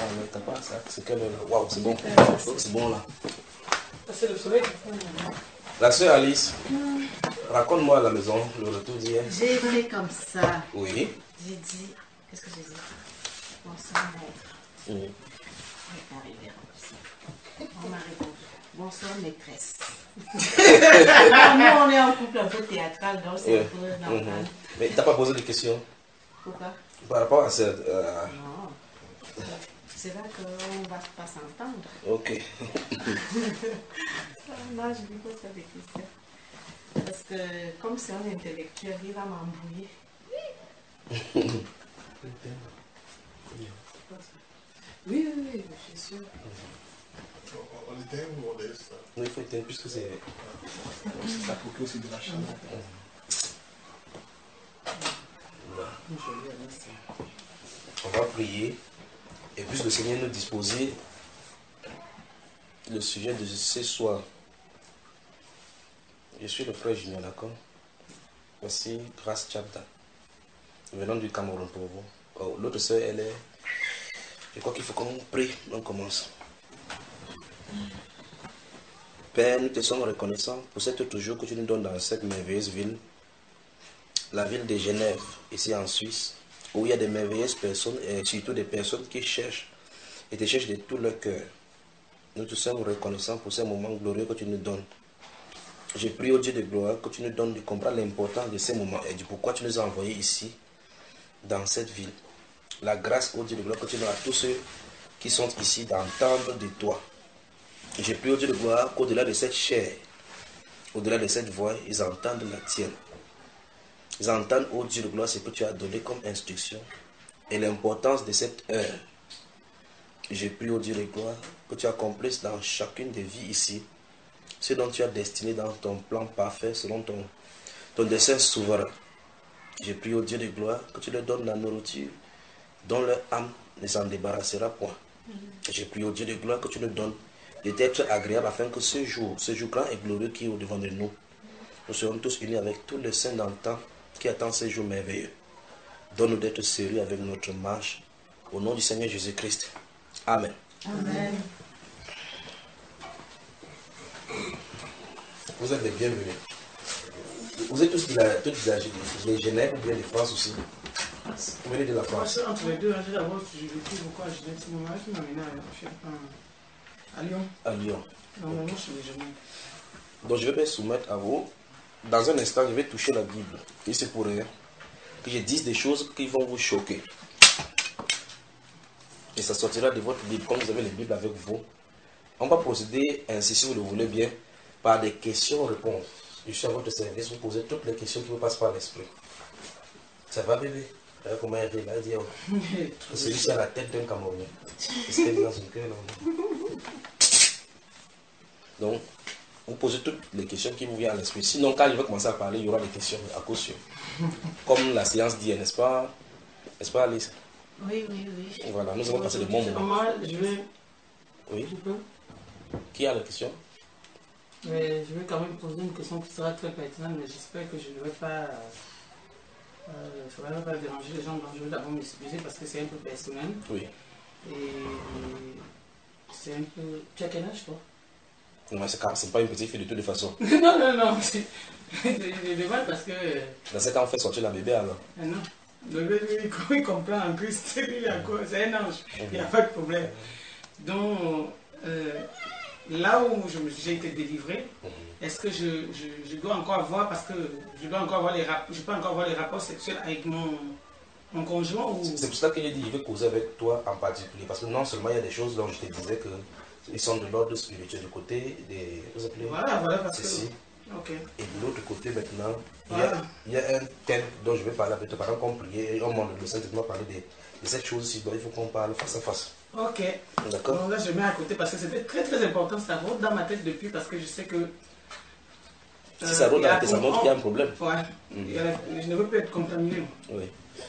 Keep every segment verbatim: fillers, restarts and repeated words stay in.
mais t'as pas ça. C'est quelle heure là? Waouh, c'est bon. C'est bon là. C'est le soleil. La soeur Alice, mm. raconte-moi à la maison le retour d'hier. J'ai fait comme ça. Oui. J'ai dit, qu'est-ce que j'ai dit? Bonsoir maître. Oui. On est arrivé comme ça. On m'a répondu. Bonsoir maîtresse. Nous on est en couple un peu théâtral, donc c'est oui. un peu normal. Mm-hmm. Mais t'as pas posé de questions? Pourquoi? Par rapport à cette... Euh... Non. C'est là qu'on va pas s'entendre. Ok. Non, je ne vais pas faire des questions. Parce que comme c'est un intellectuel, il va m'embrouiller. Oui, oui, oui, je suis sûre. On éteint ou on laisse ça? Oui, il faut éteindre puisque c'est... Ça procure aussi de la chaleur. On va prier. Et puisque le Seigneur nous disposait le sujet de ce soir. Je suis le frère Junior, d'accord? Voici Grâce Tchabda, venant du Cameroun pour vous. Oh, l'autre soeur, elle est... Je crois qu'il faut qu'on prie, on commence. Père, nous te sommes reconnaissants pour cette toujours que tu nous donnes dans cette merveilleuse ville, la ville de Genève, ici en Suisse, où il y a des merveilleuses personnes, et surtout des personnes qui cherchent et te cherchent de tout leur cœur. Nous te sommes reconnaissants pour ces moments glorieux que tu nous donnes. Je prie au Dieu de gloire que tu nous donnes de comprendre l'importance de ces moments et du pourquoi tu nous as envoyés ici, dans cette ville. La grâce au Dieu de gloire que tu donnes à tous ceux qui sont ici d'entendre de toi. Je prie au Dieu de gloire qu'au-delà de cette chair, au-delà de cette voix, ils entendent la tienne. Ils entendent au Dieu de gloire ce que tu as donné comme instruction et l'importance de cette heure. Je prie au Dieu de gloire que tu accomplisses dans chacune des vies ici ce dont tu as destiné dans ton plan parfait selon ton, ton dessein souverain. Je prie au Dieu de gloire que tu leur donnes la nourriture dont leur âme ne s'en débarrassera point. Je prie au Dieu de gloire que tu nous donnes d'être agréable afin que ce jour, ce jour grand et glorieux qui est au devant de nous, nous serons tous unis avec tous les saints d'antan qui attendent ce jour merveilleux. Donne-nous d'être sérieux avec notre marche. Au nom du Seigneur Jésus-Christ. Amen. Amen. Vous êtes les bienvenus. Vous êtes tous de la, tous de la, de Genève ou bien de France aussi? Vous venez de la France? Moi, entre les deux, j'ai d'abord vécu beaucoup à Genève. C'est mon mari qui m'a amené à Lyon. À Lyon. À Lyon. Non, okay. Moi, je suis les Genève. Donc, je vais me soumettre à vous. Dans un instant, je vais toucher la Bible. Et c'est pour rien que je dise des choses qui vont vous choquer. Et ça sortira de votre Bible, comme vous avez les Bibles avec vous. On va procéder ainsi, si vous le voulez bien, par des questions-réponses. Je suis à votre service, vous posez toutes les questions qui vous passent par l'esprit. Ça va, bébé? Là, comment elle est là, elle dit, oh. C'est celui-ci à la tête d'un Camerounais. C'est dans son cœur, là. Donc, vous posez toutes les questions qui vous viennent à l'esprit. Sinon, quand il va commencer à parler, il y aura des questions à caution. Comme la séance dit, n'est-ce pas? N'est-ce pas, Alice? Oui, oui, oui. Voilà, nous avons passé de bons moments. Moi, je vais... Oui. Je peux? Qui a la question? Mais je vais quand même poser une question qui sera très pertinente, mais j'espère que je ne vais pas... Euh, ça ne va pas déranger les gens, donc je vais d'abord m'excuser parce que c'est un peu personnel. Oui. Et c'est un peu... Tu as quel âge, toi? Non, c'est pas une petite fille de toute façon. Non, non, non. Je demande parce que... Dans ce cas, on fait sortir la bébé alors. Ah non. Le bébé, il comprend en Christ, il a quoi? C'est un ange, il n'y a pas de problème. Donc, euh, là où j'ai été délivré, est-ce que je, je, je dois encore avoir, parce que je dois encore avoir les, je peux encore avoir les rapports sexuels avec mon, mon conjoint ou... C'est pour ça que j'ai dit, je vais causer avec toi en particulier, parce que non seulement il y a des choses dont je te disais que ils sont de l'ordre spirituel du côté des... Vous appelez? Voilà, voilà, parce que... Okay. Et de l'autre côté maintenant, voilà. il, y a, il y a un thème dont je vais parler avec toi. Pendant qu'on priait, et on demande le Saint-Esprit parler de, de cette chose-ci, il faut qu'on parle face à face. Ok. D'accord. Donc là, je mets à côté parce que c'était très très important. Ça rôde dans ma tête depuis parce que je sais que. Euh, si ça rôde dans la tête, ça montre qu'il y a un problème. Ouais. Mm. A, je ne veux pas être contaminé. Oui.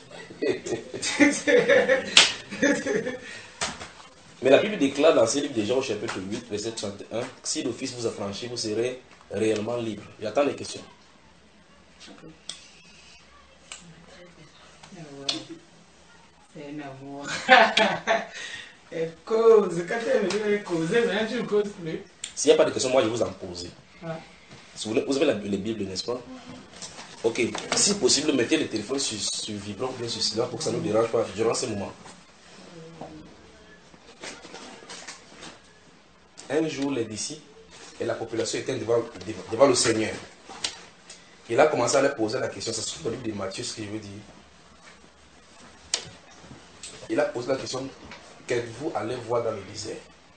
Mais la Bible déclare dans ce livre de Jean, chapitre huit, verset trente et un, si le Fils vous affranchit, vous serez réellement libre. J'attends les questions. Okay. C'est un amour. Et cause. Quand elle veut causer, maintenant tu ne causes plus. S'il n'y a pas de questions, moi je vais vous en poser. Ouais. Si vous, vous avez la, les Bibles, n'est-ce pas? Ok. Si possible, mettez le téléphone sur, sur vibrant ou bien sur silence pour que ça ne nous dérange pas durant ce moment. Un jour, les disciples et la population étaient devant, devant le Seigneur. Il a commencé à leur poser la question. Ça se trouve dans le livre de Matthieu, ce que je veux dire. Il a posé la question, qu'êtes-vous allé voir dans le désert?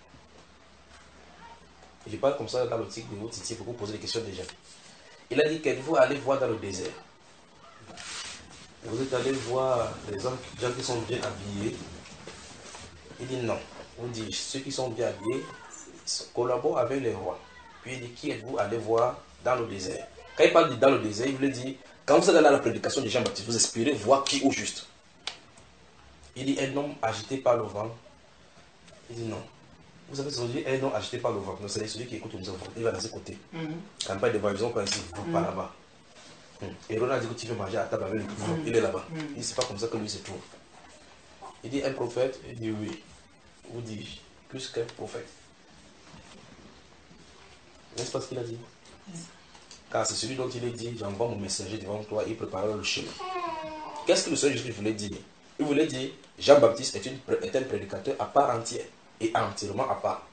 Je parle comme ça dans l'optique de votre titre pour vous poser des questions déjà. Il a dit, qu'êtes-vous allé voir dans le désert? Vous êtes allé voir les gens, gens qui sont bien habillés. Il dit non. On dit, ceux qui sont bien habillés collaborent avec les rois. Puis il dit, qui êtes-vous allé voir dans le désert? Quand il parle de dans le désert, il voulait dire, quand vous êtes allé à la prédication de Jean-Baptiste, vous espérez voir qui au juste. Il dit, un homme agité par le vent. Il dit non. Vous avez entendu un homme agité par le vent. Donc c'est celui qui écoute le vent. Il va dans ce côté. Mm-hmm. Campagne de voyage, par exemple, vous pas là-bas. Mm. Et Ron a dit que tu veux manger à table avec le vent. Il est là-bas. Mm. Il c'est pas comme ça que lui se trouve. Il dit un prophète. Il dit oui. Vous dites plus qu'un prophète. N'est-ce pas ce qu'il a dit? Mm. Car c'est celui dont il est dit, j'envoie mon messager devant toi, il préparera le chemin. Qu'est-ce que le Seigneur Jésus voulait dire? Il voulait dire, Jean-Baptiste est, une, est un prédicateur à part entière et entièrement à part.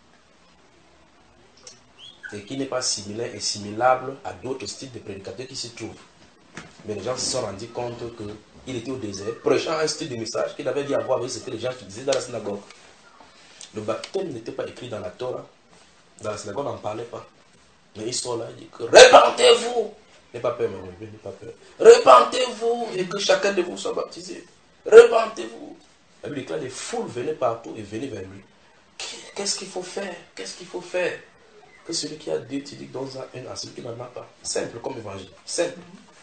Et qui n'est pas similaire et similable à d'autres styles de prédicateurs qui s'y trouvent. Mais les gens se sont rendus compte qu'il était au désert, prêchant un style de message qu'il avait dit avoir avec ce que les gens disaient dans la synagogue. Le baptême n'était pas écrit dans la Torah. Dans la synagogue, on n'en parlait pas. Mais ils sont là, ils disent que répentez-vous. N'ayez pas peur, mais n'ayez pas peur. Répentez-vous et que chacun de vous soit baptisé. Répentez-vous. La Bible déclare, les foules venaient partout et venaient vers lui. Qu'est-ce qu'il faut faire? Qu'est-ce qu'il faut faire? Que celui qui a deux étudies dans un à celui qui n'en a pas. Simple comme évangile. Simple.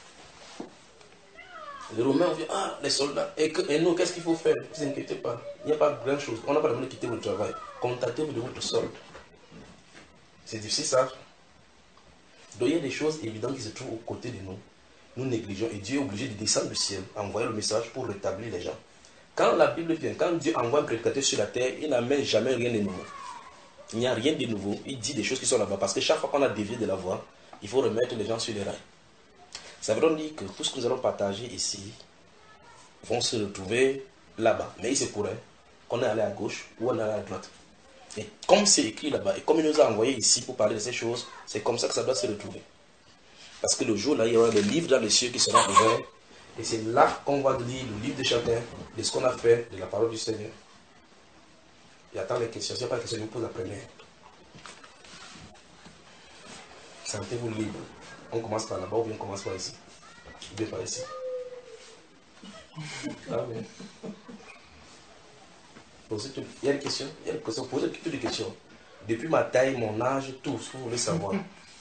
Les Romains ont dit, ah, les soldats. Et, que, et nous, qu'est-ce qu'il faut faire? Ne vous inquiétez pas. Il n'y a pas grand chose. On n'a pas demandé de quitter votre travail. Contactez-vous de votre solde. C'est difficile ça. Donc il y a des choses évidentes qui se trouvent aux côtés de nous. Nous négligeons et Dieu est obligé de descendre du ciel, envoyer le message pour rétablir les gens. Quand la Bible vient, quand Dieu envoie un prédicateur sur la terre, il n'amène jamais rien de nouveau. Il n'y a rien de nouveau. Il dit des choses qui sont là-bas. Parce que chaque fois qu'on a dévié de la voie, il faut remettre les gens sur les rails. Ça veut donc dire que tout ce que nous allons partager ici vont se retrouver là-bas. Mais il se pourrait qu'on est allé à gauche ou on est allé à droite. Et comme c'est écrit là-bas, et comme il nous a envoyé ici pour parler de ces choses, c'est comme ça que ça doit se retrouver. Parce que le jour là, il y aura le livre dans les cieux qui sera ouvert. Et c'est là qu'on va lire le livre de chacun, de ce qu'on a fait, de la parole du Seigneur. Et attends les questions. Si il n'y a pas de questions, je vous pose la première. Sentez-vous libre. On commence par là-bas ou bien on commence par ici? Ou bien par ici? Ah oui. Posez tout. Il y a des questions? Il y a des questions. Posez toutes les questions. Depuis ma taille, mon âge, tout ce que vous voulez savoir.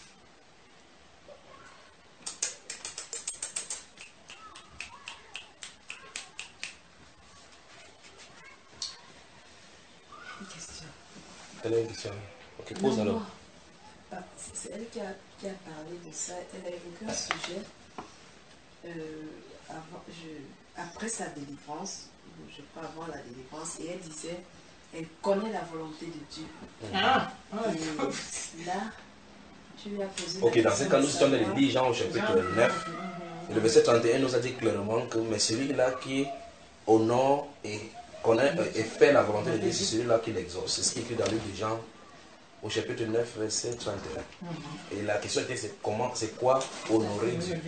Quelle est la question? Ok, pose non, alors. Ah, c'est elle qui a, qui a parlé de ça. Elle a évoqué un sujet. Euh, avant, je, après sa délivrance, je crois avant la délivrance, et elle disait, elle connaît la volonté de Dieu. Ah, et là, tu lui as posé ok, la dans ce cas, nous sommes dans les Jean au chapitre neuf. Et le verset trente et un nous a dit clairement que mais celui-là qui honore et connaît et fait la volonté de Dieu, c'est celui-là qui l'exauce. C'est ce qui est écrit dans le livre de Jean au chapitre neuf, verset trente et un. Et la question était c'est comment, c'est quoi honorer Dieu?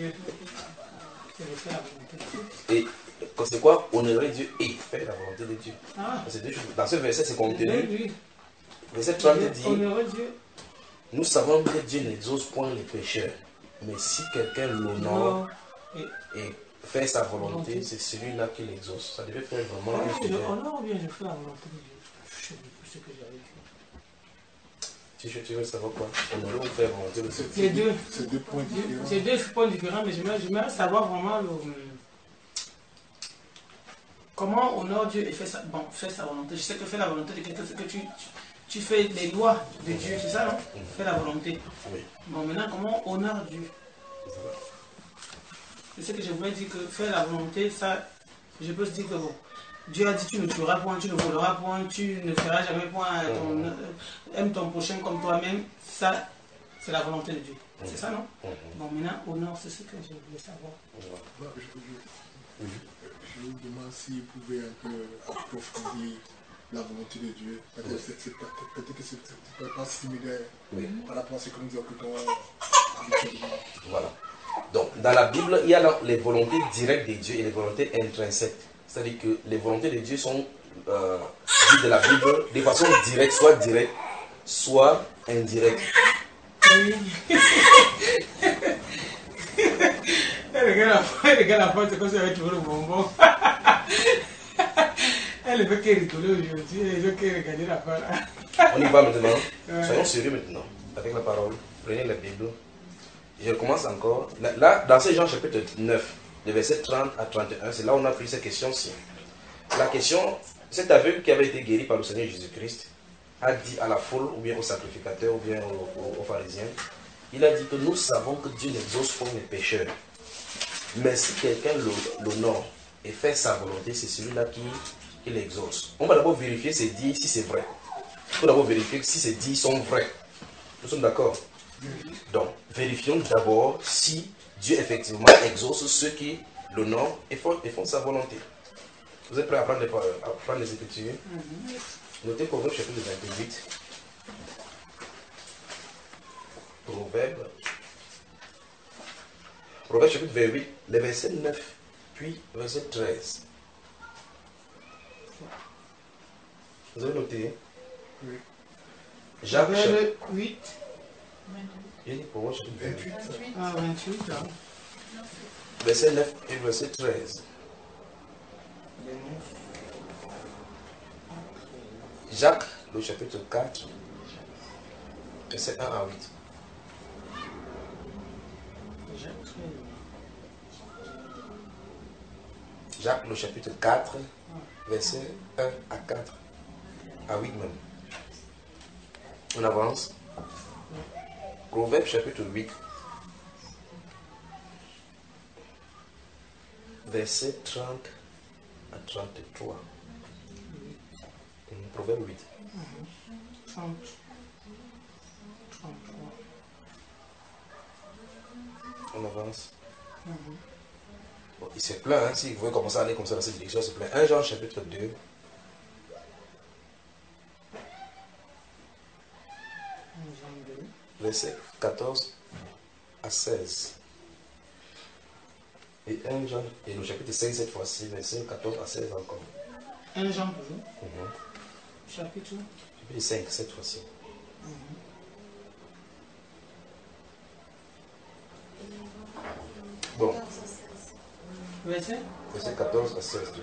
Et c'est quoi honorer Dieu et faire la volonté de Dieu? Ah. Dans ce verset, c'est contenu. Verset trente dit nous savons que Dieu n'exauce point les pécheurs, mais si quelqu'un l'honore et fait sa volonté, c'est celui-là qui l'exauce. Ça devait faire vraiment un sujet. Je honore ou bien je fais la volonté de Dieu? Je sais plus ce que j'avais dit. Tu veux savoir quoi? Honorer ou faire la volonté de Dieu? C'est deux. C'est deux points différents. C'est deux points différents, mais j'aimerais savoir vraiment le, comment honore Dieu et fait sa, bon, fait sa volonté. Je sais que faire la volonté de quelqu'un, c'est que tu, tu, tu fais les lois de Dieu, c'est ça, non? Mm-hmm. Faire la volonté. Oui. Bon, maintenant, comment honore Dieu? C'est ce que je voulais dire, que faire la volonté, ça, je peux se dire que bon, Dieu a dit tu ne tueras point, tu ne voleras point, tu ne feras jamais point à ton, Mhm. euh, aime ton prochain comme toi-même. Ça, c'est la volonté de Dieu. Mhm. C'est ça, non? Mhm. Bon, maintenant, au nord, c'est ce que je voulais savoir. Bah, je, je, je vous demande si vous pouvez un peu approfondir la volonté de Dieu. Peut-être c'est- c'est pas- peut-être que c'est c'est pas similaire Oui. par rapport à ce que nous écoutons habituellement. Voilà. Donc, dans la Bible, il y a là les volontés directes de Dieu et les volontés intrinsèques. C'est-à-dire que les volontés de Dieu sont euh, dites de la Bible de façon directe, soit directe, soit indirecte. Oui. Elle regarde la porte, elle regarde la porte, c'est comme si elle avait trouvé le bonbon. Elle veut qu'elle rigole aujourd'hui, elle veut qu'elle regarde la porte. On y va maintenant. Ouais. Soyons sérieux maintenant avec la parole. Prenez la Bible. Je commence encore. Là, là, dans ce Jean chapitre neuf, de verset trente à trente et un, c'est là où on a pris cette question-ci. La question, cet aveugle qui avait été guéri par le Seigneur Jésus-Christ a dit à la foule, ou bien au sacrificateur, ou bien aux, aux- aux pharisiens, il a dit que nous savons que Dieu n'exauce point les pécheurs. Mais si quelqu'un l'ho- l'honore et fait sa volonté, c'est celui-là qui, qui l'exauce. On va d'abord vérifier ces dits si c'est vrai. Il faut d'abord vérifier si ces dits sont vrais. Nous sommes d'accord? Donc, vérifions d'abord si Dieu effectivement exauce ceux qui l'honorent et font, et font sa volonté. Vous êtes prêts à prendre les, à prendre les Écritures? Notez Proverbe chapitre vingt-huit. Proverbe. Proverbe chapitre vingt-huit, les versets neuf, puis verset treize. Vous avez noté? Oui. Jacques, chapitre, Proverbe huit, j'ai dit Proverbe chapitre vingt-huit, vingt-huit. ah, vingt-huit, là. verset neuf et verset treize. Jacques, le chapitre quatre, verset un à huit. Jacques, le chapitre quatre, verset un à quatre, à huit même. On avance. Proverbe chapitre huit, verset trente à trente-trois. Hum, Proverbe huit. trente, trente-trois. On avance. Bon, il se plaint, hein, si vous voulez commencer à aller comme ça dans cette direction, il se plaint. un Jean chapitre deux. Verset quatorze à seize. Et un Jean, et le chapitre cinq cette fois-ci, verset quatorze à seize encore. un Jean toujours. Mhm. Chapitre. Chapitre cinq cette fois-ci. Bon, Verset. verset quatorze à seize.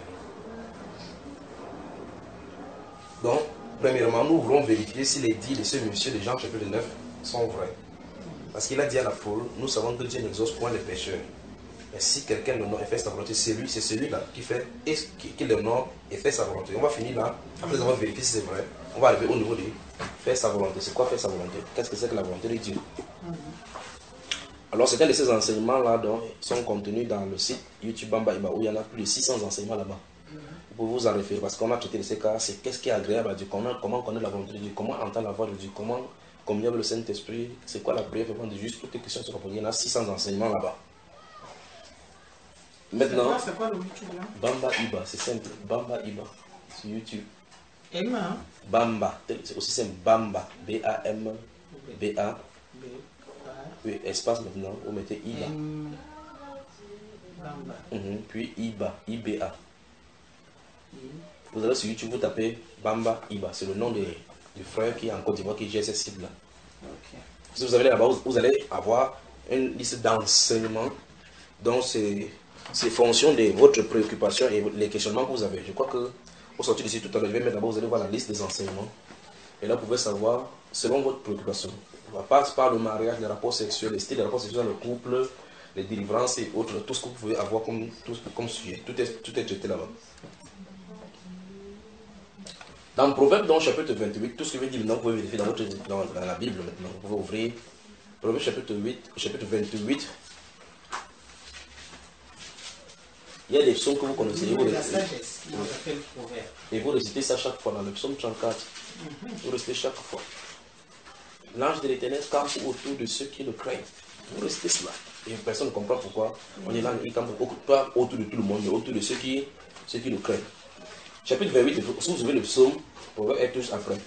Donc, premièrement, nous voulons vérifier si les dits de ce monsieur de Jean chapitre neuf sont vrais. Parce qu'il a dit à la foule, nous savons que Dieu n'exauce point les pécheurs. Mais si quelqu'un l'honore et fait sa volonté, c'est lui, c'est celui-là qui fait et qui, qui l'honore et fait sa volonté. On va finir là, après avoir vérifié si c'est vrai, on va arriver au niveau de faire sa volonté. C'est quoi faire sa volonté? Qu'est-ce que c'est que la volonté de Dieu? Alors, certains de ces enseignements-là donc, sont contenus dans le site YouTube Bamba Iba, où il y en a plus de six cents enseignements là-bas. Vous pouvez vous en référer, parce qu'on a traité de ces cas, c'est qu'est-ce qui est agréable à Dieu, comment, comment connaître la volonté de Dieu, comment entendre la voix de Dieu, comment communier avec le Saint-Esprit, c'est quoi la prière vraiment de juste, toutes les questions sont répondues. Il y en a six cents enseignements là-bas. Maintenant, C'est quoi le YouTube là? Bamba Iba, c'est simple, Bamba Iba, sur YouTube. Emma, hein? Bamba, c'est aussi simple, Bamba, B A M B A, B, A, puis espace maintenant, vous mettez Iba. M, Bamba, Mhm, puis Iba, I B A. I, Vous allez sur YouTube, vous tapez Bamba Iba, c'est le nom de- du frère qui est en Côte d'Ivoire qui gère cette site-là. ok. Si vous allez là-bas, vous, vous allez avoir une liste d'enseignements dont c'est c'est fonction de votre préoccupation et les questionnements que vous avez. Je crois que au sortir d'ici tout à l'heure, je vais mettre d'abord, vous allez voir la liste des enseignements. Et là, vous pouvez savoir, selon votre préoccupation, on passe par le mariage, les rapports sexuels, les styles de rapports sexuels dans le couple, les délivrances et autres, tout ce que vous pouvez avoir comme, tout, comme sujet. Tout est, tout est traité là-bas. Dans le Proverbe, dans le chapitre vingt-huit, tout ce que je vais dire maintenant, vous pouvez vérifier dans, votre, dans, dans la Bible maintenant. Vous pouvez ouvrir Proverbe chapitre huit, chapitre vingt-huit. Il y a des psaumes que vous connaissez. Et vous, La récitez, sagesse, on appelle proverbe. et vous récitez ça chaque fois dans le psaume trente-quatre. Vous récitez chaque fois. L'ange de l'Éternel campe autour de ceux qui le craignent. Vous récitez cela. Et personne ne comprend pourquoi. On est là, il campe pas autour de tout le monde, mais autour de ceux qui, ceux qui le craignent. Chapitre vingt-huit, si vous avez le psaume, on va être tous après.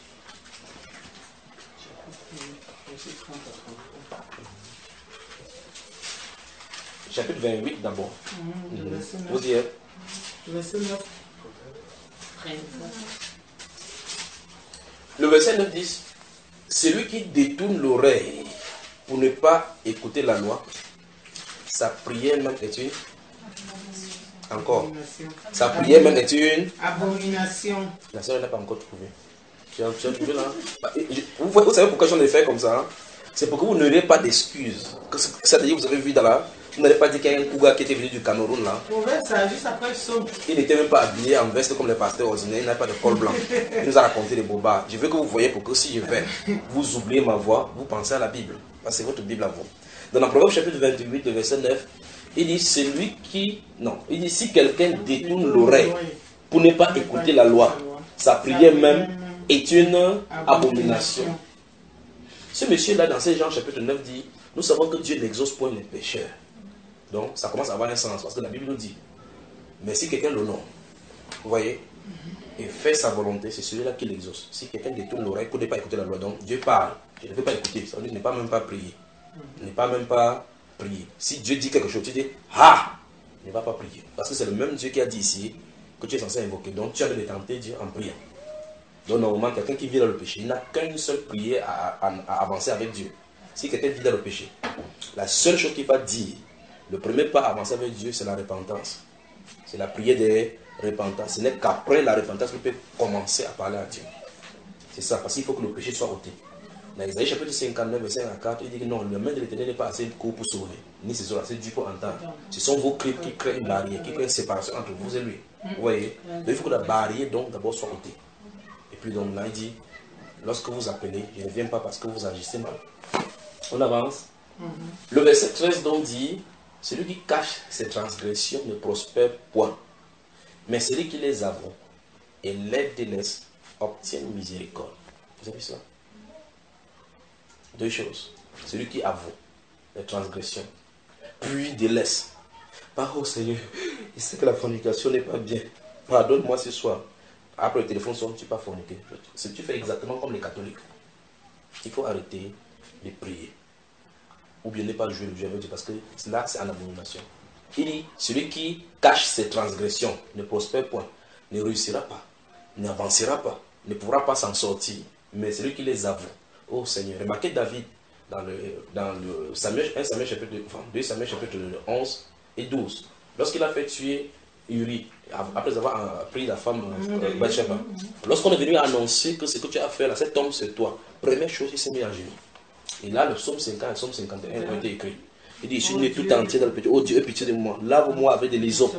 Chapitre vingt-huit d'abord. Mmh, le verset neuf. Vous y êtes. Le verset neuf. Le verset neuf dit, celui qui détourne l'oreille pour ne pas écouter la loi, sa prière même est une... Encore. Sa prière même est une... Abomination. La sœur n'a pas encore trouvé. Tu as, tu as trouvé là? Vous, vous savez pourquoi j'en ai fait comme ça, hein? C'est pour que vous n'aurez pas d'excuses. C'est-à-dire, vous avez vu dans la... Vous n'allez pas dire qu'il y a un cougar qui était venu du Cameroun là. Proverbe, ça juste après le psaume. Il n'était même pas habillé en veste comme les pasteurs ordinaires, il n'a pas de col blanc. Il nous a raconté des bobards. Je veux que vous voyez pour que si je vais, vous oubliez ma voix, vous pensez à la Bible. Parce que c'est votre Bible à vous. Dans le Proverbe chapitre vingt-huit, le verset neuf, il dit celui qui... Non, il dit si quelqu'un détourne l'oreille pour ne pas écouter la loi, sa prière même est une abomination. Ce monsieur-là, dans Saint Jean chapitre neuf, dit, nous savons que Dieu n'exauce point les pécheurs. Donc, ça commence à avoir un sens, parce que la Bible nous dit, mais si quelqu'un l'honore, vous voyez, et fait sa volonté, c'est celui-là qui l'exauce. Si quelqu'un détourne l'oreille pour ne pas écouter la loi, donc Dieu parle, je ne veux pas écouter, ça veut dire ne pas même pas prier. Ne pas même pas prier. Si Dieu dit quelque chose, tu dis, ah, ne va pas prier. Parce que c'est le même Dieu qui a dit ici, que tu es censé invoquer. Donc, tu as de tenter Dieu en priant. Donc, normalement, quelqu'un qui vit dans le péché, il n'a qu'une seule prière à, à, à avancer avec Dieu. Si quelqu'un vit dans le péché, la seule chose qu'il va dire, le premier pas à avancer avec Dieu, c'est la repentance. C'est la prière de repentance. Ce n'est qu'après la repentance qu'il peut commencer à parler à Dieu. C'est ça, parce qu'il faut que le péché soit ôté. Dans Isaïe chapitre cinquante-neuf, verset quatre, il dit que non, le main de l'Éternel n'est pas assez court pour sauver, ni ses oreilles assez dur pour entendre. Ce sont vos cris qui créent une barrière, qui créent une séparation entre vous et lui. Vous voyez? Donc il faut que la barrière donc d'abord soit ôtée. Et puis donc là il dit, lorsque vous appelez, je ne viens pas parce que vous agissez mal. On avance. Le verset treize donc dit, celui qui cache ses transgressions ne prospère point, mais celui qui les avoue et les délaisse obtient miséricorde. Vous avez vu ça? Deux choses. Celui qui avoue les transgressions, puis délaisse. Pas, oh Seigneur, il sait que la fornication n'est pas bien. Pardonne-moi ce soir. Après le téléphone sonne, tu n'as pas forniqué. Tu fais exactement comme les catholiques. Il faut arrêter de prier. Ou bien ne pas jouer le jeu avec Dieu, parce que là, c'est en abomination. Il dit, celui qui cache ses transgressions ne prospère point, ne réussira pas, n'avancera pas, ne pourra pas s'en sortir. Mais celui qui les avoue, oh Seigneur, remarquez David dans le, dans le Samuel, un Samuel chapitre, enfin, deux Samuel chapitre onze et douze. Lorsqu'il a fait tuer Uri, après avoir pris la femme euh, Bathsheba, lorsqu'on est venu annoncer que ce que tu as fait là, cet homme c'est toi, première chose, il s'est mis à genoux. Et là, le psaume cinquante et le psaume cinquante et un ont été écrits. Il dit, je suis né tout entier dans le péché. Oh Dieu, aie pitié de moi. Lave-moi avec de l'hysope.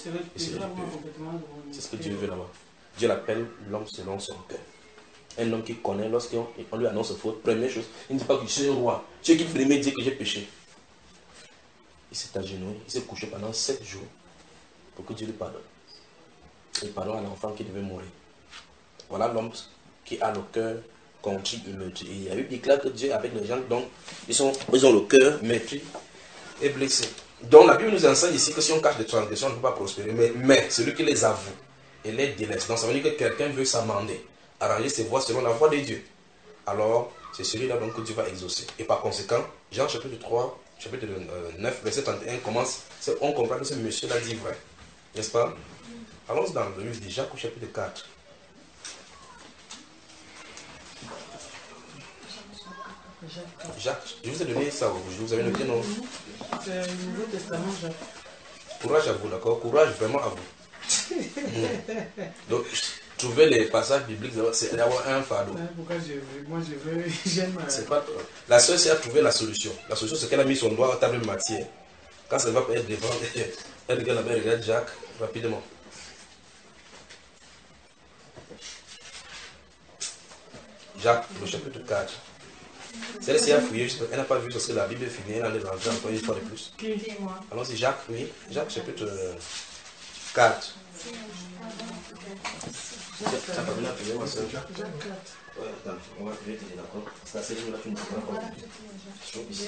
C'est ce que Dieu veut là-bas. Dieu l'appelle l'homme selon son cœur. Un homme qui connaît, lorsqu'on lui annonce faute, première chose, il ne dit pas que je suis un roi. Tu es qui premier dit que j'ai péché. Il s'est agenouillé, il s'est couché pendant sept jours pour que Dieu lui pardonne. Il pardonne à l'enfant qui devait mourir. Voilà l'homme qui a le cœur contrit et meurtri. Et il y a eu déclaré que Dieu avec les gens, donc ils, sont, ils ont le cœur meurtri et blessé. Donc la Bible nous enseigne ici que si on cache des transgressions, on ne peut pas prospérer. Mais, mais celui qui les avoue et les délaisse, donc ça veut dire que quelqu'un veut s'amender, arranger ses voies selon la voie de Dieu. Alors c'est celui-là donc que Dieu va exaucer. Et par conséquent, Jean chapitre trois, chapitre neuf, verset trente et un commence, on comprend que ce monsieur-là dit vrai. N'est-ce pas? Allons dans le livre de Jacques au chapitre quatre. Jacques, je vous ai donné ça, je vous avais noté non? C'est le Nouveau Testament, Jacques. Courage à vous, d'accord? Courage vraiment à vous. mmh. Donc, trouver les passages bibliques, c'est d'avoir un fardeau. Ouais, pourquoi je, moi je veux, j'aime. C'est pas, la seule, c'est à trouver la solution. La solution, c'est qu'elle a mis son doigt à la table de matière. Quand ça va être devant, elle regarde là-bas, elle regarde Jacques, rapidement. Jacques, le chapitre quatre. Celle-ci a fouillé, elle n'a pas vu parce que la Bible est finie, elle allait rentrer encore une fois de plus. Dis-moi. Allons-y, Jacques, oui. Jacques, chapitre quatre. Tu as pas vu la prière, ma soeur? Jacques quatre. Ouais, attends, on va prier, tu es d'accord? Parce qu'à cette là tu ne peux pas encore. Chaud ici.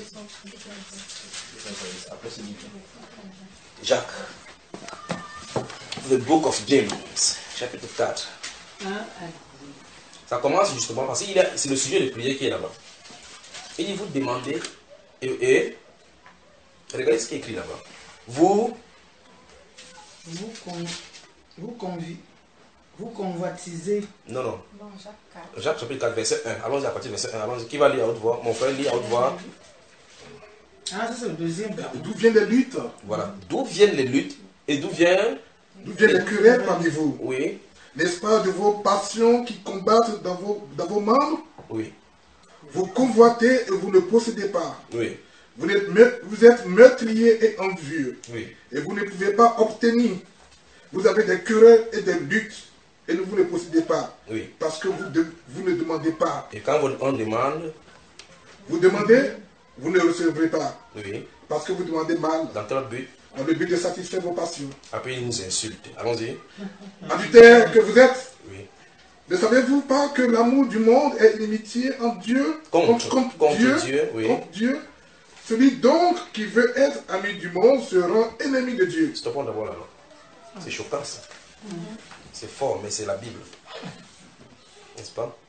Après, c'est livre. Jacques. The Book of James, chapitre quatre. Ça commence justement parce que c'est le sujet de prière qui est là-bas. Et il vous demandez, et, et regardez ce qui est écrit là-bas. Vous, vous, con, vous, convi, vous convoitisez. Non, non. Bon, Jacques quatre. Jacques chapitre quatre, verset un. Allons-y à partir du verset un. Allons-y. Qui va lire à haute voix? Mon frère lit à haute voix. Ah, ça c'est le deuxième. D'où viennent les luttes? Voilà. D'où viennent les luttes? Et d'où viennent D'où viennent les querelles parmi vous? Oui. N'est-ce pas de vos passions qui combattent dans vos, dans vos membres? Oui. Vous convoitez et vous ne possédez pas. Oui. Vous êtes, me- vous êtes meurtrier et envieux. Oui. Et vous ne pouvez pas obtenir. Vous avez des querelles et des luttes. Et vous ne possédez pas. Oui. Parce que vous, de- vous ne demandez pas. Et quand on demande, Vous demandez, vous ne recevrez pas. oui, Parce que vous demandez mal. dans quel but? Dans le but de satisfaire vos passions. Après, il nous insulte. Allons-y. Adultère que vous êtes. Oui. Ne savez-vous pas que l'amour du monde est inimitié entre Dieu, Contre, contre Dieu, Dieu, oui. contre Dieu. Celui donc qui veut être ami du monde se rend ennemi de Dieu. Stoppons d'abord là. C'est choquant ça. C'est fort, mais c'est la Bible. N'est-ce pas?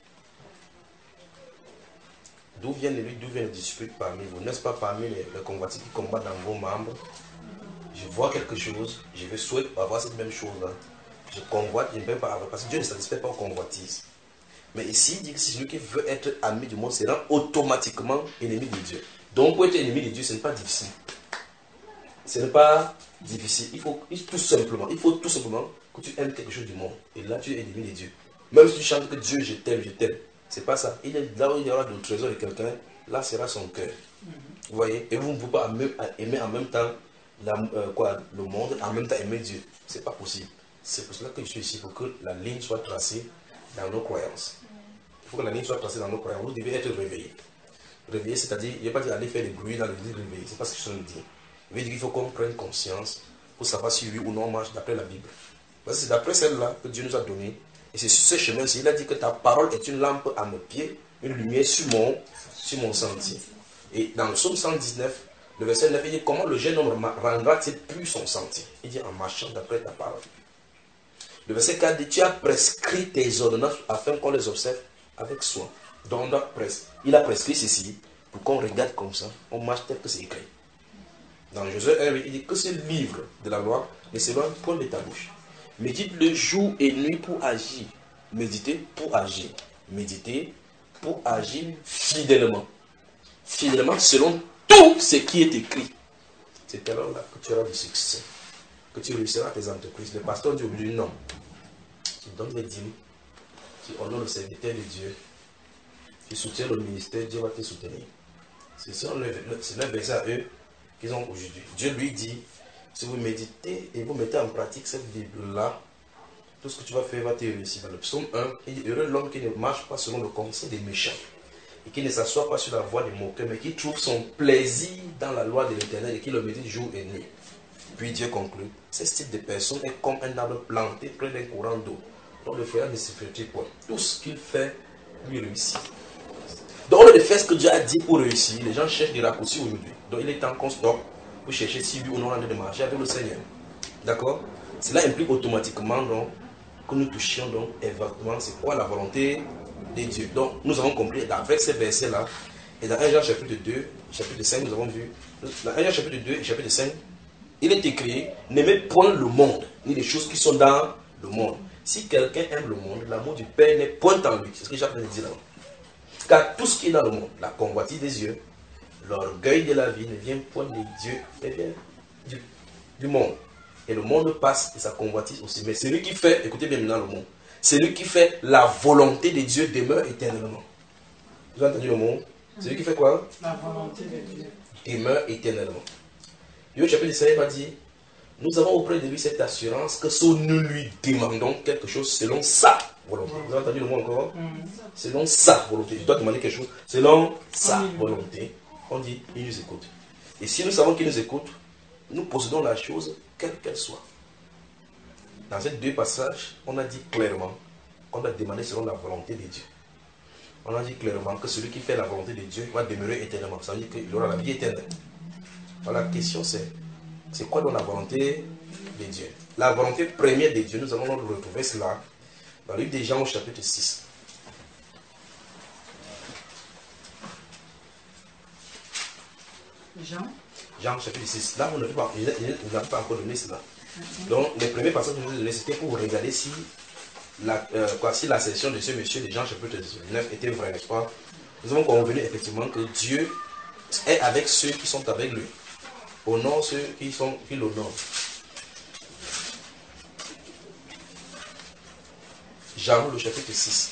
D'où viennent les luttes, d'où viennent les disputes parmi vous? N'est-ce pas parmi les, les convoitis qui combattent dans vos membres? Je vois quelque chose, je vais souhaiter avoir cette même chose-là. Je convoite, je ne peux pas avoir, parce que Dieu ne satisfait pas aux convoitises. Mais ici, il dit que si celui qui veut être ami du monde se rend automatiquement ennemi de Dieu. Donc, pour être ennemi de Dieu, ce n'est pas difficile. Ce n'est pas difficile. Il faut il, tout simplement, il faut tout simplement que tu aimes quelque chose du monde. Et là, tu es ennemi de Dieu. Même si tu chantes que Dieu, je t'aime, je t'aime. C'est pas ça. Il est là où il y aura le trésor de quelqu'un, là sera son cœur. Vous voyez? Et vous ne pouvez pas aimer en même temps la, euh, quoi, le monde, en même temps aimer Dieu. C'est pas possible. C'est pour cela que je suis ici, pour que la ligne soit tracée dans nos croyances. Il faut que la ligne soit tracée dans nos croyances. Vous devez être réveillé. Réveillé, c'est-à-dire, il n'y a pas dit aller faire des bruits dans l'église réveillé. C'est pas ce que je suis en train de dire. Il veut dire qu'il faut qu'on prenne conscience pour savoir si oui ou non on marche d'après la Bible. Parce que c'est d'après celle-là que Dieu nous a donné. Et c'est sur ce chemin-ci, il a dit que ta parole est une lampe à mes pieds, une lumière sur mon, sur mon sentier. Et dans le psaume cent dix-neuf, le verset neuf, il dit comment le jeune homme rendra-t-il plus son sentier? Il dit en marchant d'après ta parole. Le verset quatre dit tu as prescrit tes ordonnances afin qu'on les observe avec soin. Donc il a prescrit ceci pour qu'on regarde comme ça, on marche tel que c'est écrit. Dans Josué un, il dit que ce livre de la loi ne s'éloigne point de ta bouche. Médite-le jour et nuit pour agir. Méditer pour agir. Méditer pour agir fidèlement. Fidèlement selon tout ce qui est écrit. C'est alors là que tu auras du succès. Que tu réussiras tes entreprises. Le pasteur dit aujourd'hui non. Tu donnes les dîmes. Tu honores le serviteur de Dieu. Tu soutiens le ministère. Dieu va te soutenir. C'est leur verset à eux qu'ils ont aujourd'hui. Dieu lui dit, si vous méditez et vous mettez en pratique cette Bible-là, tout ce que tu vas faire va te réussir. Dans le psaume un, il dit, heureux l'homme qui ne marche pas selon le conseil des méchants et qui ne s'assoit pas sur la voie des moqueurs, mais qui trouve son plaisir dans la loi de l'Éternel et qui le médite jour et nuit. Puis Dieu conclut, ce type de personne est comme un arbre planté près d'un courant d'eau, dont le feuillage ne se flétrit point. Tout ce qu'il fait lui réussit. Donc, au lieu de faire ce que Dieu a dit pour réussir, les gens cherchent des raccourcis aujourd'hui. Donc, il est temps qu'on stoppe pour chercher si oui ou non on a de marcher avec le Seigneur. D'accord? Cela implique automatiquement donc, que nous touchions donc exactement c'est quoi la volonté de Dieu. Donc, nous avons compris avec ces versets-là, et dans un Jean chapitre deux, chapitre cinq, nous avons vu, dans un Jean chapitre deux et chapitre cinq, il est écrit, n'aimez point le monde, ni les choses qui sont dans le monde. Si quelqu'un aime le monde, l'amour du Père n'est point en lui. C'est ce que Jacques dit là. Car tout ce qui est dans le monde, la convoitise des yeux, l'orgueil de la vie ne vient point de Dieu, mais vient du, du monde. Et le monde passe et sa convoitise aussi. Mais celui qui fait, écoutez bien maintenant le monde, celui qui fait la volonté de Dieu demeure éternellement. Vous avez entendu le mot? Celui qui fait quoi? La volonté de Dieu. Demeure éternellement. Et au chapitre cinq, il va dire, nous avons auprès de lui cette assurance que si nous lui demandons quelque chose selon sa volonté. Vous avez entendu le mot encore? Mm. Selon sa volonté. Je dois demander quelque chose. Selon sa mm. volonté, on dit il nous écoute. Et si nous savons qu'il nous écoute, nous possédons la chose, quelle qu'elle soit. Dans ces deux passages, on a dit clairement qu'on doit demander selon la volonté de Dieu. On a dit clairement que celui qui fait la volonté de Dieu va demeurer éternellement. Ça veut dire qu'il aura la vie éternelle. Alors la question c'est, c'est quoi donc la volonté de Dieu? La volonté première de Dieu, nous allons retrouver cela dans le livre de Jean au chapitre six. Jean Jean chapitre six. Là, on n'a pas, pas encore donné cela. Donc, les premiers passages que je vous ai donnés, c'était pour regarder si la, euh, quoi, si la session de ce monsieur de Jean chapitre neuf était vraie, n'est-ce pas? Nous avons convenu effectivement que Dieu est avec ceux qui sont avec lui. Honore ceux qui sont qui l'honorent. Jean le chapitre six.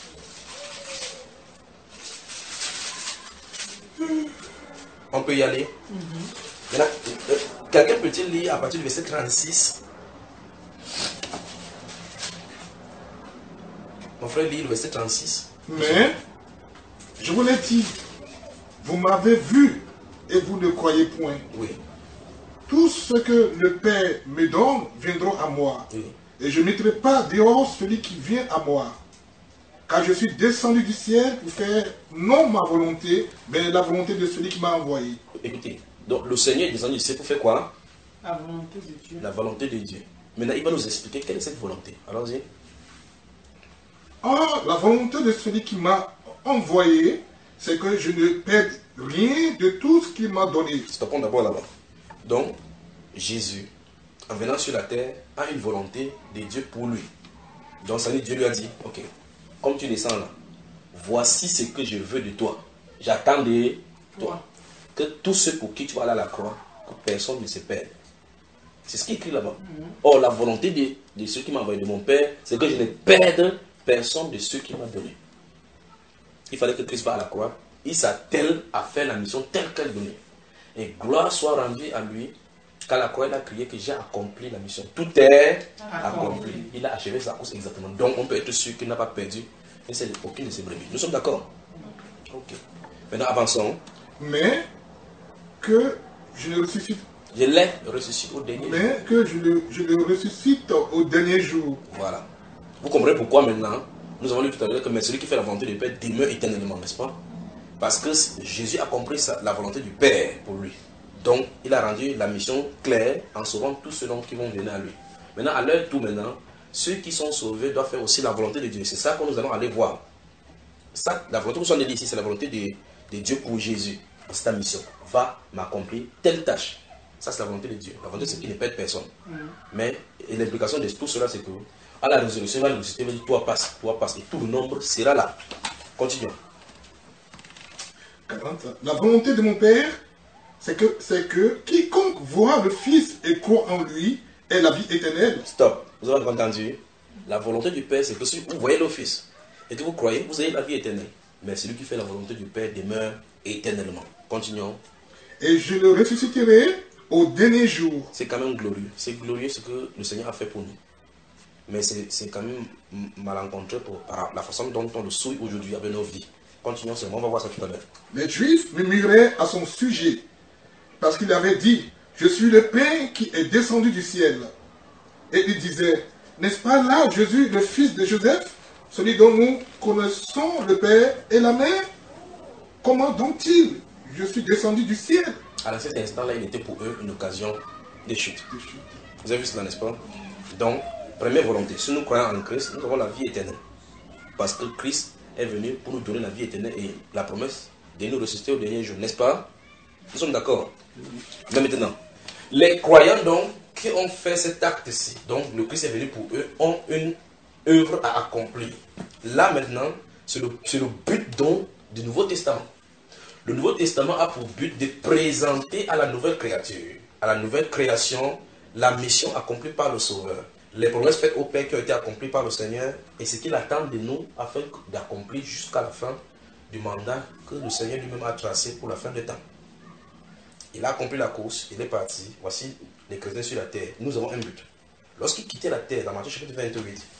On peut y aller. Mm-hmm. Maintenant, euh, quelqu'un peut-il lire à partir du verset trente-six? Mon frère lit le verset trente-six. Mais, je vous l'ai dit, vous m'avez vu et vous ne croyez point. Oui. Tout ce que le Père me donne viendra à moi. Oui. Et je ne mettrai pas dehors celui qui vient à moi. Car je suis descendu du ciel pour faire non ma volonté, mais la volonté de celui qui m'a envoyé. Écoutez, donc le Seigneur est descendu du ciel pour faire quoi? La volonté de Dieu. La volonté de Dieu. Maintenant, il va nous expliquer quelle est cette volonté. Allons-y. Ah, la volonté de celui qui m'a envoyé, c'est que je ne perde rien de tout ce qu'il m'a donné. Stoppons d'abord là-bas. Donc, Jésus, en venant sur la terre, a une volonté de Dieu pour lui. Donc, ça veut dire Dieu lui a dit, ok, comme tu descends là, voici ce que je veux de toi. J'attends de toi. Que tous ceux pour qui tu vas aller à la croix, que personne ne se perde. C'est ce qui est écrit là-bas. Mm-hmm. Or, la volonté de, de ceux qui m'ont envoyé de mon Père, c'est que je ne perde personne de ceux qui m'a donné. Il fallait que Christ va à la croix. Il s'attelle à faire la mission telle qu'elle donnait. Et gloire soit rendue à lui, qu'à la croix, il a crié que j'ai accompli la mission. Tout est accompli. accompli. Il a achevé sa course exactement. Donc, on peut être sûr qu'il n'a pas perdu aucune de ses brebis. Nous sommes d'accord? Ok. Maintenant, avançons. Mais que je le ressuscite. Je l'ai ressuscité au dernier Mais jour. Mais que je le, je le ressuscite au dernier jour. Voilà. Vous comprenez pourquoi maintenant, nous avons lu tout à l'heure que mais celui qui fait la volonté du Père demeure éternellement, n'est-ce pas? Parce que Jésus a compris ça, la volonté du Père pour lui. Donc, il a rendu la mission claire en sauvant tous ceux qui vont venir à lui. Maintenant, à l'heure tout maintenant, ceux qui sont sauvés doivent faire aussi la volonté de Dieu. C'est ça que nous allons aller voir. Ça, la volonté que nous sommes dit ici, c'est la volonté de, de Dieu pour Jésus. C'est ta mission. Va m'accomplir telle tâche. Ça, c'est la volonté de Dieu. La volonté, c'est qu'il ne perd personne. Mm. Mais l'implication de tout cela, c'est que à la résurrection, il va nous dire, toi passe, toi passe. Et tout le nombre sera là. Continuons. La volonté de mon Père, c'est que, c'est que quiconque voit le Fils et croit en lui ait la vie éternelle. Stop. Vous avez entendu? La volonté du Père, c'est que si vous voyez le Fils et que vous croyez, vous avez la vie éternelle. Mais celui qui fait la volonté du Père demeure éternellement. Continuons. Et je le ressusciterai au dernier jour. C'est quand même glorieux. C'est glorieux ce que le Seigneur a fait pour nous. Mais c'est quand même malencontreux pour, par la façon dont on le souille aujourd'hui avec nos vies. Continuons seulement, on va voir ça tout à l'heure. Les Juifs murmuraient à son sujet, parce qu'il avait dit, je suis le pain qui est descendu du ciel. Et il disait, n'est-ce pas là Jésus, le fils de Joseph, celui dont nous connaissons le Père et la Mère? Comment donc-il, je suis descendu du ciel? À cet instant-là, il était pour eux une occasion de chute. Vous avez vu cela, n'est-ce pas? Donc, première volonté, si nous croyons en Christ, nous avons la vie éternelle. Parce que Christ est venu pour nous donner la vie éternelle et la promesse de nous ressusciter au dernier jour, n'est-ce pas? Nous sommes d'accord? Mais maintenant, les croyants donc qui ont fait cet acte-ci, donc le Christ est venu pour eux, ont une œuvre à accomplir. Là maintenant, c'est le, c'est le but donc du Nouveau Testament. Le Nouveau Testament a pour but de présenter à la nouvelle créature, à la nouvelle création, la mission accomplie par le Sauveur. Les promesses faites au Père qui ont été accomplies par le Seigneur et ce qu'il attend de nous afin d'accomplir jusqu'à la fin du mandat que le Seigneur lui-même a tracé pour la fin des temps. Il a accompli la course, il est parti. Voici les chrétiens sur la terre. Nous avons un but. Lorsqu'il quittait la terre, dans Matthieu chapitre vingt-huit,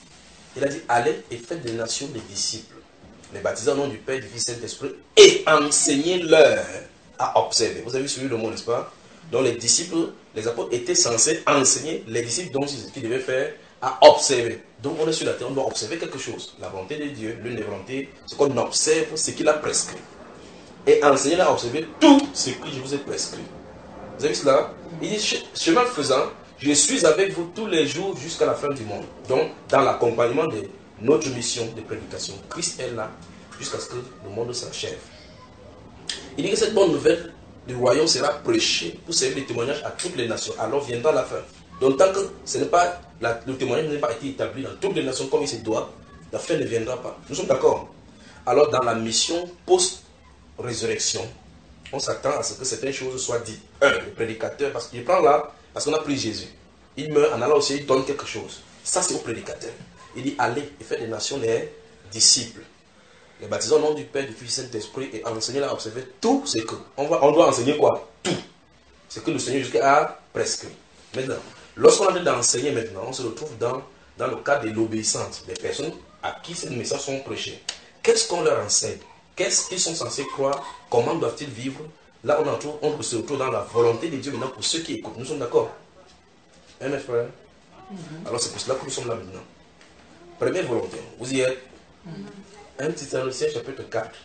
Il a dit, allez et faites des nations des disciples, les baptisés au nom du Père, du Fils et du Saint-Esprit, et enseignez-leur à observer. Vous avez suivi le mot, n'est-ce pas? Donc les disciples, les apôtres étaient censés enseigner les disciples, donc ce qu'ils devaient faire, à observer. Donc on est sur la terre, on doit observer quelque chose. La volonté de Dieu, l'une des volontés, c'est qu'on observe ce qu'il a prescrit. Et enseigner à observer tout ce que je vous ai prescrit. Vous avez vu cela? Il dit, chemin faisant, je suis avec vous tous les jours jusqu'à la fin du monde. Donc, dans l'accompagnement de notre mission de prédication, Christ est là jusqu'à ce que le monde s'achève. Il dit que cette bonne nouvelle du royaume sera prêchée pour servir de témoignage à toutes les nations. Alors viendra la fin. Donc, tant que ce n'est pas, la, le témoignage n'a pas été établi dans toutes les nations comme il se doit, la fin ne viendra pas. Nous sommes d'accord? Alors, dans la mission post-résurrection, on s'attend à ce que certaines choses soient dites. Un, le prédicateur, parce qu'il prend là, parce qu'on a pris Jésus. Il meurt, en allant aussi, il donne quelque chose. Ça, c'est au prédicateur. Il dit, allez et faites des nations les disciples. Les baptisés au nom du Père, du Fils et du Saint-Esprit, et enseignez à observer tout ce que. On, va, on doit enseigner quoi? Tout. Ce que le Seigneur jusqu'à prescrit. Maintenant, lorsqu'on a d'enseigner maintenant, on se retrouve dans, dans le cadre de l'obéissance des personnes à qui ces messages sont prêchés. Qu'est-ce qu'on leur enseigne? Qu'est-ce qu'ils sont censés croire? Comment doivent-ils vivre? Là, on, retrouve, on se retrouve dans la volonté de Dieu maintenant pour ceux qui écoutent. Nous sommes d'accord? Hein, mes frères? Mm-hmm. Alors, c'est pour cela que nous sommes là maintenant. Première volonté, vous y êtes? Mm-hmm. un Thessaloniciens chapitre quatre.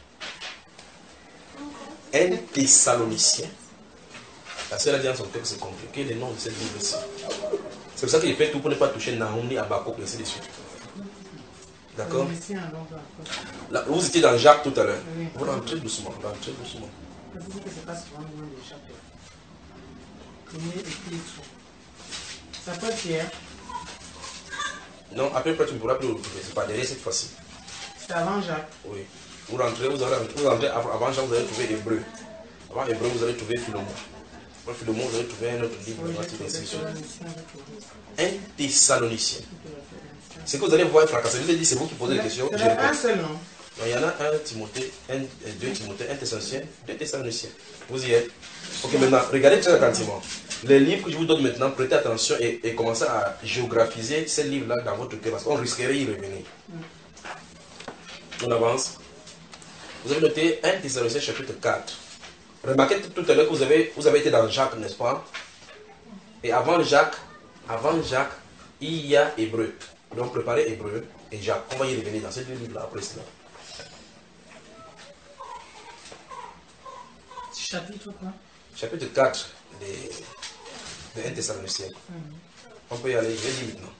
un Thessaloniciens. La sœur a dit en son cœur que c'est compliqué le nom de cette livre-ci. C'est pour ça qu'il fait tout pour ne pas toucher Nahum ni Habakkuk et ainsi de suite. D'accord? Là, vous étiez dans Jacques tout à l'heure. Oui. Vous rentrez doucement, rentrez doucement. Ça peut être hier. Non, après, tu ne pourras plus le retrouver. C'est pas derrière cette fois-ci. C'est avant Jacques. Oui. Vous rentrez, vous allez, vous rentrez avant Jacques, vous allez trouver Hébreu. Avant Hébreu, vous allez trouver Philemon. Après Philemon, vous allez trouver un autre livre. Un Thessalonicien. C'est que vous allez voir fracasser. Je vous ai dit, c'est vous qui posez les questions. Il y en a un seul, non? Il y en a un Timothée, un, deux Timothée, un Thessaloniciens, deux Thessaloniciens. Vous y êtes? Ok, maintenant, regardez très attentivement. Les livres que je vous donne maintenant, prêtez attention et, et commencez à géographiser ces livres-là dans votre cœur parce qu'on risquerait d'y revenir. On avance. Vous avez noté un Thessaloniciens chapitre quatre. Remarquez tout à l'heure que vous avez, vous avez été dans Jacques, n'est-ce pas? Et avant Jacques, avant Jacques, il y a Hébreu. Donc préparez Hébreu et Jacques. On va y revenir dans ces deux livres-là après cela. Chapitre quoi? Chapitre quatre de, de un Thessaloniciens. Mm-hmm. On peut y aller, je vais dire maintenant.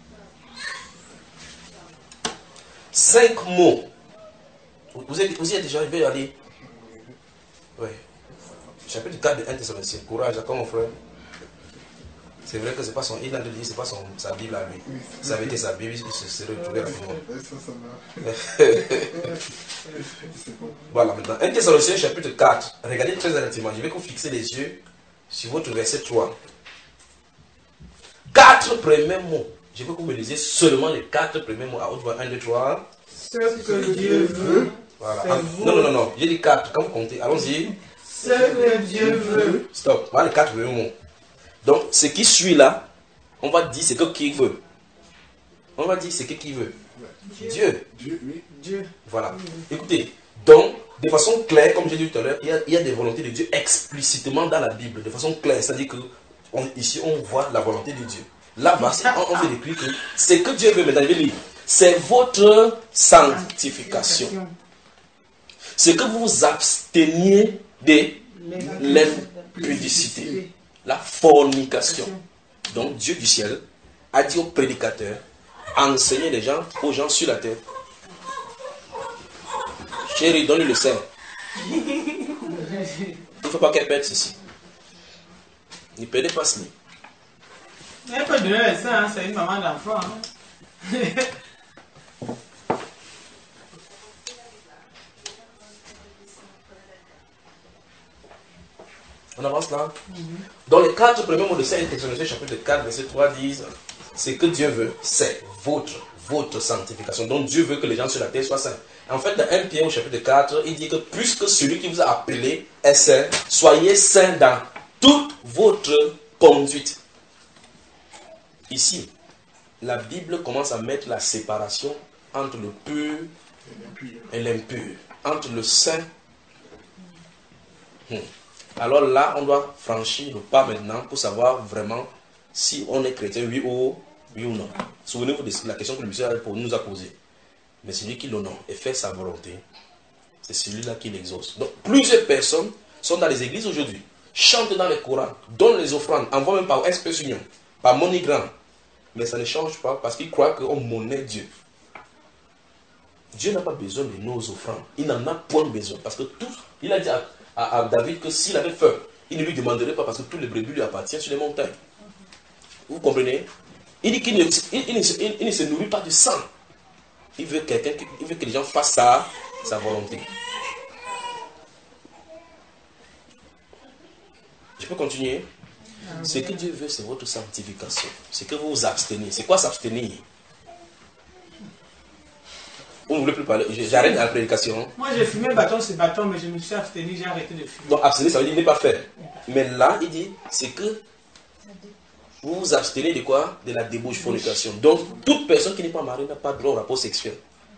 Cinq mots. Vous êtes, vous y êtes déjà arrivé à aller? Oui. Chapitre quatre de un Thessaloniciens. Courage, d'accord mon frère? C'est vrai que c'est pas son, il a dit, c'est pas son, sa Bible à lui. Ça avait été sa Bible, il se serait retrouvé rapidement. Voilà, maintenant. un Thessaloniciens chapitre quatre. Regardez très attentivement. Je vais vous fixer les yeux sur votre verset trois. Quatre premiers mots. Je veux que vous me lisiez seulement les quatre premiers mots à haute voix. un, deux, trois. Ce que Dieu veut. Voilà. Ah, non, non, non, non. J'ai dit quatre. Quand vous comptez, allons-y. Ce que Dieu veut. Stop. Voilà les quatre premiers mots. Donc, ce qui suit là, on va dire ce que qui veut. On va dire ce que qui veut. Dieu. Dieu. Dieu, oui. Dieu. Voilà. Écoutez, donc, de façon claire, comme j'ai dit tout à l'heure, il y a, il y a des volontés de Dieu explicitement dans la Bible, de façon claire. C'est-à-dire que on, ici, on voit la volonté de Dieu. Là-bas, on, on veut décrire que ce que Dieu veut, maintenant, je vais lire, c'est votre sanctification. Ce que vous vous absteniez de l'impudicité. La fornication. Donc Dieu du ciel a dit aux prédicateurs, enseignez les gens, aux gens sur la terre. Chérie, donne-lui le sein. Il ne faut pas qu'elle perde ceci. Ne perdez pas cela. Elle peut donner le sein, hein, c'est une maman d'enfant. Hein. On avance là. Mm-hmm. Dans les quatre premiers mots de Saint Thessaloniciens chapitre quatre, verset trois disent, ce que Dieu veut, c'est votre, votre sanctification. Donc Dieu veut que les gens sur la terre soient saints. En fait, dans un Pierre au chapitre quatre, il dit que puisque celui qui vous a appelé est saint, soyez saints dans toute votre conduite. Ici, la Bible commence à mettre la séparation entre le pur et l'impur, entre le saint. Hmm. Alors là, on doit franchir le pas maintenant pour savoir vraiment si on est chrétien, oui ou, oui ou non. Souvenez-vous de la question que le monsieur nous a posée. Mais celui qui l'honore et fait sa volonté, c'est celui-là qui l'exauce. Donc plusieurs personnes sont dans les églises aujourd'hui, chantent dans les Corans, donnent les offrandes, envoient même par espèce union, par MoneyGram. Mais ça ne change pas parce qu'ils croient qu'on monnaie Dieu. Dieu n'a pas besoin de nos offrandes. Il n'en a point besoin. Parce que tout, il a dit à, à, à David que s'il avait faim, il ne lui demanderait pas parce que tous les brebis lui appartiennent sur les montagnes. Vous comprenez? Il dit qu'il ne, il, il, il, il ne se nourrit pas du sang. Il veut, quelqu'un, il veut que les gens fassent sa, sa volonté. Je peux continuer? Ce que Dieu veut, c'est votre sanctification. C'est que vous vous abstenez. C'est quoi s'abstenir? Vous ne voulez plus parler? J'arrête la prédication. Moi, j'ai fumé bâton, c'est bâton, mais je me suis abstenu, j'ai arrêté de fumer. Donc, abstenir, ça veut dire ne pas faire. Mais là, il dit, c'est que vous vous abstenez de quoi? De la débauche, fornication. Donc, toute personne qui n'est pas mariée n'a pas droit au rapport sexuel.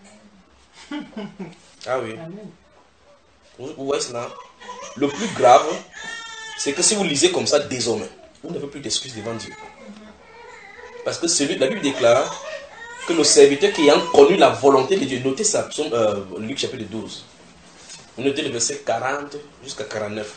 Ah oui. Vous, vous voyez cela? Le plus grave, c'est que si vous lisez comme ça désormais, vous n'avez plus d'excuses devant Dieu. Parce que celui, la Bible déclare que le serviteur qui ayant connu la volonté de Dieu, notez ça, euh, Luc chapitre douze, notez le verset quarante jusqu'à quarante-neuf.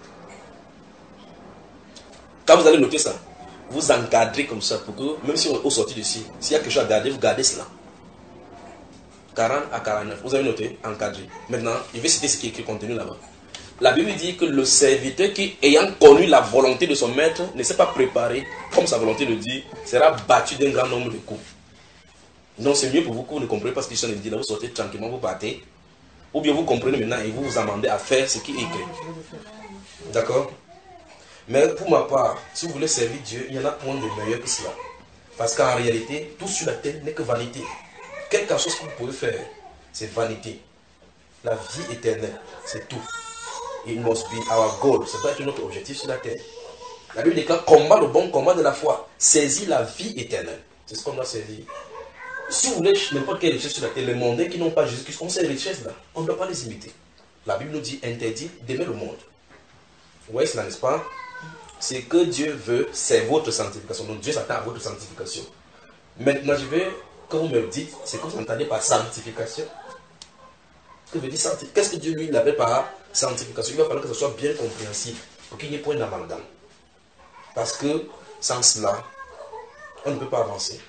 Quand vous allez noter ça, vous encadrez comme ça pour que, même si on est au sorti d'ici, s'il y a quelque chose à garder, vous gardez cela. quarante à quarante-neuf, vous avez noté, encadré. Maintenant, je vais citer ce qui est écrit contenu là-bas. La Bible dit que le serviteur qui, ayant connu la volonté de son maître, ne s'est pas préparé, comme sa volonté le dit, sera battu d'un grand nombre de coups. Donc c'est mieux pour vous que vous ne comprenez pas ce que je dit là, vous sortez tranquillement, vous partez. Ou bien vous comprenez maintenant et vous vous amendez à faire ce qui est écrit. D'accord? Mais pour ma part, si vous voulez servir Dieu, il y en a point de meilleur que cela. Parce qu'en réalité, tout sur la terre n'est que vanité. Quelque chose que vous pouvez faire, c'est vanité. La vie éternelle, c'est tout. It must be our goal. Ça doit être notre objectif sur la terre. La Bible déclare combat le bon combat de la foi. Saisis la vie éternelle. C'est ce qu'on doit saisir. Si vous voulez n'importe quelle richesse sur la terre, les mondains qui n'ont pas Jésus-Christ, on ces richesses-là, on ne doit pas les imiter. La Bible nous dit interdit d'aimer le monde. Vous voyez cela, n'est-ce pas? C'est que Dieu veut, c'est votre sanctification. Donc Dieu s'attend à votre sanctification. Maintenant, je veux que vous me dites, c'est que vous entendez par sanctification. Que veut dire sanctification? Qu'est-ce que Dieu lui l'appelle par sanctification? Il va falloir que ce soit bien compréhensible pour qu'il n'y ait point d'amalgame. Parce que sans cela, on ne peut pas avancer.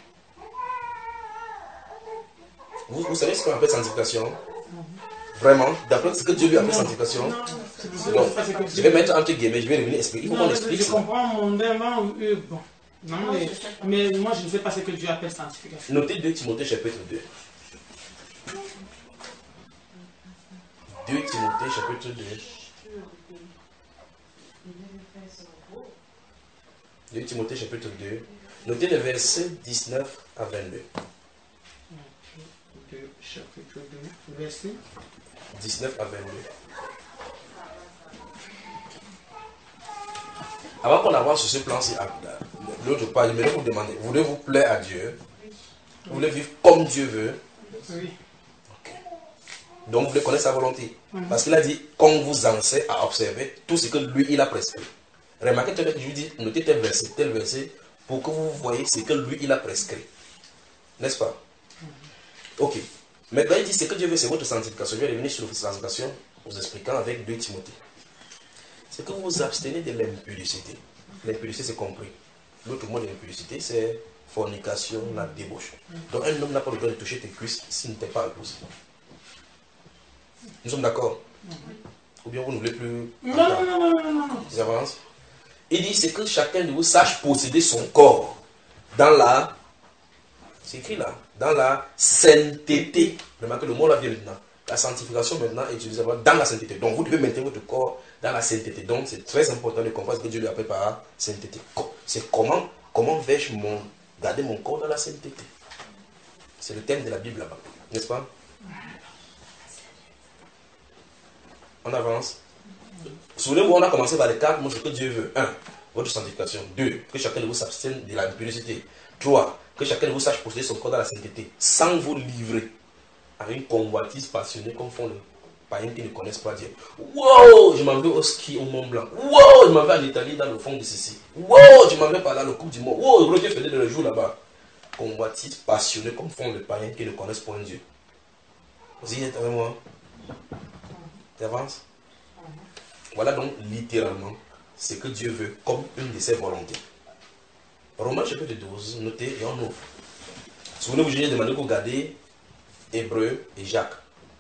Vous, vous savez ce qu'on appelle sanctification? Vraiment, d'après ce que Dieu lui appelle sanctification? Non, non, je vais mettre entre guillemets, je vais revenir expliquer. Il faut qu'on explique. Je comprends mondainement, euh, bon. Non, mais, mais moi je ne sais pas ce que Dieu appelle sanctification. Notez deux Timothée chapitre deux. deux Timothée chapitre deux. deux Timothée chapitre deux. Notez le verset dix-neuf à vingt-deux. deux chapitre deux, verset dix-neuf à vingt-deux. Avant qu'on avance sur ce plan-ci, l'autre part, je voudrais vous demander, voulez-vous plaire à Dieu? Vous voulez vivre comme Dieu veut? Oui. Okay. Donc vous voulez connaître sa volonté. Mm-hmm. Parce qu'il a dit, qu'on vous enseigne à observer tout ce que lui, il a prescrit. Remarquez que je lui dis, notez tel verset, tel verset, pour que vous voyez ce que lui, il a prescrit. N'est-ce pas? Mm-hmm. Ok. Maintenant, il dit, ce que Dieu veut, c'est votre sanctification. Je vais revenir sur votre sanctification, vous expliquant avec deux Timothée. C'est que vous vous abstenez de l'impudicité. L'impudicité, c'est compris. L'autre mot de l'impudicité, c'est fornication, la débauche. Donc, un homme n'a pas le droit de toucher tes cuisses s'il ne t'est pas épousé. Nous sommes d'accord? Ou bien vous ne voulez plus... Non, non, non, non, non, non. J'avance. Il dit, c'est que chacun de vous sache posséder son corps dans la... C'est écrit là. Dans la sainteté. Remarquez, le mot là vient maintenant. La sanctification maintenant est utilisée dans la sainteté. Donc vous devez maintenir votre corps dans la sainteté. Donc c'est très important de comprendre ce que Dieu lui appelle par sainteté. C'est comment, comment vais-je mon, garder mon corps dans la sainteté? C'est le thème de la Bible là-bas. N'est-ce pas? On avance. Souvenez-vous, on a commencé par les quatre mots, ce que Dieu veut. Un, votre sanctification. Deux, que chacun de vous s'abstienne de la impudicité. Trois, que chacun de vous sache posséder son corps dans la sainteté, sans vous livrer à une convoitise passionnée comme font les païens qui ne connaissent pas Dieu. Wow, je m'en vais au ski au Mont Blanc. Wow, je m'en vais en Italie dans le fond de ceci. Wow, je m'en vais par là le Coupe du Monde. Wow, Roger faisait le jour là-bas. Convoitise passionnée comme font les païens qui ne connaissent pas Dieu. Vous y êtes avec moi? Tu avances? Voilà donc littéralement ce que Dieu veut comme une de ses volontés. Romains chapitre douze, notez et on ouvre. Souvenez-vous, je vous ai demandé que vous regardez Hébreu et Jacques.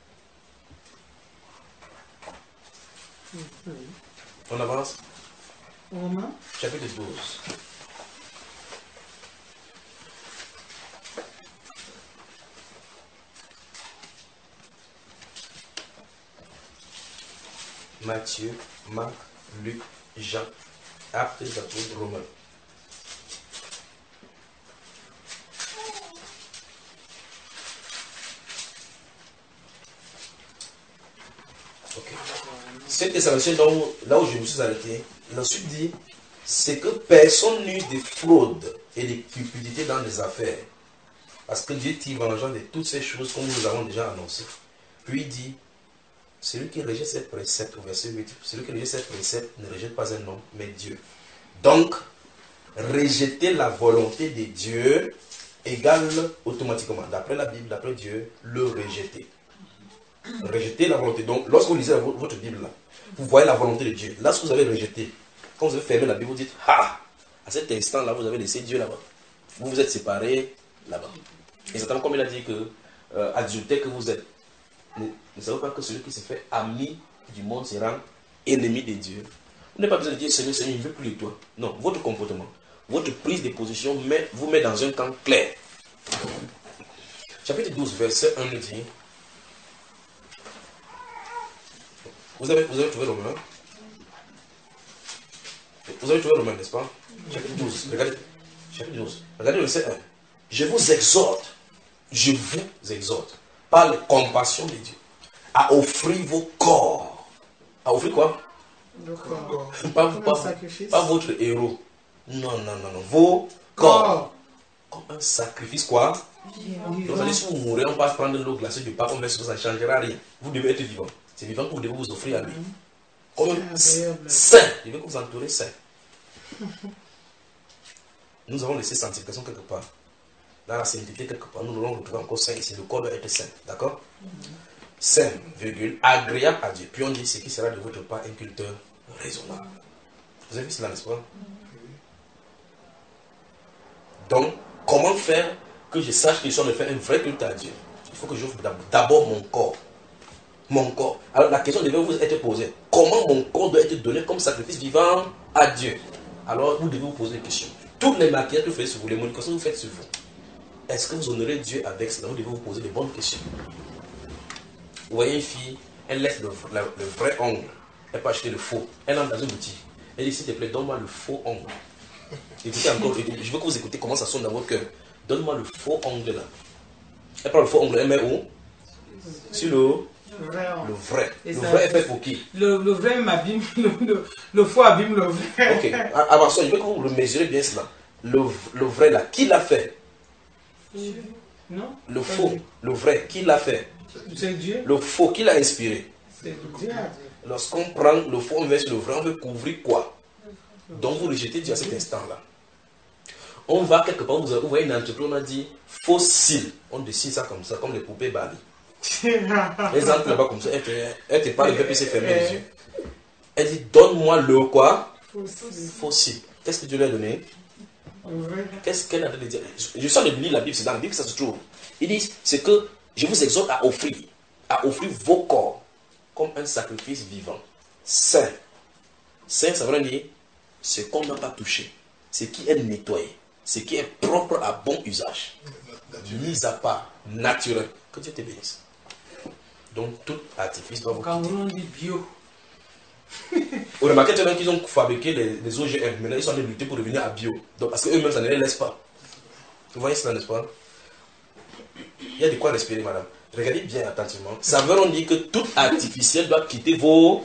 On avance. Romains Chapitre douze. Matthieu, Marc, Luc, Jean, Actes des Apôtres, Romains. Ok. Cette essentielle, là où je me suis arrêté, l'ensuite dit, c'est que personne n'eut de fraude et de cupidité dans les affaires. Parce que Dieu tire vengeance de toutes ces choses comme nous avons déjà annoncé. Puis il dit, celui qui rejette ses préceptes, au verset huit, celui qui rejette ses préceptes ne rejette pas un homme, mais Dieu. Donc, rejeter la volonté de Dieu égale automatiquement, d'après la Bible, d'après Dieu, le rejeter. Rejeter la volonté. Donc, lorsque vous lisez votre Bible, là, vous voyez la volonté de Dieu. Lorsque vous avez rejeté, quand vous avez fermé la Bible, vous dites, ah, à cet instant-là, vous avez laissé Dieu là-bas. Vous vous êtes séparés là-bas. Et Satan, comme il a dit que, euh, adultère que vous êtes, ne, ne savez pas que celui qui se fait ami du monde se rend ennemi de Dieu. Vous n'avez pas besoin de dire, Seigneur, Seigneur, je ne veux plus de toi. Non, votre comportement, votre prise de position met, vous met dans un camp clair. Chapitre douze, verset un nous dit, vous avez, vous avez trouvé Romain? Vous avez trouvé Romain, n'est-ce pas? Chapitre douze, regardez, chapitre douze, regardez le verset un. Je vous exhorte, je vous exhorte, par la compassion de Dieu, à offrir vos corps. À offrir quoi? Le corps. Pas, Comme pas, un sacrifice. pas votre héros. Non, non, non, non. Vos corps. Comme un sacrifice quoi? Donc, ça dit, si vous mourrez, on va prendre l'eau glacée du pape, on met sur ça, ça ne changera rien. Vous devez être vivant. C'est vivant que vous devez vous offrir à lui. Comme un saint. Il veut que vous entourez saint. Nous avons laissé sanctification quelque part. Dans la sainteté quelque part, nous allons retrouver encore saint ici. Le corps doit être saint. D'accord? Saint, virgule, agréable à Dieu. Puis on dit ce qui sera de votre part un culte raisonnable. Vous avez vu cela, n'est-ce pas? Donc, comment faire que je sache que je suis en train de faire un vrai culte à Dieu? Il faut que j'offre d'abord mon corps. Mon corps. Alors la question devait vous être posée. Comment mon corps doit être donné comme sacrifice vivant à Dieu? Alors vous devez vous poser des questions. Toutes les maquillages que vous faites sur vous, les modifications que vous faites sur vous, est-ce que vous honorez Dieu avec cela? Vous devez vous poser des bonnes questions. Vous voyez une fille, elle laisse le, le, le vrai ongle. Elle peut acheter le faux. Elle entre dans une boutique. Elle dit, s'il te plaît, donne-moi le faux ongle. Écoutez encore, je veux que vous écoutez comment ça sonne dans votre cœur. Donne-moi le faux ongle là. Elle prend le faux ongle, elle met où? Sur le, le vrai. Le vrai. Et le ça, vrai est fait pour qui? Le, le vrai m'abîme, le, le, le faux abîme le vrai. Ok, avançons, je veux que vous le mesurez bien cela. Le, le vrai là, qui l'a fait? Non? Le faux, le vrai, qui l'a fait? C'est Dieu. Le faux, qui l'a inspiré? C'est Dieu. Lorsqu'on prend le faux, on verse le vrai, on veut couvrir quoi? Donc vous rejetez Dieu à cet instant-là. On va quelque part, vous voyez une entreprise, on a dit fossile. On dessine ça comme ça, comme les poupées Barbie. Les entrent là-bas comme ça, elle te, elle te parle, elle peut se fermer les yeux. Elle dit, donne-moi le quoi? Fossile. Qu'est-ce que Dieu lui a donné? Qu'est-ce qu'elle a donné? Je sens de lire la Bible, c'est dans la Bible que ça se trouve. Il dit, c'est que je vous exhorte à offrir, à offrir vos corps comme un sacrifice vivant, saint. Saint, ça veut dire ce qu'on n'a pas touché, ce qui est nettoyé, ce qui est propre à bon usage, mis à part, naturel. Que Dieu te bénisse. Donc tout artifice doit vous Quand quitter. on dit bio. Vous remarquez qu'ils ont fabriqué les, les O G M, maintenant ils sont en train de lutter pour devenir à bio. Donc, parce qu'eux-mêmes, ça ne les laisse pas. Vous voyez cela, n'est-ce pas? Il y a de quoi respirer, madame. Regardez bien attentivement. Ça veut dire que tout artificiel doit quitter vos...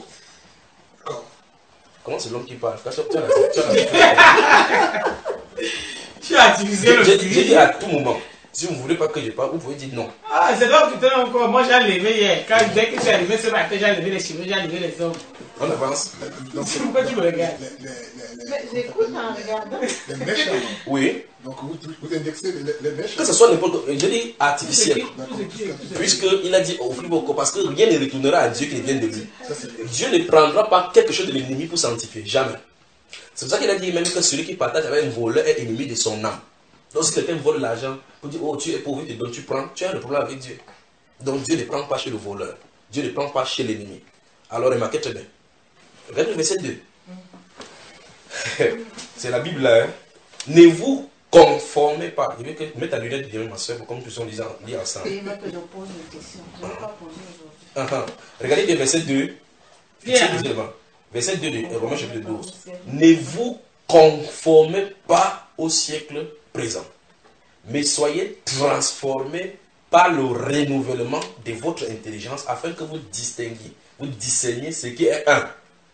Comment c'est l'homme qui parle? Tu as utilisé le J'ai spirit. dit à tout moment, si vous ne voulez pas que je parle, vous pouvez dire non. Ah, c'est donc tout à l'heure encore. Moi, j'ai enlevé hier. Quand, dès que tu es arrivé ce matin, j'ai enlevé les cheveux, j'ai enlevé les ongles. On avance. Donc, C'est pourquoi tu me regardes. les, les, les, les, Mais j'écoute en regardant. les mèches, là. Oui. Donc vous, vous indexez les, les mèches. Que ce soit n'importe quoi, je dis Tout ce artificiel. qui- tout ce qui- tout ce qui- Puisqu'il a dit offrir vos corps, parce que rien ne retournera à Dieu qui vient de lui. Ça, c'est Dieu ne prendra pas quelque chose de l'ennemi pour sanctifier, jamais. C'est pour ça qu'il a dit même que celui qui partage avec un voleur est ennemi de son âme. Donc si quelqu'un vole l'argent, pour dire, oh tu es pauvre, donc tu prends, tu as le problème avec Dieu. Donc Dieu ne prend pas chez le voleur. Dieu ne prend pas chez l'ennemi. Alors remarquez très bien. Regardez le verset deux. C'est la Bible là. Hein? Ne vous conformez pas. Je veux que mets ta lunette bien, ma soeur, comme tous on dit ensemble. Et moi que je pose une question. Je ne vais pas poser aujourd'hui. Ah, ah. Regardez bien verset deux. Bien. Fixez devant. Verset deux de Romains chapitre douze. Ne vous conformez pas au siècle présent, mais soyez transformés par le renouvellement de votre intelligence afin que vous distinguiez, vous discerniez ce qui est un.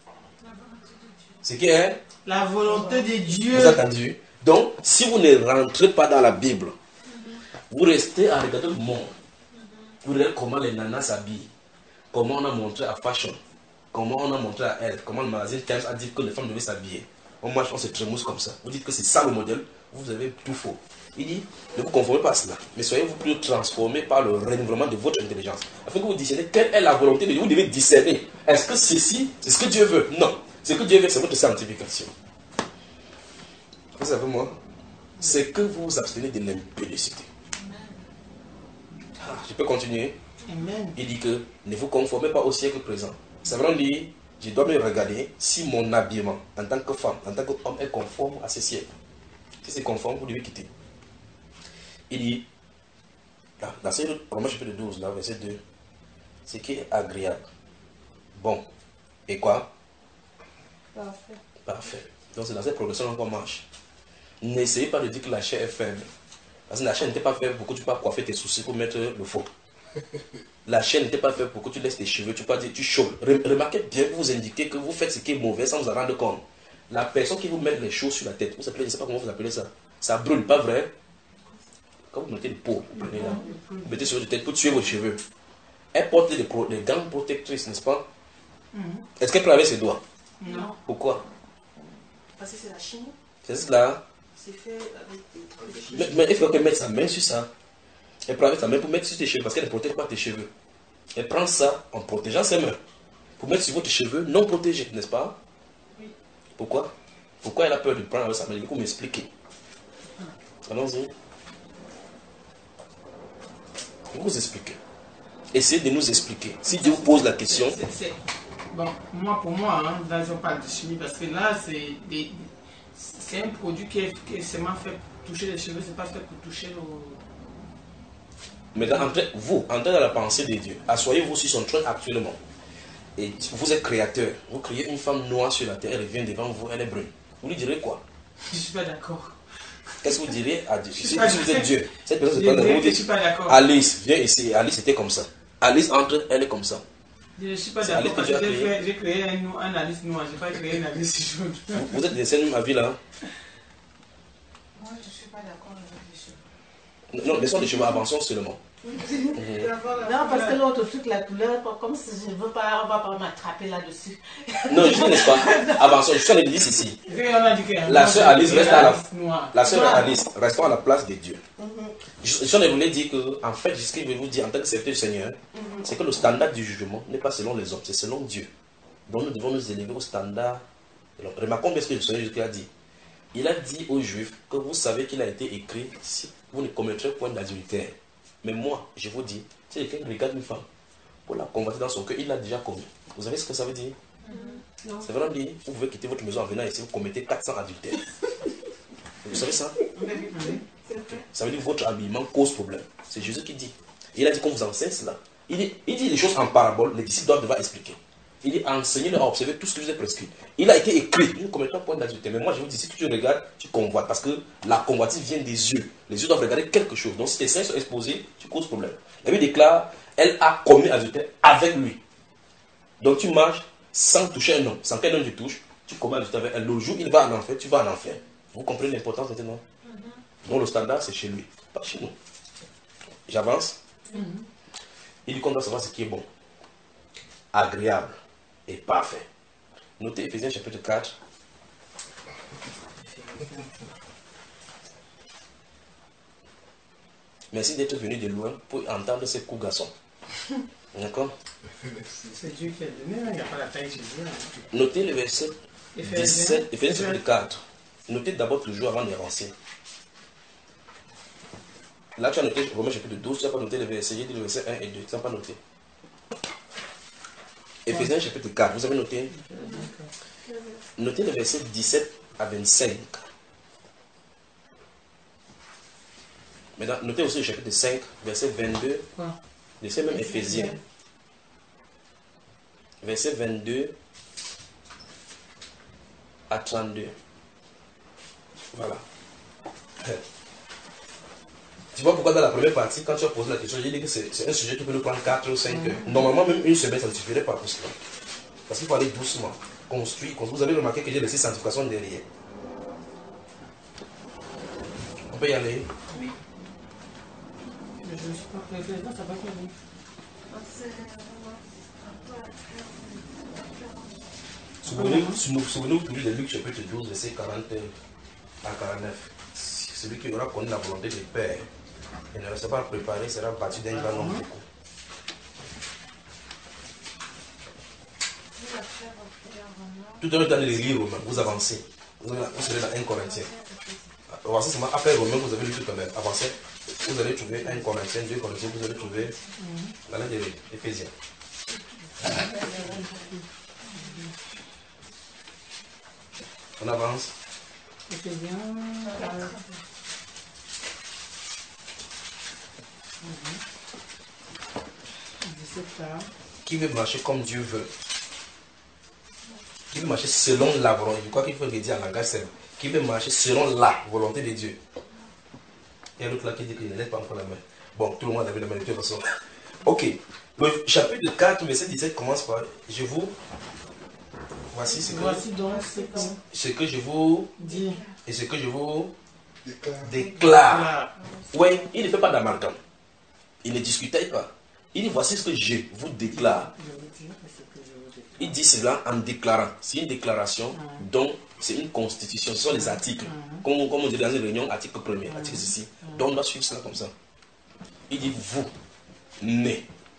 Ce qui est, La volonté de Dieu. vous avez entendu? Donc, si vous ne rentrez pas dans la Bible, vous restez à regarder le monde. Vous regardez comment les nanas s'habillent, comment on a montré à Fashion, comment on a montré à elle, comment le magazine Times a dit que les femmes devaient s'habiller. On marche, on se trémousse comme ça. Vous dites que c'est ça le modèle, vous avez tout faux. Il dit, ne vous conformez pas à cela, mais soyez-vous plutôt transformés par le renouvellement de votre intelligence. Afin que vous discerniez quelle est la volonté de Dieu. Vous devez discerner. Est-ce que ceci, c'est ce que Dieu veut? Non. Ce que Dieu veut, c'est votre sanctification. Vous savez moi, c'est que vous vous abstenez de l'impudicité. Ah, je peux continuer? Amen. Il dit que ne vous conformez pas au siècle présent. C'est vrai, on dit, je dois me regarder si mon habillement en tant que femme, en tant qu'homme est conforme à ce siècle. Si c'est conforme, vous devez quitter. Il dit, là, dans ce Romains chapitre douze, là, verset deux, ce qui est agréable, bon, et quoi? Parfait. Parfait. Donc c'est dans cette progression qu'on marche. N'essayez pas de dire que la chair est faible. Parce que la chair n'était pas faite pour que tu puisses coiffer tes soucis pour mettre le faux. La chair n'était pas faite pour que tu laisses tes cheveux, tu peux dire tu chaudes. Remarquez bien que vous indiquez que vous faites ce qui est mauvais sans vous en rendre compte. La personne qui vous met les choses sur la tête, vous appelez, je ne sais pas comment vous appelez ça. Ça brûle, pas vrai? Quand vous mettez le pot, vous prenez là, vous mettez sur votre tête pour tuer vos cheveux. Elle porte des, pro, des gants protectrices, n'est-ce pas? Mhm. Est-ce qu'elle peut laver ses doigts? Non. Pourquoi? Parce que c'est la chimie. C'est cela. C'est fait avec des trucs. Mais, mais il faut qu'elle mette sa main sur ça. Elle prend avec sa main pour mettre sur tes cheveux parce qu'elle ne protège pas tes cheveux. Elle prend ça en protégeant ses mains pour mettre sur votre cheveux non protégés, n'est-ce pas? Oui. Pourquoi? Pourquoi elle a peur de prendre avec sa main? Il faut m'expliquer. Allons-y. Vous expliquez. Essayez de nous expliquer. Si Dieu vous pose la question. C'est- c'est- Bon, moi, pour moi, hein, là, on parle de chimie parce que là, c'est des- c'est un produit qui est, qui est seulement fait pour toucher les cheveux, c'est pas fait pour toucher le. Maintenant, entrez, vous, entrez dans la pensée de Dieu. Assoyez-vous sur son trône actuellement. Et vous êtes créateur. Vous créez une femme noire sur la terre, elle vient devant vous, elle est brune. Vous lui direz quoi? Je suis pas d'accord. Qu'est-ce que vous direz à Dieu? Je Si, suis pas si vous êtes Dieu, cette personne Je se prend dirais vous que je dites, suis pas d'accord. Alice, viens ici. Alice était comme ça. Alice entre, elle est comme ça. Je ne suis pas C'est d'accord Alice que parce tu que as j'ai créé. fait- j'ai créé un, nou- un Alice noir, je n'ai pas créé un Alice jaune. Vous, vous êtes des scènes de ma vie là. Moi, je ne suis pas d'accord avec les cheveux. Non, laissons les cheveux, avançons seulement. Mhm. Non, parce que l'autre truc, la couleur, comme si je ne veux pas, on va pas m'attraper là-dessus. Non, je ne laisse pas. Avançons, je suis en train de dire ceci. Et on a dit que La sœur Alice reste à la- Alice noire. La sœur Voilà. Alice, restons à la place de Dieu. Je, je ne voulais dire que, en fait, ce que je vais vous dire en tant que serviteur du Seigneur, c'est que le standard du jugement n'est pas selon les hommes, c'est selon Dieu. Donc nous devons nous élever au standard. Alors, remarquons bien ce que le Seigneur Jésus a dit. Il a dit aux Juifs que vous savez qu'il a été écrit si vous ne commettrez point d'adultère. Mais moi, je vous dis, si quelqu'un regarde une femme pour la convertir dans son cœur, il l'a déjà commis. Vous savez ce que ça veut dire? Non. C'est vraiment dire, vous pouvez quitter votre maison en venant ici, vous commettez quatre cents adultères. Vous savez ça? C'est vrai. Ça veut dire que votre habillement cause problème. C'est Jésus qui dit. Il a dit qu'on vous enseigne cela. Il dit, il dit les choses en parabole, les disciples doivent devoir expliquer. Il dit, enseignez-leur à observer tout ce que je vous ai prescrit. Il a été écrit, ne commettez pas point d'adultère. Mais moi, je vous dis, si tu regardes, tu convoites. Parce que la convoitise vient des yeux. Les yeux doivent regarder quelque chose. Donc, si tes seins sont exposés, tu causes problème. La Bible déclare, elle a commis adultère avec lui. Donc, tu marches sans toucher un homme. Sans qu'un homme te touche, tu commets adultère avec elle. Le jour où il va en enfer, tu vas en enfer. Vous comprenez l'importance maintenant? Donc le standard, c'est chez lui, pas chez nous. J'avance. Mm-hmm. Il dit qu'on doit savoir ce qui est bon, agréable et parfait. Notez Éphésiens chapitre quatre. Merci d'être venu de loin pour entendre ces coups garçons. D'accord? C'est Dieu qui a donné, il n'y a pas la taille de Dieu. Notez le verset dix-sept, Éphésiens chapitre quatre. Notez d'abord toujours avant de rancer. Là, tu as noté Romains chapitre douze, tu n'as pas noté le verset, j'ai dit le verset un et deux, tu n'as pas noté. Éphésiens chapitre quatre, vous avez noté? Notez le verset dix-sept à vingt-cinq. Maintenant, notez aussi le chapitre cinq, verset vingt-deux. Laissez même Éphésiens. Verset vingt-deux à trente-deux. Voilà. Tu vois pourquoi dans la première partie, quand tu as posé la question, j'ai dit que c'est un sujet qui peut nous prendre quatre ou cinq heures. Normalement, même une semaine, ça ne suffirait pas pour cela. Parce qu'il faut aller doucement. Construire, construire. Vous avez remarqué que j'ai laissé sanctification derrière. On peut y aller? Oui. Je ne suis pas préféré, ça va pas aller. Souvenez-vous souvenez toujours de Luc chapitre douze, verset quarante à quarante-neuf. Celui qui aura connu la volonté du Père et ne reste pas préparé sera battu d'un grand nombre de coups. Tout à l'heure, dans les livres Romains, vous avancez. Vous, vous serez dans un Corinthien. Avancez seulement après Romains, vous avez lu tout quand même. Avancez. Vous allez trouver un Corinthien, deux Corinthiens, vous allez trouver la lettre des Éphésiens. On avance. Éphésiens. Qui veut marcher comme Dieu veut? Qui veut marcher selon la volonté? Je crois qu'il faut le dire en langage simple. Qui veut marcher selon la volonté de Dieu? Il y a l'autre là qui dit qu'il ne lève pas encore la main. Bon, tout le monde a vu la main de toute façon. Ok. Le chapitre quatre, verset dix-sept commence par je vous. Voici ce que, Voici donc ce que, ce que je vous dis et ce que je vous Déclare. déclare. Oui, il ne fait pas d'amalgame. Il ne discutait pas. Il dit voici ce que je vous déclare. Il dit cela en déclarant. C'est une déclaration, donc c'est une constitution. Ce sont les articles. Comme, comme on dit dans une réunion, article premier, article ceci. Donc on doit suivre cela comme ça. Il dit vous ne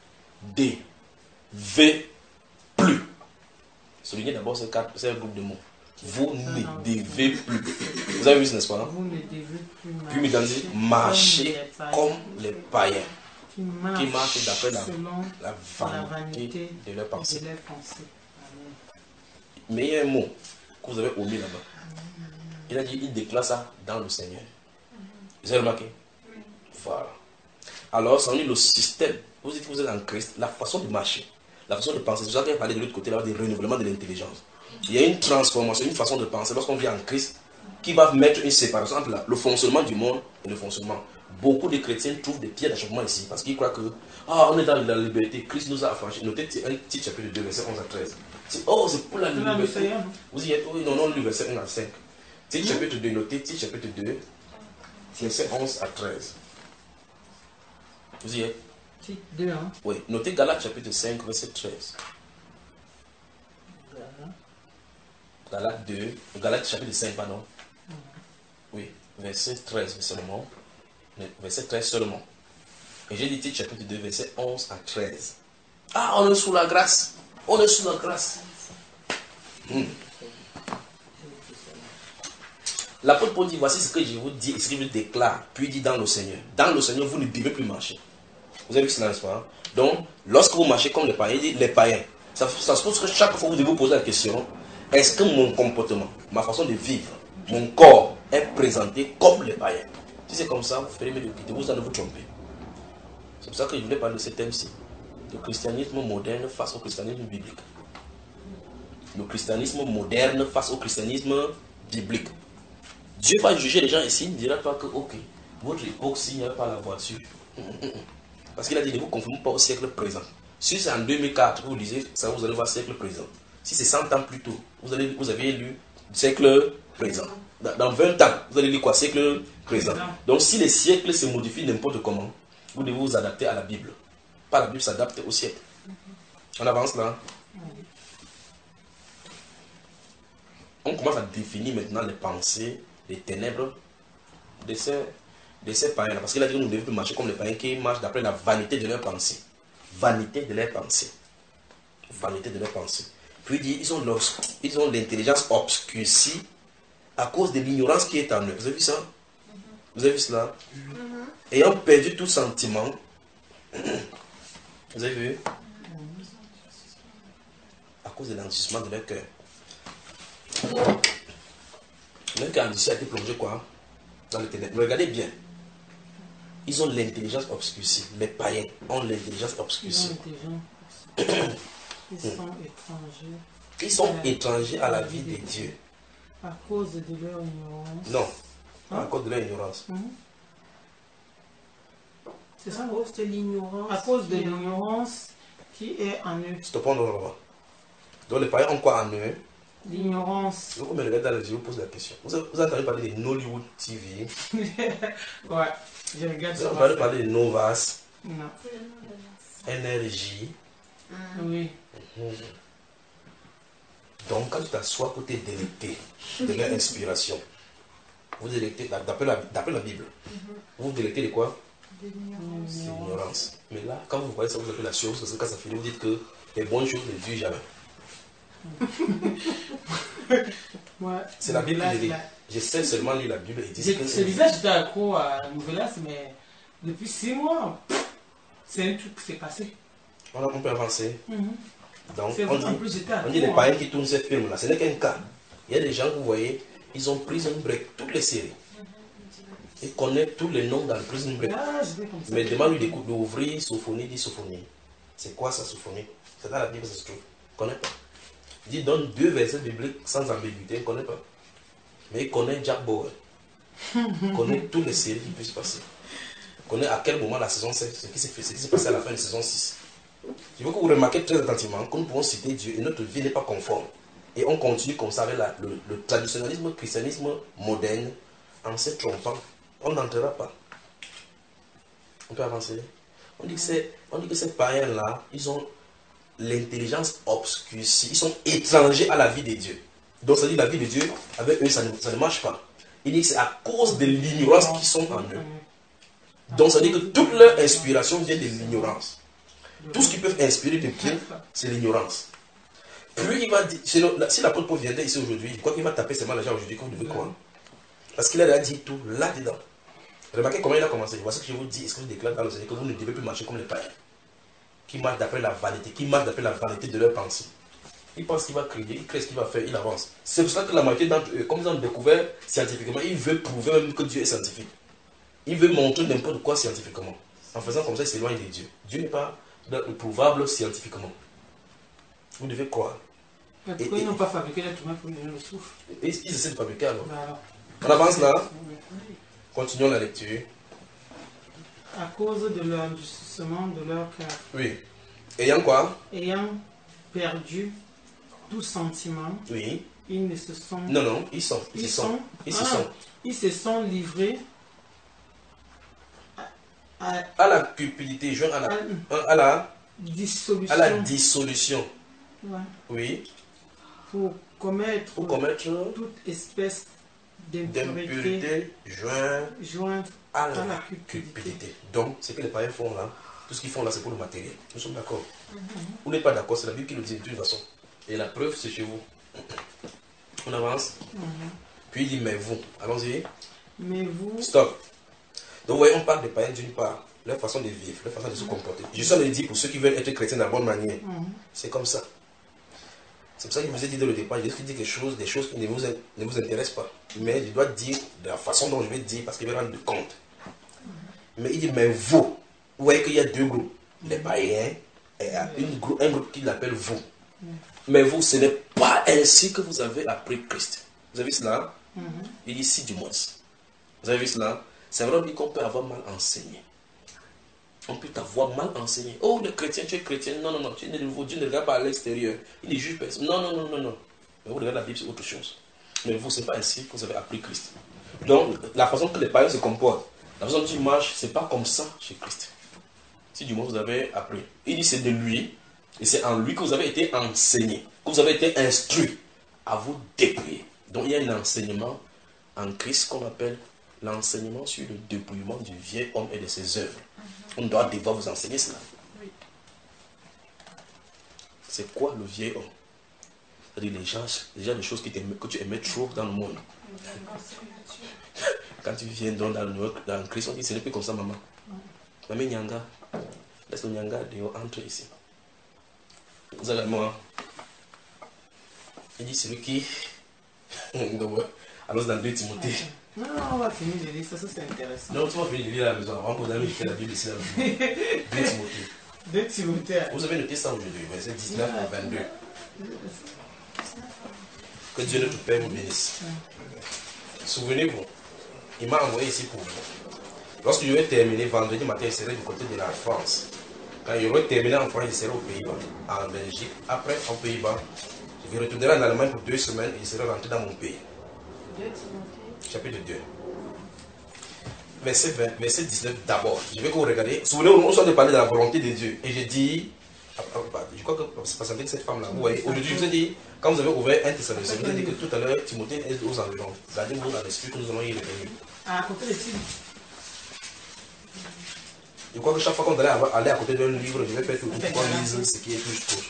devez plus. Soulignez d'abord ce, ce groupe de mots. Vous ne devez plus. Vous avez vu ce, n'est-ce pas? Vous ne devez plus marcher, Puis il dit marcher comme les païens. Qui marchent, qui marchent d'après la, la, la vanité de leurs pensées. Mais il y a un mot que vous avez omis là-bas. Il a dit, il déclare ça dans le Seigneur. Vous avez remarqué? Voilà. Alors, ça veut dire le système. Vous dites que vous êtes en Christ, la façon de marcher, la façon de penser. C'est ça qu'il a parlé de l'autre côté, là, du renouvellement de l'intelligence. Il y a une transformation, une façon de penser lorsqu'on vient en Christ qui va mettre une séparation entre là, le fonctionnement du monde et le fonctionnement. Beaucoup de chrétiens trouvent des pieds d'achoppement ici parce qu'ils croient que ah, on est dans la liberté, Christ nous a affranchis. Notez un petit chapitre deux, verset onze à treize. Oh, c'est pour la liberté. Vous y êtes? Oui, non, non, le verset un à cinq. Petit chapitre deux, notez, petit chapitre deux, verset onze à treize. Vous y êtes? deux, hein? Oui, notez Galates chapitre cinq, verset treize. Galates deux, Galates chapitre cinq, pardon. Oui, verset treize seulement. Verset treize seulement. Et j'ai dit Tite chapitre deux, verset onze à treize. Ah, on est sous la grâce. On est sous la grâce. Hmm. L'apôtre Paul dit, voici ce que je vous dis et ce que je vous déclare. Puis il dit dans le Seigneur. Dans le Seigneur, vous ne devez plus marcher. Vous avez vu cela, n'est-ce pas? Donc, lorsque vous marchez comme les païens, il dit les païens. Ça, ça suppose que chaque fois vous devez vous poser la question, est-ce que mon comportement, ma façon de vivre, mon corps est présenté comme les païens? Si c'est comme ça, vous ferez mieux de quitter, vous allez vous tromper. C'est pour ça que je voulais parler de ce thème-ci. Le christianisme moderne face au christianisme biblique. Le christianisme moderne face au christianisme biblique. Dieu va juger les gens ici, il ne dira pas que, ok, votre époque, s'il n'y a pas la voiture. Parce qu'il a dit, ne vous conformez pas au siècle présent. Si c'est en deux mille quatre, vous lisez, ça vous allez voir siècle présent. Si c'est cent ans plus tôt, vous, allez, vous avez lu siècle présent. dans, dans vingt ans, vous allez lire quoi? Siècle présent. Donc si les siècles se modifient n'importe comment, vous devez vous adapter à la Bible. Pas la Bible s'adapte au siècle. On avance là. On commence à définir maintenant les pensées, les ténèbres de ces, de ces païens. Parce qu'il a dit que nous devons marcher comme les païens qui marchent d'après la vanité de leurs pensées. Vanité de leurs pensées. Vanité de leurs pensées. Puis il dit, ils ont, ils ont l'intelligence obscurcie à cause de l'ignorance qui est en eux. Vous avez vu ça? Vous avez vu cela? Mm-hmm. Ayant perdu tout sentiment. Vous avez vu? À cause de l'endurcissement de leur cœur. Leur cœur endurci a été plongé quoi? Dans le ténèbre. Regardez bien. Ils ont l'intelligence obscurcie. Les païens ont l'intelligence obscurcie. Ils sont étrangers. Ils sont étrangers à la vie de Dieu. À cause de leur ignorance. Non. Hein? À cause de leur ignorance. Mmh. C'est ça, c'est l'ignorance. À cause de l'ignorance qui est en eux. Stoppons là. Donc les païens ont quoi en eux? L'ignorance. Donc, vous me regardez dans les yeux, vous posez la question. Vous avez, vous avez entendu parler de Nollywood T V? Ouais, je regarde ça. Vous avez entendu parler de Novas? Non. N R J? Mmh. Oui. Mmh. Donc, quand tu t'assois pour te délecter de leur inspiration, vous délectez, d'après la, d'après la Bible, mmh. vous vous délectez de quoi? De l'ignorance. Mais là, quand vous voyez ça, vous avez la chose, parce que quand ça finit, vous dites que les bonnes choses ne durent jamais. Ouais, c'est la Bible qui dit. J'essaie seulement de lire la Bible et dire que... Celui-là, j'étais accro à Novelas, mais depuis six mois, c'est un truc qui s'est passé. On, a, on peut avancer. Mm-hmm. Donc, on dit, plus, on dit les païens qui tournent ces films-là, ce n'est qu'un cas. Il y a des gens que vous voyez, ils ont Prison Break, toutes les séries. Ils connaissent tous les noms dans le Prison Break. Ah, mais demande-lui d'ouvrir Sophonie, dit Sophonie. C'est quoi ça, Sophonie? C'est dans la Bible, ça se trouve. Il ne connaît pas. Il dit, donne deux versets bibliques sans ambiguïté, il ne connaît pas. Mais il connaît Jack Bauer. Il connaît toutes les séries qui puissent passer. Il connaît à quel moment la saison sept, ce qui s'est passé à la fin de la saison six. Je veux que vous remarquez très attentivement que nous pouvons citer Dieu et notre vie n'est pas conforme. Et on continue comme ça avec la, le, le traditionnalisme, le christianisme moderne, en se trompant. On n'entrera pas. On peut avancer. On dit que ces, on dit que ces païens-là, ils ont l'intelligence obscurcie. Ils sont étrangers à la vie de Dieu. Donc ça dit la vie de Dieu, avec eux, ça ne, ça ne marche pas. Il dit que c'est à cause de l'ignorance qu'ils sont en eux. Donc ça dit que toute leur inspiration vient de l'ignorance. Tout ce qu'ils peuvent inspirer de Dieu, c'est l'ignorance. Puis il va dire, si l'apôtre Paul viendrait ici aujourd'hui, je crois qu'il va taper seulement les gens aujourd'hui que vous devez croire. Parce qu'il a déjà dit tout là-dedans. Remarquez comment il a commencé. Voici ce que je vous dis, est-ce que je déclare dans le Seigneur que vous ne devez plus marcher comme les païens. Qui marchent d'après la vanité, qui marchent d'après la vanité de leurs pensées. Il pense qu'il va crier, il crée ce qu'il va faire, il avance. C'est pour cela que la moitié d'entre eux, comme ils ont découvert scientifiquement, ils veulent prouver même que Dieu est scientifique. Ils veulent montrer n'importe quoi scientifiquement. En faisant comme ça, ils s'éloignent de Dieu. Dieu n'est pas prouvable scientifiquement. Vous devez croire. Mais pourquoi et, ils n'ont pas fabriqué l'être humain pour le souffle? Ils essaient de fabriquer alors. Bah alors. On avance là. Continuons la lecture. À cause de l'endurcissement de leur cœur. Oui. Ayant quoi? Ayant perdu tout sentiment. Oui. Ils ne se sont... Non, non, ils sont. Ils, ils se sont. sont. Ils ah, se sont. Ils se sont livrés à, à, à la cupidité, joint à la, à, à la dissolution. À la dissolution. Ouais. Oui. Pour commettre, Pour commettre toute espèce d'impurité jointe joint à la, à la cupidité. cupidité. Donc, ce que les païens font là, tout ce qu'ils font là, c'est pour le matériel. Nous sommes d'accord. Mm-hmm. Vous n'êtes pas d'accord, c'est la Bible qui nous dit de toute façon. Et la preuve, c'est chez vous. On avance. Mm-hmm. Puis il dit, mais vous, allons-y. Mais vous. Stop. Donc, vous voyez, on parle des païens d'une part, leur façon de vivre, leur façon de se comporter. Je suis en train de dire pour ceux qui veulent être chrétiens de la bonne manière, mm-hmm. c'est comme ça. C'est pour ça que je vous ai dit dès le départ, je vais dire quelque chose, des choses qui ne vous, ne vous intéressent pas. Mais je dois dire de la façon dont je vais dire parce qu'il va rendre compte. Mm-hmm. Mais il dit, mais vous, vous voyez qu'il y a deux groupes, mm-hmm. les païens et une groupe, un groupe qu'il appelle vous. Mm-hmm. Mais vous, ce n'est pas ainsi que vous avez appris Christ. Vous avez vu cela? Mm-hmm. Il dit, si du moins. Vous avez vu cela? C'est vraiment dit qu'on peut avoir mal enseigné. On peut t'avoir mal enseigné. Oh, le chrétien, tu es chrétien. Non, non, non, tu es de nouveau. Dieu ne regarde pas à l'extérieur. Il ne juge personne. Non, non, non, non, non. Mais vous regardez la Bible, c'est autre chose. Mais vous, ce n'est pas ainsi que vous avez appris Christ. Donc, la façon que les païens se comportent, la façon dont ils marchent, ce n'est pas comme ça chez Christ. Si du moins vous avez appris. Il dit c'est de lui, et c'est en lui que vous avez été enseigné, que vous avez été instruit à vous dépouiller. Donc il y a un enseignement en Christ qu'on appelle l'enseignement sur le dépouillement du vieil homme et de ses œuvres. On doit devoir vous enseigner cela. C'est quoi le vieil homme? C'est-à-dire les gens, déjà les choses que, que tu aimais trop dans le monde. Quand tu viens dans, dans, le, dans le Christ, on dit ce n'est plus comme ça, maman. Maman Nyanga, laisse le Nyanga dehors, entre ici. Vous allez moi. Il dit celui qui. Alors dans deux Timothée. Non, non, on va finir de lire ça, ça c'est intéressant. Non, tu vas finir de lire à la maison. Avant pour d'aller jeter la Bible ici. deux Timothée. deux Timothée. Vous avez noté ça aujourd'hui, verset dix-neuf à vingt-deux. Que Dieu notre Père vous bénisse. Souvenez-vous, il m'a envoyé ici pour vous. Lorsque je vais terminer, vendredi matin, je serai du côté de la France. Quand je vais terminer en France, je serai aux Pays-Bas, en Belgique. Après, aux Pays-Bas, je retournerai en Allemagne pour deux semaines et je serai rentré dans mon pays. deux Timothée. Chapitre deux. Verset, vingt, verset dix-neuf d'abord. Je vais que vous regardez. Souvenez-vous, on soit de parler de la volonté de Dieu. Et j'ai dit, je crois que c'est pas que cette femme-là, vous voyez, aujourd'hui, je vous ai dit, quand vous avez ouvert un Thessaloniciens, je vous ai dit que tout à l'heure, Timothée est aux environs. Gardez-vous dans l'esprit que nous allons y revenir. À côté de Timothée. Je crois que chaque fois qu'on allait aller à côté d'un livre, je vais faire tout pour qu'on lise ce qui est plus proche.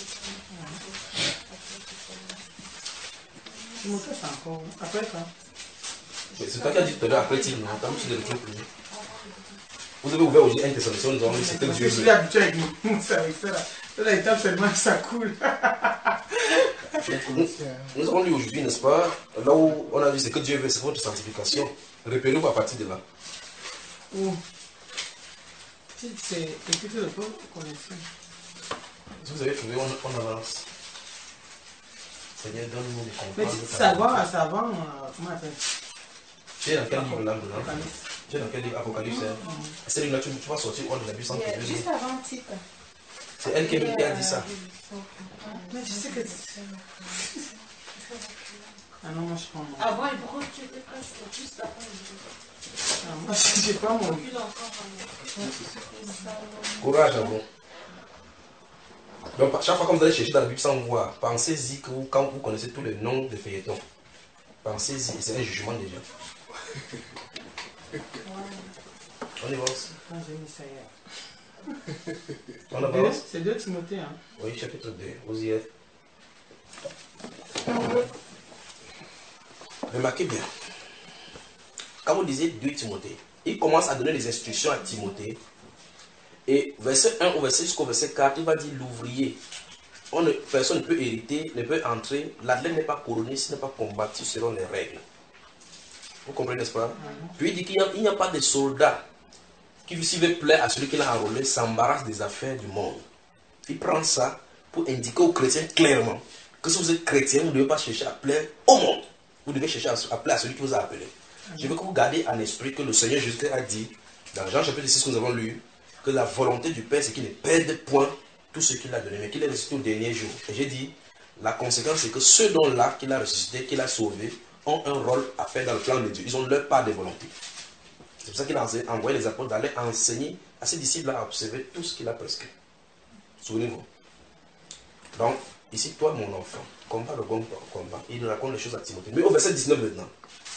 Timothée, c'est encore. Après quand? C'est toi qui as dit tout à l'heure, après Timothée, non, tu de retour plus. Vous avez ouvert aujourd'hui un Thessaloniciens, nous avons lu ce que Dieu veut. Je suis habitué avec nous, ça, avec ça. Là, l'étape seulement, ça coule. Nous, nous avons lu aujourd'hui, n'est-ce pas? Là où on a dit ce que Dieu veut, c'est votre sanctification. Repérez-vous à partir de là. Où? C'est écouter le peuple connaissant. Si vous avez trouvé, on, on avance. Seigneur, donne-nous des comprendre. Mais tu sais, savoir, savoir, comment on appelle? Tu es dans quel livre là dedans? Tu es dans quel livre? Apocalypse. C'est livre là, tu, tu vas sortir hors de la Bible sans te dire. Juste avant le titre. C'est elle qui a dit ça. Mais je sais que. Ah non, moi je prends mon. Avant, il brûle, tu étais presque juste avant. Ah, moi je pas mon. Courage à vous. Donc, chaque fois que vous allez chercher dans la Bible sans voir, pensez-y que vous, quand vous connaissez tous les noms des feuilletons, pensez-y, c'est un jugement déjà. On y va aussi. Ah, j'ai mis ça hier. On avance. C'est deux Timothée, hein? Oui, chapitre deux, vous y êtes. Remarquez bien. Quand vous lisez deux Timothée, il commence à donner des instructions à Timothée. Et verset un au verset jusqu'au verset quatre, il va dire l'ouvrier. On ne, personne ne peut hériter, ne peut entrer. L'athlète n'est pas couronné s'il n'est pas combattu selon les règles. Vous comprenez, n'est-ce pas? Mm-hmm. Puis il dit qu'il n'y a, a pas de soldat qui, s'il veut plaire à celui qui l'a enrôlé, s'embarrasse des affaires du monde. Il prend ça pour indiquer aux chrétiens clairement que si vous êtes chrétien, vous ne devez pas chercher à plaire au monde. Vous devez chercher à, à plaire à celui qui vous a appelé. Mm-hmm. Je veux que vous gardiez en esprit que le Seigneur Jésus a dit, dans Jean chapitre six que nous avons lu, que la volonté du Père, c'est qu'il ne perde point tout ce qu'il a donné, mais qu'il est ressuscité au dernier jour. Et j'ai dit, la conséquence, c'est que ceux dont-là qu'il a ressuscité, qu'il a sauvé, ont un rôle à faire dans le plan de Dieu. Ils ont leur part de volonté. C'est pour ça qu'il a envoyé les apôtres d'aller enseigner à ses disciples à observer tout ce qu'il a prescrit. Souvenez-vous. Donc, ici, toi, mon enfant, combat le bon combat. Il raconte les choses à Timothée. Mais au verset dix-neuf maintenant,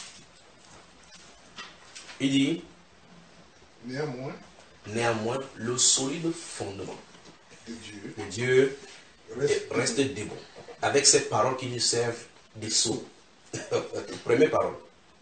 il dit, néanmoins, Néanmoins, le solide fondement de Dieu, de Dieu reste, reste debout, avec ces paroles qui nous servent des sceaux. Première parole.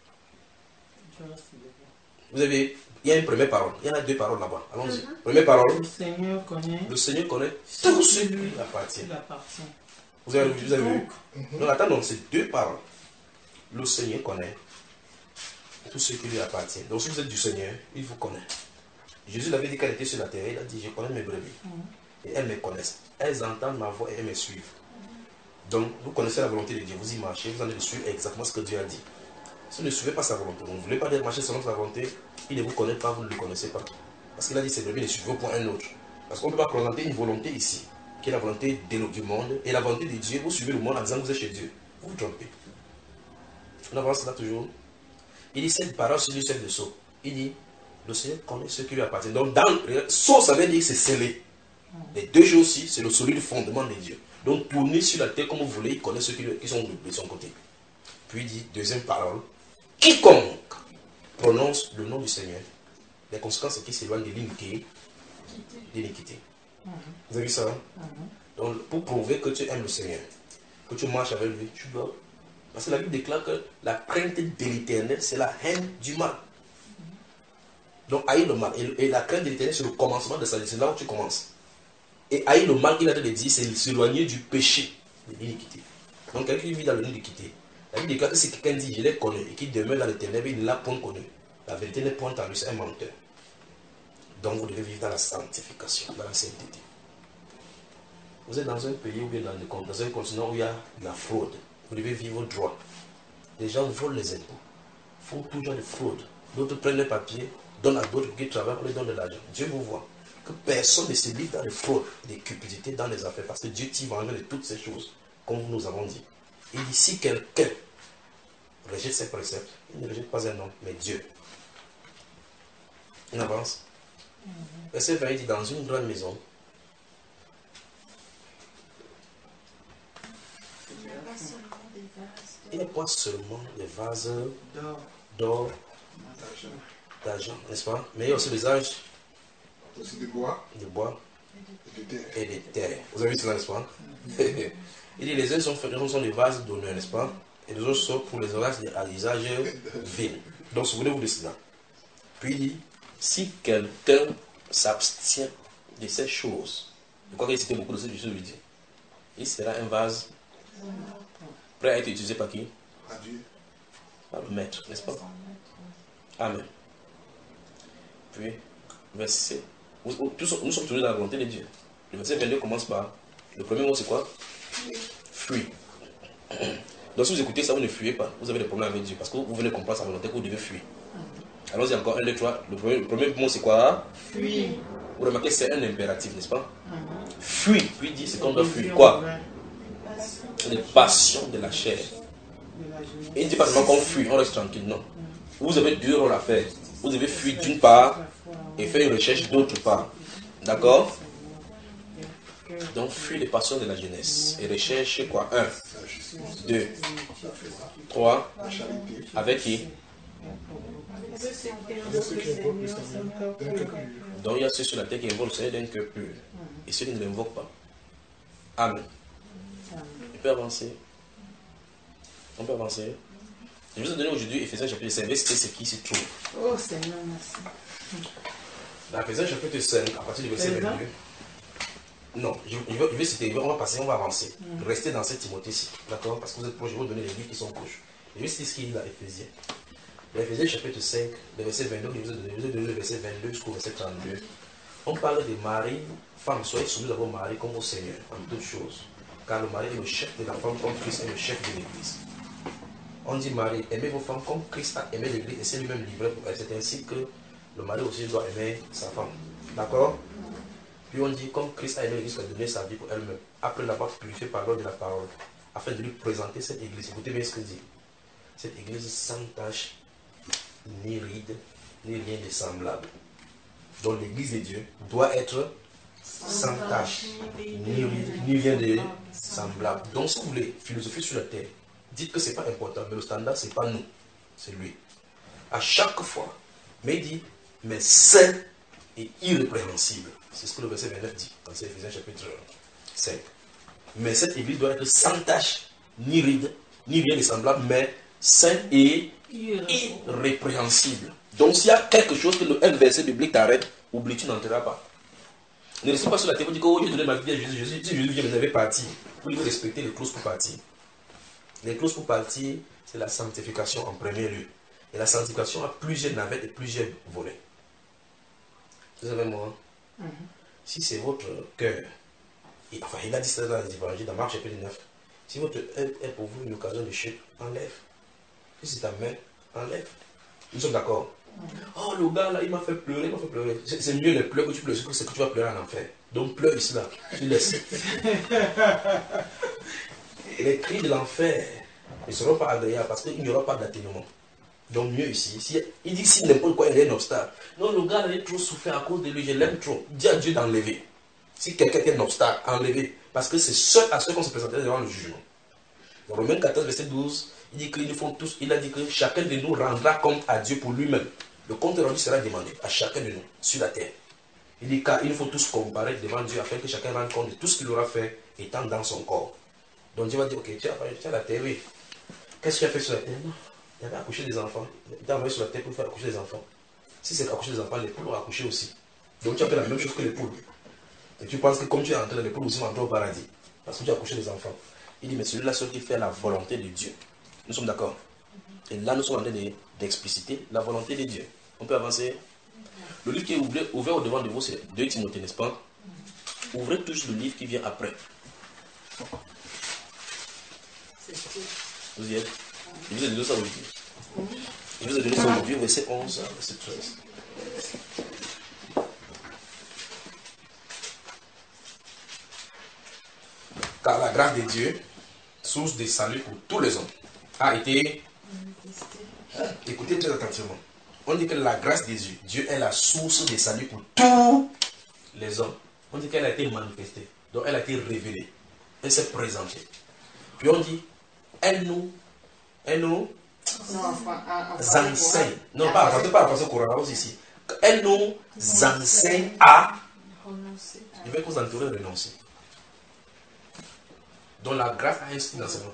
Vous avez, il y a une première parole, il y en a deux paroles là-bas. Allons-y. Mm-hmm. Première parole. Le Seigneur connaît. Le Seigneur connaît tout ce qui lui appartient. Vous avez, vous avez vu? Mm-hmm. Donc attendons, c'est deux paroles. Le Seigneur connaît tout ce qui lui appartient. Donc si vous êtes du Seigneur, il vous connaît. Jésus l'avait dit qu'elle était sur la terre, il a dit, je connais mes brebis. Mm-hmm. Et elles me connaissent. Elles entendent ma voix et elles me suivent. Donc, vous connaissez la volonté de Dieu, vous y marchez, vous allez suivre exactement ce que Dieu a dit. Si vous ne suivez pas sa volonté, vous ne voulez pas marcher selon sa volonté, il ne vous connaît pas, vous ne le connaissez pas. Parce qu'il a dit, ses brebis ne suivent point un autre. Parce qu'on ne peut pas présenter une volonté ici, qui est la volonté du monde, et la volonté de Dieu, vous suivez le monde en disant que vous êtes chez Dieu. Vous vous trompez. On avance là toujours. Il dit cette parole sur lui, celle de Sceaux. Il dit, le Seigneur connaît ce qui lui appartient. Donc, dans Sceaux, ça veut dire que c'est scellé. Les deux choses-ci, c'est le solide fondement de Dieu. Donc, tournez sur la terre comme vous voulez, il connaît ceux qui, qui sont de son côté. Puis il dit, deuxième parole, quiconque prononce le nom du Seigneur, les conséquences, c'est qu'il s'éloigne de l'iniquité. L'iniquité. Vous avez vu ça? Hein? Donc, pour prouver que tu aimes le Seigneur, que tu marches avec lui, tu dois. Parce que la Bible déclare que la crainte de l'Éternel, c'est la haine du mal. Donc, haïr le mal. Et, et la crainte de l'Éternel, c'est le commencement de sa vie. C'est là où tu commences. Et haïr le mal, il a dit, c'est s'éloigner du péché, de l'iniquité. Donc, quelqu'un qui vit dans l'iniquité, la Bible déclare que si quelqu'un dit, je l'ai connu, et qu'il demeure dans les ténèbres, il ne l'a point connu. La vérité n'est point en lui, c'est un menteur. Donc, vous devez vivre dans la sanctification, dans la sainteté. Vous êtes dans un pays ou bien dans, le, dans un continent où il y a de la fraude. Vous devez vivre droit. Les gens volent les impôts, font tout genre de fraude. D'autres prennent les papiers, donnent à d'autres qui travaillent, on les donne de l'argent. Dieu vous voit que personne ne se livre dans les fraudes, les cupidités dans les affaires, parce que Dieu t'y venge de toutes ces choses, comme nous avons dit. Il dit, si quelqu'un rejette ses préceptes, il ne rejette pas un homme, mais Dieu. On avance. Verset vingt, il dit, dans une grande maison, il n'y a pas seulement des vases d'or, d'argent, n'est-ce pas? Mais il y a aussi des âges aussi de bois, de bois et de terre. et de terre. Vous avez vu cela, n'est-ce pas? Il dit, les uns sont, sont des vases d'honneur, n'est-ce pas? Et les autres sont pour les orages à l'usage vil. Donc, souvenez-vous de cela. Puis il dit, si quelqu'un s'abstient de ces choses, je crois qu'il citait beaucoup de ces choses, il dit, il sera un vase prêt à être utilisé par qui? Par Dieu. Par le maître, n'est-ce pas? Amen. Puis, verset. Nous sommes toujours dans la volonté de Dieu. Le verset vingt-deux commence par. Le premier mot, c'est quoi? Fuir. Donc, si vous écoutez ça, vous ne fuyez pas. Vous avez des problèmes avec Dieu parce que vous venez comprendre sa volonté que vous devez fuir. Allons-y encore, un, deux, trois. Le premier, le premier mot, c'est quoi? Fuir. Vous remarquez, c'est un impératif, n'est-ce pas? Fuir. Puis il dit, c'est qu'on doit fuir. Quoi? Les passions de la chair. Et il ne dit pas seulement qu'on fuit, on reste tranquille, non. Vous avez deux rôles à faire. Vous devez fuir d'une part et faire une recherche d'autre part. D'accord? Donc, fuir les passions de la jeunesse. Et recherche quoi? Un, deux, trois. Avec qui? Donc, il y a ceux sur la terre qui invoquent le Seigneur d'un cœur pur. Et ceux qui ne l'invoquent pas. Amen. On peut avancer. On peut avancer. Je vais vous donner aujourd'hui Éphésiens chapitre cinq. C'est ce qui s'y trouve. Oh Seigneur, merci. Dans Éphésiens chapitre cinq, à partir du verset vingt-deux. Non, je, je, vais, je vais citer, on va passer, on va avancer. Mm. Restez dans cette Timothée-ci. D'accord? Parce que vous êtes proche, je vais vous donner les livres qui sont proches. Je vais citer ce qu'il dit dans Éphésiens. Dans Éphésiens chapitre cinq, le verset vingt-deux, je vous ai donné, je vous ai donné le verset vingt-deux jusqu'au verset trente-deux. On parle des maris, femmes, soyez soumis à vos maris comme au Seigneur, en toutes choses. Car le mari est le chef de la femme comme Christ est le chef de l'Église. On dit mari, aimez vos femmes comme Christ a aimé l'Église et s'est lui-même livré pour elle. C'est ainsi que le mari aussi doit aimer sa femme. D'accord? Puis on dit comme Christ a aimé l'Église, qu'il a donné sa vie pour elle-même, après l'avoir purifiée par l'ordre de la parole, afin de lui présenter cette Église. Écoutez bien ce qu'il dit. Cette Église sans tache, ni ride, ni rien de semblable. Donc l'Église de Dieu doit être sans tache, ni, ni rien de semblable. Donc si vous voulez philosopher sur la terre, dites que ce n'est pas important, mais le standard, ce n'est pas nous, c'est lui. À chaque fois, mais il dit, mais saint et irrépréhensible. C'est ce que le verset vingt-neuf dit, dans Éphésiens chapitre cinq. Mais cette église doit être sans tache, ni ride, ni rien de semblable, mais saint et irrépréhensible. Donc s'il y a quelque chose que le un verset biblique t'arrête, oublie, tu n'entreras pas. Ne restez pas sur la terre, vous dites que oh, Dieu donne ma vie à Jésus, Jésus, si Jésus vient, vous devez partir. Vous devez respecter les clauses pour partir. Les clauses pour partir, c'est la sanctification en premier lieu. Et la sanctification a plusieurs navettes et plusieurs volets. Vous savez moi, mm-hmm. Si c'est votre cœur, et, enfin il a dit ça dans les évangiles, dans Marc chapitre neuf, si votre œil est pour vous une occasion de chute, enlève. Si c'est ta main, enlève. Nous sommes d'accord? Oh, le gars là, il m'a fait pleurer, il m'a fait pleurer. C'est mieux les pleurs que tu pleures, c'est que tu vas pleurer en enfer. Donc pleure ici là, tu laisses. Les cris de l'enfer ne seront pas agréables parce qu'il n'y aura pas d'atténuement. Donc mieux ici. Si, il dit que si n'importe quoi, il y a un obstacle. Non, le gars, il est trop souffert à cause de lui, je l'aime trop. Dis à Dieu d'enlever. Si quelqu'un est un obstacle, enlever. Parce que c'est seul à ceux qu'on se présentait devant le jugement. Dans Romains quatorze, verset douze, il dit qu'ils font tous, il a dit que chacun de nous rendra compte à Dieu pour lui-même. Le compte rendu sera demandé à chacun de nous sur la terre. Il dit car il faut tous comparer devant Dieu afin que chacun rende compte de tout ce qu'il aura fait étant dans son corps. Donc Dieu va dire, ok, tu as, tu as la terre, oui. Qu'est-ce que tu as fait sur la terre? Non. Il avait accouché des enfants. Il t'a envoyé sur la terre pour faire accoucher des enfants. Si c'est accoucher des enfants, les poules ont accouché aussi. Donc tu as fait la même chose que les poules. Et tu penses que comme tu es entré dans les poules aussi, vont entrer au paradis. Parce que tu as accouché des enfants. Il dit, mais celui-là seul qui fait la volonté de Dieu. Nous sommes d'accord. Et là, nous sommes en train d'expliciter la volonté de Dieu. On peut avancer. Le livre qui est ouvert, ouvert au devant de vous, c'est deux Timothée, n'est-ce pas? Ouvrez tous le livre qui vient après. Vous y êtes? Je vous ai donné ça aujourd'hui. Je vous ai donné ça aujourd'hui, verset onze, verset treize. Car la grâce de Dieu, source de salut pour tous les hommes, a été... Écoutez très attentivement. On dit que la grâce de Dieu, Dieu est la source de salut pour tous les hommes. On dit qu'elle a été manifestée, donc elle a été révélée, elle s'est présentée. Puis on dit, elle nous, elle nous enseigne. Non, pas en pas en français courant, aussi ici. Elle nous enseigne à... Je vais que vous entourez renoncer. Donc la grâce a un style d'enseignement.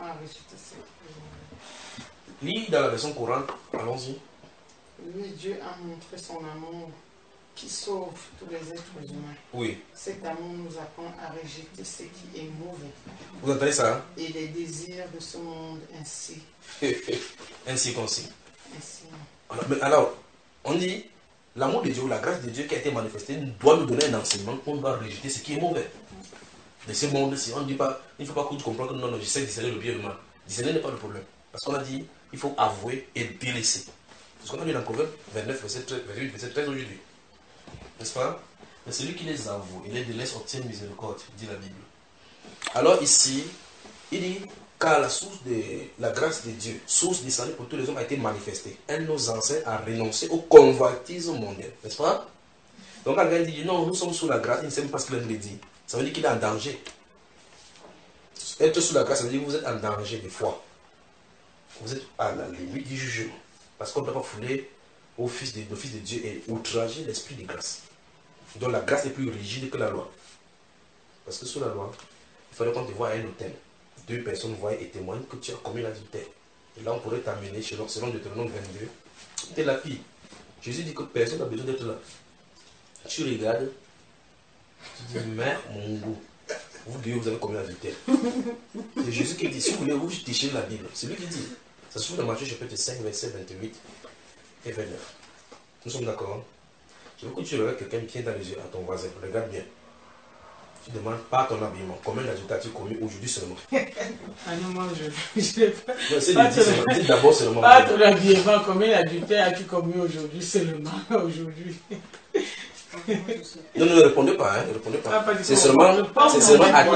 Lis dans la version courante, allons-y. Mais Dieu a montré son amour qui sauve tous les êtres humains. Oui. Cet amour nous apprend à rejeter ce qui est mauvais. Vous entendez ça? Hein? Et les désirs de ce monde ainsi. ainsi concis. Ainsi. Alors, mais alors, on dit, l'amour de Dieu, la grâce de Dieu qui a été manifestée doit nous donner un enseignement qu'on doit rejeter ce qui est mauvais. De ce monde-ci, on ne dit pas, il ne faut pas que tu comprennes que non, non, j'essaie de discerner le bien et le mal. Discerner n'est pas le problème. Parce qu'on a dit, il faut avouer et délaisser. C'est ce qu'on a lu dans Proverbe vingt-neuf, verset treize, verset treize aujourd'hui. N'est-ce pas? Mais celui qui les avoue et les délaisse obtient miséricorde, dit la Bible. Alors ici, il dit, car la source de la grâce de Dieu, source de salut pour tous les hommes, a été manifestée. Elle nous enseigne à renoncer au convoitisme mondial. N'est-ce pas? Donc quand quelqu'un dit, non, nous sommes sous la grâce, il ne sait même pas ce qu'il a dit. Ça veut dire qu'il est en danger. Être sous la grâce, ça veut dire que vous êtes en danger des fois. Vous êtes à la limite du jugement. Parce qu'on ne peut pas fouler au fils de, au fils de Dieu et outrager l'esprit de grâce. Donc la grâce est plus rigide que la loi. Parce que sous la loi, il fallait qu'on te voie à un hôtel. Deux personnes voient et témoignent que tu as commis l'adultère. Et là, on pourrait t'amener selon, selon Deutéronome vingt-deux. Tu es la fille. Jésus dit que personne n'a besoin d'être là. Tu regardes. Tu dis, mais mon goût. Vous deux, vous avez commis l'adultère. C'est Jésus qui dit, si vous voulez, vous déchirez la Bible. C'est lui qui dit. Ça se trouve dans Matthieu chapitre cinq, verset vingt-huit et vingt-neuf. Nous sommes d'accord? Je veux que tu regardes quelqu'un qui est dans les yeux à ton voisin. Regarde bien. Tu demandes pas ton habillement. Combien d'adultères as-tu commis aujourd'hui seulement? Ah non, moi je ne sais pas. C'est dis d'abord seulement. Pas ton habillement. Combien d'adultères as-tu commis aujourd'hui seulement? Aujourd'hui. Non, ne répondez pas, hein, ne répondez pas. Ah, c'est seulement, c'est seulement à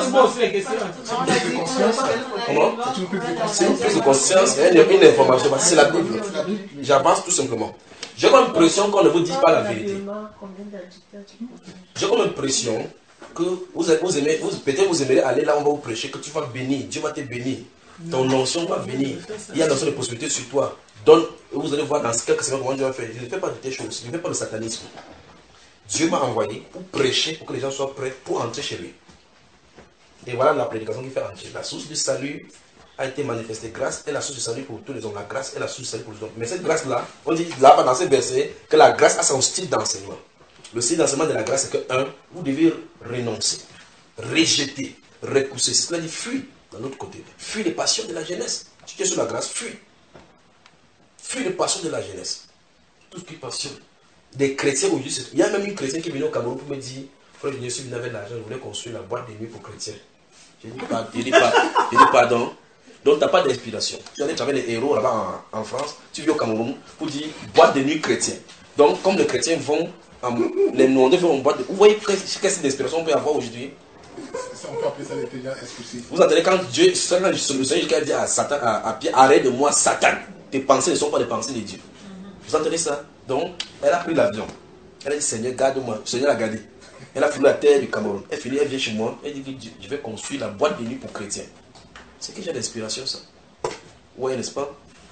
Comment? C'est une prise de conscience, une, une information, parce que c'est la Bible. J'avance tout simplement. J'ai comme impression qu'on ne vous dit pas la vérité. J'ai comme impression que vous, vous aimez, vous, peut-être vous aimeriez aller là, on va vous prêcher, que tu vas bénir, Dieu va te bénir. Ton onction va venir. Il y a une notion de possibilité sur toi. Donc, vous allez voir dans quelques semaines comment Dieu va faire. Je ne fais pas de telles choses, je ne fais pas le satanisme. Dieu m'a envoyé pour prêcher, pour que les gens soient prêts pour entrer chez lui. Et voilà la prédication qui fait entrer. La source du salut a été manifestée. Grâce est la source du salut pour tous les hommes. La grâce est la source du salut pour les hommes. Mais cette grâce-là, on dit là-bas dans ces versets que la grâce a son style d'enseignement. Le style d'enseignement de la grâce, c'est que, un, vous devez renoncer, rejeter, repousser. C'est ce qu'il a dit, fuis d'un autre côté. Fuis les passions de la jeunesse. Si tu es sur la grâce, fuis. Fuis les passions de la jeunesse. Tout ce qui est passion. Des chrétiens aujourd'hui, il y a même une chrétienne qui est venue au Cameroun pour me dire, frère, je suis venu avec l'argent, je voulais construire la boîte de nuit pour chrétiens. Je dis, pas, je dis, pas, je dis pardon. Donc tu n'as pas d'inspiration. Tu allais travailler les héros là-bas en, en France, tu viens au Cameroun pour dire boîte de nuit chrétien. Donc comme les chrétiens vont, en, les non-dés vont en boîte de nuit. Vous voyez quelle d'inspiration on peut avoir aujourd'hui? Ça, on peut appeler ça l'intelligence expulsive. Vous entendez quand Dieu, quand le Seigneur a dit à Satan, à, à Pierre, arrête de moi, Satan. Tes pensées ne sont pas des pensées de Dieu. Vous entendez ça? Donc, elle a pris l'avion. Elle a dit, Seigneur, garde-moi. Le Seigneur a gardé. Elle a foulé la terre du Cameroun. Elle finit, elle vient chez moi. Elle dit, je vais construire la boîte de nuit pour chrétiens. C'est quel genre d'inspiration ça? Oui, n'est-ce pas?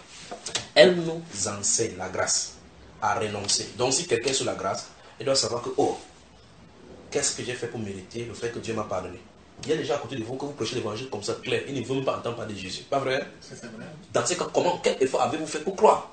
Elle nous enseigne la grâce à renoncer. Donc, si quelqu'un est sur la grâce, il doit savoir que, oh, qu'est-ce que j'ai fait pour mériter le fait que Dieu m'a pardonné? Il y a déjà à côté de vous que vous prêchez l'évangile comme ça, clair. Il ne veut même pas entendre parler de Jésus. Pas vrai? C'est vrai. Dans ces cas, comment, quel effort avez-vous fait pour croire?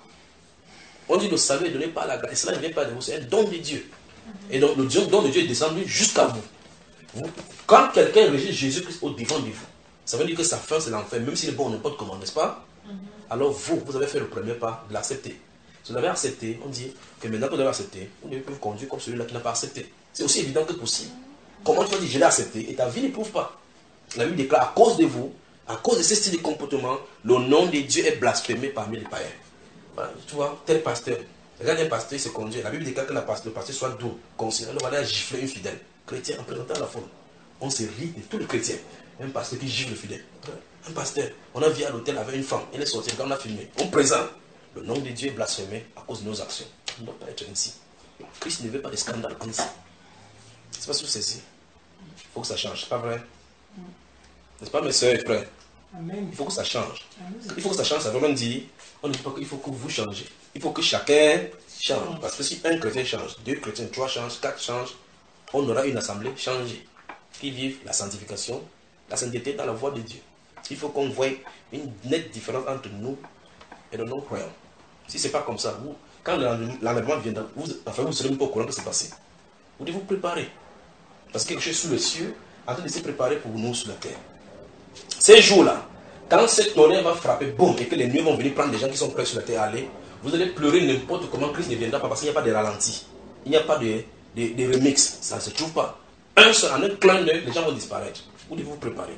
On dit le salut est donné par la grâce. Et cela ne vient pas de vous, c'est un don de Dieu. Et donc, le don de Dieu est descendu jusqu'à vous. vous. Quand quelqu'un rejette Jésus-Christ au devant de vous, ça veut dire que sa fin, c'est l'enfer, même s'il est bon, n'importe comment, n'est-ce pas? Alors vous, vous avez fait le premier pas de l'accepter. Si vous l'avez accepté, on dit que maintenant que vous l'avez accepté, vous devez vous conduire comme celui-là qui n'a pas accepté. C'est aussi évident que possible. Comment tu vas dire je l'ai accepté et ta vie n'éprouve pas? La Bible déclare à cause de vous, à cause de ce style de comportement, le nom de Dieu est blasphémé parmi les païens. Voilà, tu vois, tel pasteur, regarde un pasteur, il se conduit. La Bible déclare que la pasteur, le pasteur soit doux, conscient. Alors voilà, gifler une fidèle. Chrétien, en présentant la foule. On se rit de tous les chrétiens. Un pasteur qui gifle le fidèle. Un pasteur, on a vu à l'hôtel avec une femme, elle est sortie, quand on a filmé. On présente. Le nom de Dieu est blasphémé à cause de nos actions. On ne doit pas être ainsi. Christ ne veut pas de scandale ainsi. C'est pas sur ceci. Il faut que ça change, pas vrai? N'est-ce pas, mes soeurs et frères? Amen. Il faut que ça change. Amen. Il faut que ça change, ça veut même dire, on ne dit pas qu'il faut que vous changez. Il faut que chacun change. Parce que si un chrétien change, deux chrétiens, trois changent, quatre changent, on aura une assemblée changée. Qui vive la sanctification, la sainteté dans la voie de Dieu. Il faut qu'on voie une nette différence entre nous et les non-croyants. Si ce n'est pas comme ça, vous, quand l'enlèvement viendra, vous, enfin, vous ne serez même pas au courant que c'est passé. Vous devez vous préparer. Parce que quelque chose sous le ciel en train de se préparer pour nous sur la terre. Ces jours-là, quand cette tonnerre va frapper, boum, et que les nuées vont venir prendre les gens qui sont prêts sur la terre à aller, vous allez pleurer n'importe comment, Christ ne viendra pas parce qu'il n'y a pas de ralenti. Il n'y a pas de, de, de remix. Ça ne se trouve pas. Un seul, en un clin d'œil, les gens vont disparaître. Vous devez vous préparer.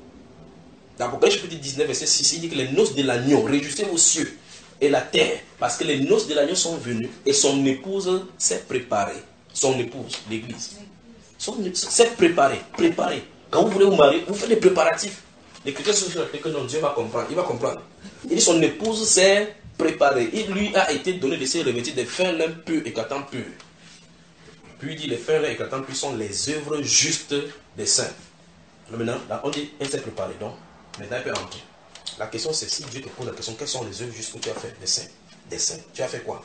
Dans Apocalypse chapitre dix-neuf, verset six, il dit que les noces de l'agneau, réjouissez vos cieux et la terre, parce que les noces de l'agneau sont venues et son épouse s'est préparée. Son épouse, l'église, s'est préparée, préparée. Quand vous voulez vous marier, vous faites des préparatifs. Les chrétiens se disent que non, Dieu va comprendre. Il va comprendre. Il dit son épouse s'est préparée. Il lui a été donné de se revêtir des fins lin purs, éclatants purs. Puis il dit les fins lin éclatants purs sont les œuvres justes des saints. Alors maintenant, on dit elle s'est préparée. Donc, maintenant elle peut entrer. La question c'est si Dieu te pose la question, quelles sont les œuvres justes que tu as fait des saints? Des saints. Tu as fait quoi?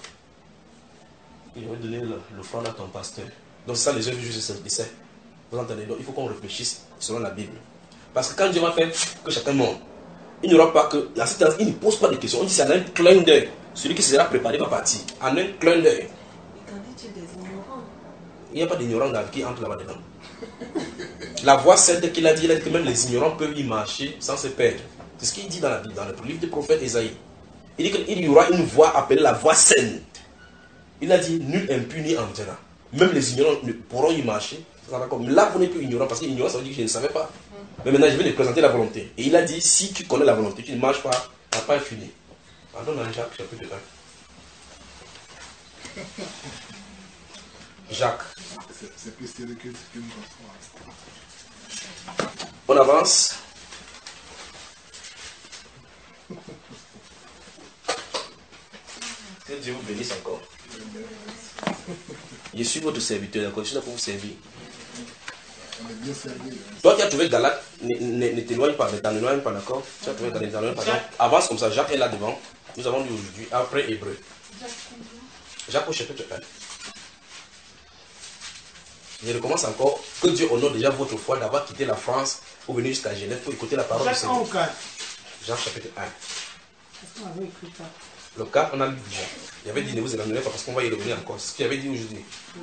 Il va donner l'offrande à ton pasteur. Donc c'est ça les œuvres justes des saints. Vous entendez? Donc il faut qu'on réfléchisse selon la Bible. Parce que quand Dieu va faire que chacun monte, il n'y aura pas que. La citance, il ne pose pas de questions. On dit c'est en un clin d'œil. Celui qui sera préparé va partir. En un clin d'œil. Et qu'en est-il des ignorants? Il n'y a pas d'ignorants qui entrent là-bas dedans. La voie sainte qu'il a dit, il a dit que même les ignorants peuvent y marcher sans se perdre. C'est ce qu'il dit dans la Bible, dans le livre du prophète Ésaïe. Il dit qu'il y aura une voie appelée la voie sainte. Il a dit nul impuni entrera. Même les ignorants pourront y marcher. Mais là, vous n'êtes plus ignorant parce que ignorant, ça veut dire que je ne savais pas. Mais maintenant, je vais te présenter la volonté. Et il a dit si tu connais la volonté, tu ne marches pas, tu n'as pas fini. Pardon, dans Jacques, chapitre un. Jacques. C'est plus théorique que une On avance. Que Dieu vous bénisse encore. Je suis votre serviteur, d'accord? Je suis là pour vous servir. On est bien servi. Toi qui as trouvé Galate, ne, ne, ne t'éloigne pas, ne t'en éloigne pas, d'accord? Tu as trouvé Galate, ne t'en éloigne pas. Donc, avance comme ça, Jacques est là devant. Nous avons lu aujourd'hui, après Hébreu. Jacques au chapitre un. Je recommence encore. Que Dieu honore déjà votre foi d'avoir quitté la France pour venir jusqu'à Genève pour écouter la parole Jacques du Seigneur. un ou quatre? Jacques chapitre un. Est-ce qu'on avait écrit ça? Le quatre, on a lu déjà. Il y avait dit ne vous éloignez pas parce qu'on va y revenir encore. C'est ce qu'il avait dit aujourd'hui.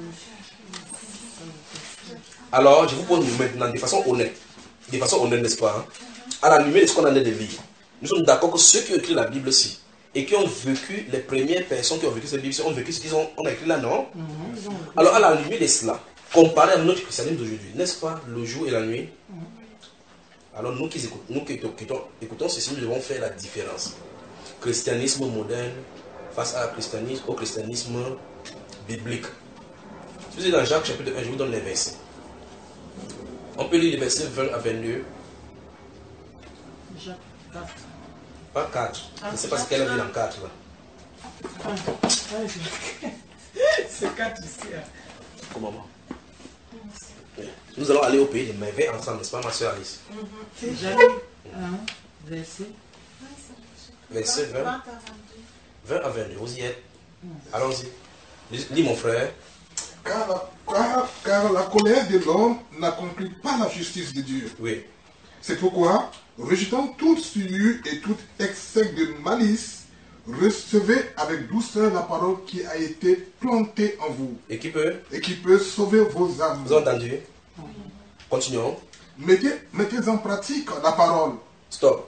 Alors, je vous pose maintenant de façon honnête. De façon honnête, n'est-ce pas? Hein? À la lumière de ce qu'on a de lire. Nous sommes d'accord que ceux qui ont écrit la Bible-ci et qui ont vécu, les premières personnes qui ont vécu cette Bible-ci, ont vécu ce qu'ils ont on a écrit là, non? Mm-hmm. Alors, à la lumière de cela, comparé à notre christianisme d'aujourd'hui, n'est-ce pas, le jour et la nuit? Mm-hmm. Alors, nous qui écoutons, nous qui écoutons, écoutons ceci, nous devons faire la différence. Christianisme moderne face à christianisme, au christianisme biblique. Si vous êtes dans Jacques chapitre un, je vous donne les versets. On peut lire les versets vingt à vingt-deux. Jacques quatre. Pas quatre. Je ne sais pas ce qu'elle a dit dans quatre là. C'est quatre ici. Comment maman? Nous allons aller au pays des merveilles ensemble, n'est-ce pas ma soeur Alice? Jacques un, verset. Verset vingt. vingt à vingt-deux, vous y êtes? Allons-y. Lis, lis, mon frère. Car la, car, car la colère de l'homme n'accomplit pas la justice de Dieu. Oui. C'est pourquoi, rejetant toute souillure et tout excès de malice, recevez avec douceur la parole qui a été plantée en vous Et qui peut? et qui peut sauver vos âmes. Vous avez entendu? Continuons. Mettez, mettez en pratique la parole. Stop.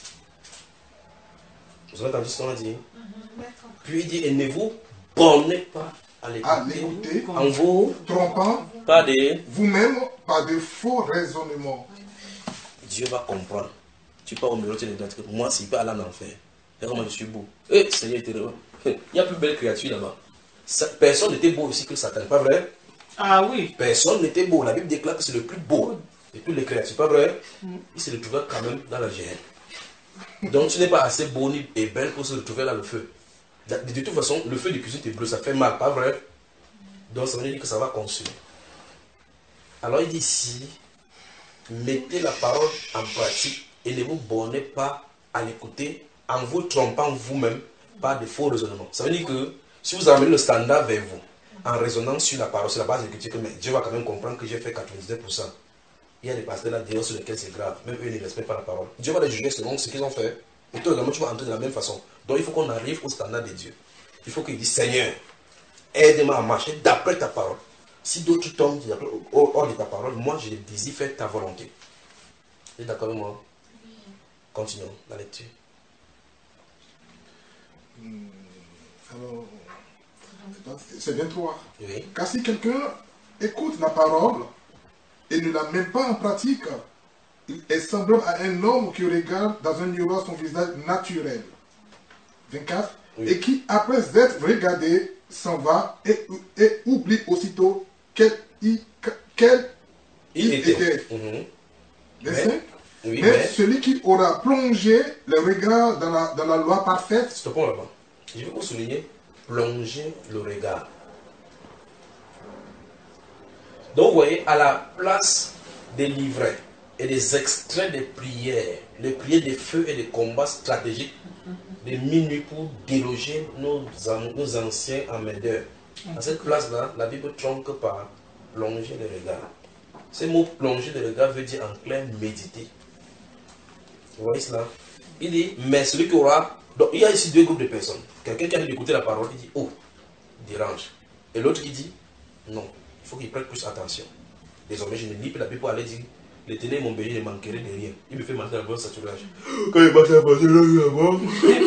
Vous avez entendu ce qu'on a dit? Puis il dit, et ne vous bornez pas à À l'écouter l'écouter, en vous, trompant pas des... vous-même par de faux raisonnements. Dieu va comprendre. Tu pars au milieu, tu dis, moi, s'il peut aller en enfer. Et comment je suis beau. Eh, Seigneur était heureux. Il n'y a plus belle créature là-bas. Ça- Personne n'était beau aussi que Satan, pas vrai? Ah oui. Personne n'était beau. La Bible déclare que c'est le plus beau de toutes les créatures, pas vrai? Il se retrouvait quand même dans la gêne. Donc tu n'es pas assez beau ni et belle pour se retrouver dans le feu. De, de toute façon, le feu de cuisine est bleu, ça fait mal, pas vrai? Donc ça veut dire que ça va consumer. Alors il dit ici, mettez la parole en pratique et ne vous bornez pas à l'écouter en vous trompant vous-même par de faux raisonnements. Ça veut dire que si vous amenez le standard vers vous, en raisonnant sur la parole, sur la base de l'écriture, que mais Dieu va quand même comprendre que j'ai fait quatre-vingt-dix-neuf pour cent. Il y a des pasteurs là derrière sur lesquels c'est grave. Même eux ne respectent pas la parole. Dieu va les juger selon ce qu'ils ont fait. Et toi également, tu vas entrer de la même façon. Donc il faut qu'on arrive au standard de Dieu. Il faut qu'il dise, Seigneur, aide-moi à marcher d'après ta parole. Si d'autres tombent hors de ta parole, moi je désire faire ta volonté. Vous êtes d'accord avec moi? Continuons la lecture. Alors, c'est vingt-trois. Oui. Car si quelqu'un écoute la parole et ne la met pas en pratique, il est semblable à un homme qui regarde dans un miroir son visage naturel. vingt-quatre. Oui. Et qui, après être regardé, s'en va et, et oublie aussitôt quel il, quel Il, il était. était. Mhm. vingt-cinq. Oui, mais, mais... celui qui aura plongé le regard dans la, dans la loi parfaite, Stoppons là-bas. Je vais vous souligner, plonger le regard. Donc vous voyez, à la place des livrets et des extraits des prières, les prières des feux et des combats stratégiques, des minutes pour déloger nos, nos anciens en médeur. À cette place-là, la Bible tronque par plonger le regard. Ce mot plonger le regard veut dire en clair méditer. Vous voyez cela? Il dit, mais celui qui aura... Donc il y a ici deux groupes de personnes. Quelqu'un qui a d'écouter la parole, il dit, oh, dérange. Et l'autre qui dit, non, il faut qu'il prête plus attention. Désormais, je ne lis plus la Bible pour aller dire, l'Éternel, mon béni, ne manquerait de rien. Il me fait manger la bonne saturage. Quand il mange la bonne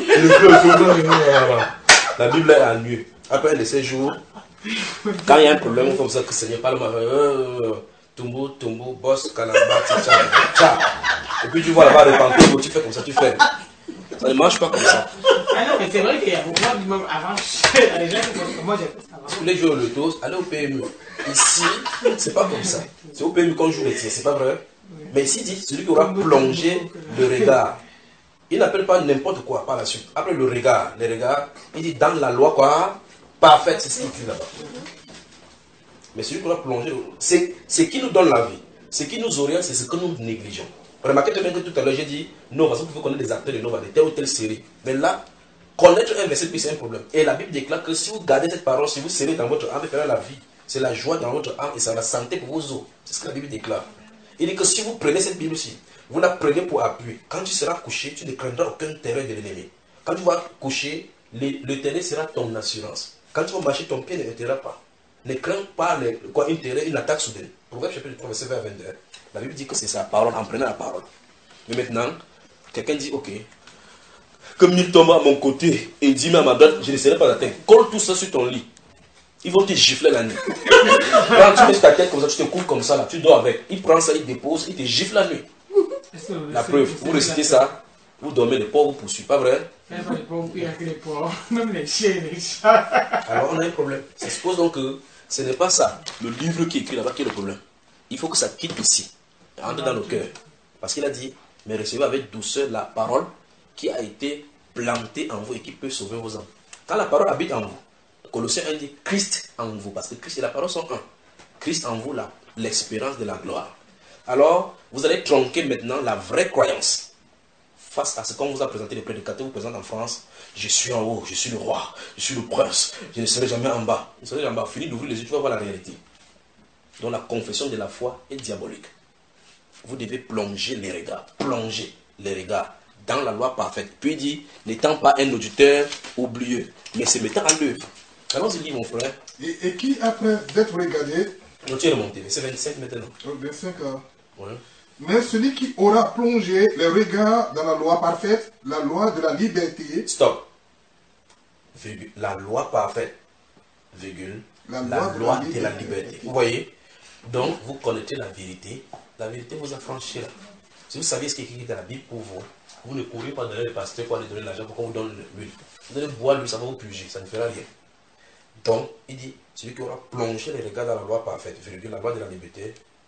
saturage, la Bible est ennuyée. Après un de ces jours, quand il y a un problème comme ça, que le Seigneur parle, euh, Tumbo, Tumbo, Boss, Kalamba, tcha, tcha. Et puis tu vois là-bas le pantalon, tu fais comme ça, tu fais. Ça ne marche pas comme ça. Ah non, mais c'est vrai qu'il y a beaucoup de même avant, les gens qui font moi j'ai fait ça avant. Tous les jours au loto, allez au P M U. Ici, c'est pas comme ça. C'est au P M U qu'on joue les tirs, c'est pas vrai? Mais ici, il dit, celui qui aura plongé le regard. Il n'appelle pas n'importe quoi par la suite. Après le regard, le regard, il dit dans la loi quoi, parfaite, c'est ce qu'il dit là-bas. Mais celui qui aura plongé, c'est ce qui nous donne la vie. Ce qui nous oriente, c'est ce que nous négligeons. Remarquez très bien que tout à l'heure, j'ai dit, non, parce qu'il faut connaître des acteurs de Nova, de telle ou telle série. Mais là, connaître un verset, c'est un problème. Et la Bible déclare que si vous gardez cette parole, si vous serrez dans votre âme, et ferez la vie, c'est la joie dans votre âme et c'est la santé pour vos os. C'est ce que la Bible déclare. Il dit que si vous prenez cette Bible-ci, vous la prenez pour appui. Quand tu seras couché, tu ne craindras aucun terrain de l'ennemi. Quand tu vas coucher, le terrain sera ton assurance. Quand tu vas marcher, ton pied ne t'arrêtera pas. Ne crains pas les, quoi, une terreur, une attaque soudaine. Proverbe chapitre trois, verset vingt-deux. La Bible dit que c'est sa parole, en prenant la parole. Mais maintenant, quelqu'un dit, ok, que mille tombent à mon côté et dit même à ma droite, je ne serai pas atteint. Colle tout ça sur ton lit. Ils vont te gifler la nuit. Quand tu mets ta tête comme ça, tu te couvres comme ça, là, tu dors avec. Il prend ça, il dépose, il te gifle la nuit. La preuve, vous récitez ça, vous dormez, les pauvres vous poursuivent, pas vrai? Il n'y a pas de pauvres, il n'y a que les pauvres, même les chiens et les chats. Alors on a un problème. Ça suppose donc que ce n'est pas ça, le livre qui est écrit là-bas, qui est le problème. Il faut que ça quitte ici. entre dans nos cœurs. Parce qu'il a dit, mais recevez avec douceur la parole qui a été plantée en vous et qui peut sauver vos âmes. Quand la parole habite en vous, Colossiens un dit Christ en vous, parce que Christ et la parole sont un. Christ en vous, l'expérience de la gloire. Alors, vous allez tronquer maintenant la vraie croyance. Face à ce qu'on vous a présenté, les prédicateurs vous présentent en France, je suis en haut, je suis le roi, je suis le prince, je ne serai jamais en bas. Vous ne serez jamais en bas. Fini d'ouvrir les yeux, tu vas voir la réalité. Donc la confession de la foi est diabolique. Vous devez plonger les regards, plonger les regards dans la loi parfaite. Puis il dit, n'étant pas un auditeur oublieux, mais se mettant à l'œuvre. Allons-y, dit mon frère. Et, et qui, après d'être regardé, non, tu es remonté, c'est vingt-cinq maintenant. vingt-cinq ans. Ouais. Mais celui qui aura plongé les regards dans la loi parfaite, la loi de la liberté. Stop. Virgule. La loi parfaite, virgule, la loi, la loi de, la de la liberté. Vous voyez? Donc, vous connaissez la vérité. La vérité vous affranchit là. Si vous saviez ce qui est écrit dans la Bible pour vous, vous ne courez pas donner le pasteur pour aller donner l'argent pour qu'on vous donne l'huile. Vous allez boire l'huile, ça va vous purger, ça ne fera rien. Donc, il dit, celui qui aura plongé les regards dans la loi parfaite, virgule, la loi de la liberté,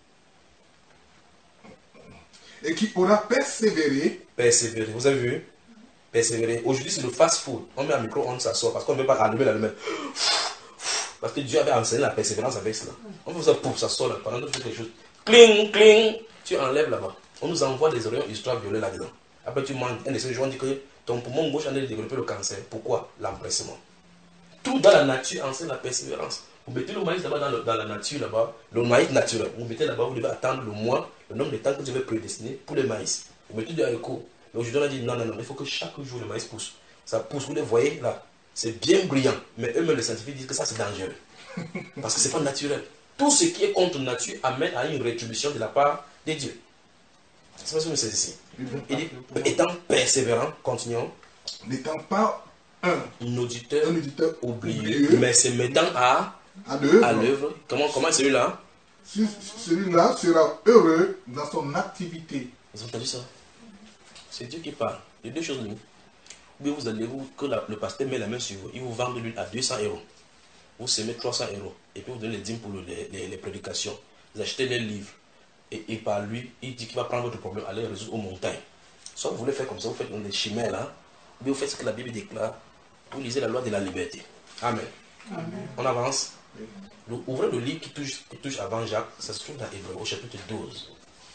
et qui aura persévéré. Persévérer, vous avez vu? Persévérer. Aujourd'hui, c'est le fast-food. On met un micro-ondes, ça sort, parce qu'on ne veut pas allumer la lumière. Parce que Dieu avait enseigné la persévérance avec cela. On fait ça pour ça sort là, pendant que tu fais quelque chose. Cling, cling, tu enlèves là-bas. On nous envoie des rayons ultraviolets là-dedans. Après, tu manges. Un de ces jours, on dit que ton poumon gauche a développé le cancer. Pourquoi? L'empressement. Tout dans la nature enseigne la persévérance. Vous mettez le maïs là-bas dans, le, dans la nature, là-bas, le maïs naturel. Vous mettez là-bas, vous devez attendre le mois, le nombre de temps que Dieu va prédestiner pour le maïs. Vous mettez du haricot. Mais aujourd'hui, on a dit non, non, non, il faut que chaque jour le maïs pousse. Ça pousse, vous les voyez là. C'est bien brillant. Mais eux-mêmes, les scientifiques disent que ça, c'est dangereux. Parce que ce n'est pas naturel. Tout ce qui est contre nature amène à une rétribution de la part de Dieu. C'est pas ce que c'est ici. Il dit, étant persévérant, continuons. N'étant pas un, un auditeur, un auditeur oublié, oublieux, mais se mettant à, à l'œuvre. À l'œuvre. Comment, comment celui-là? Celui-là sera heureux dans son activité. Vous avez entendu ça? C'est Dieu qui parle. Il y a deux choses. Ou vous allez vous, que la, le pasteur met la main sur vous, il vous vend de l'huile à deux cents euros. Vous semez trois cents euros. Et puis vous donnez les dîmes pour les, les, les prédications. Vous achetez les livres. Et, et par lui, il dit qu'il va prendre votre problème, aller le résoudre aux montagnes. Soit vous voulez faire comme ça, vous faites des chimères là. Mais vous faites ce que la Bible déclare. Vous lisez la loi de la liberté. Amen. Amen. On avance. Le, ouvrez le livre qui touche, qui touche avant Jacques. Ça se trouve dans Hébreux, au chapitre douze.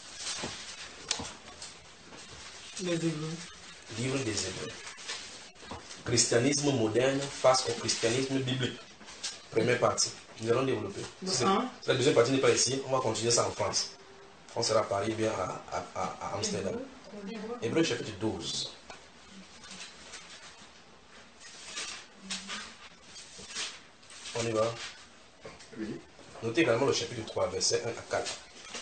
Les Hébreux. Livre des Hébreux. Christianisme moderne face au christianisme biblique. Première partie. Nous allons développer. Si la deuxième partie n'est pas ici, on va continuer ça en France. On sera à Paris, bien à, à, à, à Amsterdam. Hébreux chapitre douze. On y va. Oui. Notez également le chapitre trois, versets un à quatre.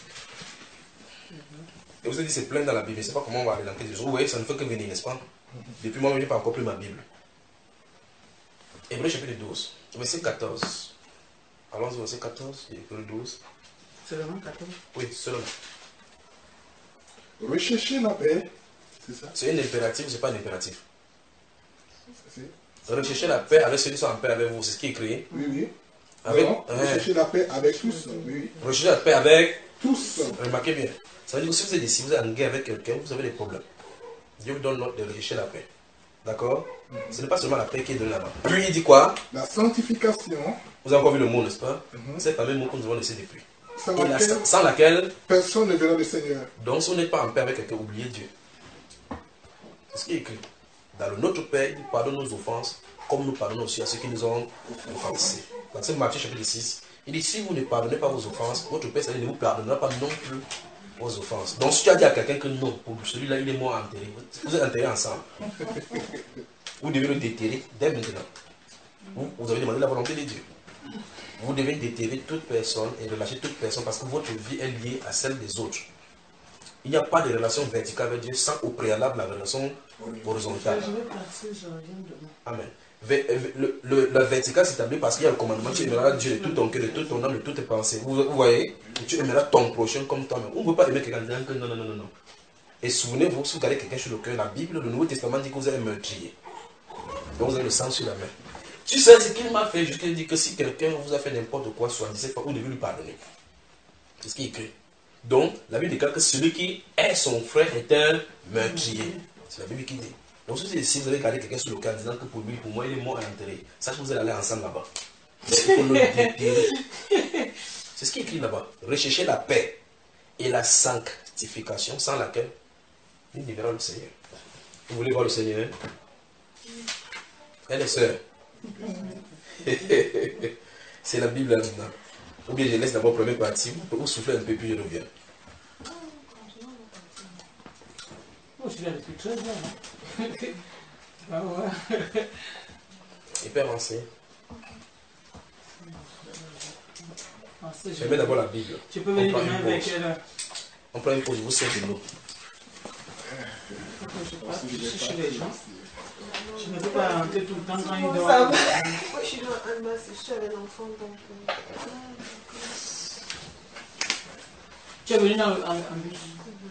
Et vous avez dit c'est plein dans la Bible. Je ne sais pas comment on va aller dans quelques jours. Vous voyez, ça ne fait que venir, n'est-ce pas? Depuis moi, je n'ai pas encore pris ma Bible. Hébreux chapitre douze, verset quatorze. Allons-y, verset quatorze, Hébreux douze. Seulement quatorze? Oui, seulement. Recherchez la paix, c'est ça? C'est un impératif ou ce n'est pas un impératif? C'est... Recherchez la paix avec ceux qui sont en paix avec vous, c'est ce qui est écrit. Oui, oui. Avec, non, hein, recherchez la paix avec tous. Oui. Recherchez la paix avec tous. Remarquez bien. Ça veut dire que si vous êtes ici, vous êtes en guerre avec quelqu'un, vous avez des problèmes. Dieu vous donne l'ordre de rechercher la paix. D'accord? Mm-hmm. Ce n'est pas seulement la paix qui est donnée là-bas. Puis il dit quoi? La sanctification. Vous avez encore vu le mot, n'est-ce pas? Mm-hmm. C'est le même mot que nous avons laissé depuis. Sans Et laquelle, la, sans laquelle personne ne verra le Seigneur. Donc si on n'est pas en paix avec quelqu'un, oubliez Dieu. C'est ce qui est écrit. Dans le Notre Père, il pardonne nos offenses, comme nous pardonnons aussi à ceux qui nous ont offensés. Dans ce Matthieu chapitre six, il dit si vous ne pardonnez pas vos offenses, votre Père ne vous pardonnera pas non plus vos offenses. Donc si tu as dit à quelqu'un que non, pour celui-là il est mort enterré, vous êtes enterrés ensemble. Vous devez le déterrer dès maintenant. Vous, vous avez demandé la volonté de Dieu. Vous devez déterrer toute personne et relâcher toute personne parce que votre vie est liée à celle des autres. Il n'y a pas de relation verticale avec Dieu sans au préalable la relation horizontale. Je vais passer, je reviens demain. Amen. Le, le, la verticale s'établit parce qu'il y a le commandement. Tu aimeras Dieu de tout ton cœur, de toute ton âme, de toutes tes pensées. Vous, vous voyez? Tu aimeras ton prochain comme toi-même. On ne peut pas aimer quelqu'un disant que non, non, non, non, non. Et souvenez-vous, si vous gardez quelqu'un sur le cœur, la Bible, le Nouveau Testament dit que vous allez meurtrier. Donc vous avez le sang sur la main. Tu sais ce qu'il m'a fait, jusqu'à dire que si quelqu'un vous a fait n'importe quoi, soit dix-sept fois, vous devez lui pardonner. C'est ce qui est écrit. Donc, la Bible déclare que celui qui est son frère est un meurtrier. C'est la Bible qui dit. Donc, si vous avez gardé quelqu'un sur le cas disant que pour lui, pour moi, il est mort à l'enterrer, sachez que vous allez aller ensemble là-bas. C'est pour le déterrer. C'est ce qui est écrit là-bas. Recherchez la paix et la sanctification sans laquelle nous ne verrons le Seigneur. Vous voulez voir le Seigneur? Elle est sœur. C'est la Bible là-dedans. Ou bien je laisse d'abord la première partie, vous soufflez un peu puis je reviens. Oh, je suis là depuis très bien. Ah ouais. Il peut avancer. Ah, ça, je mets d'abord la Bible. Tu peux venir demain avec elle. On prend une pause, je vous sers de l'eau. Je sais pas, je suis chez les gens. Je ne peux pas rentrer tout le temps quand il dort. Moi, je suis dans un masse, je suis avec l'enfant, donc... Euh... Tu es venu en, en, en bus.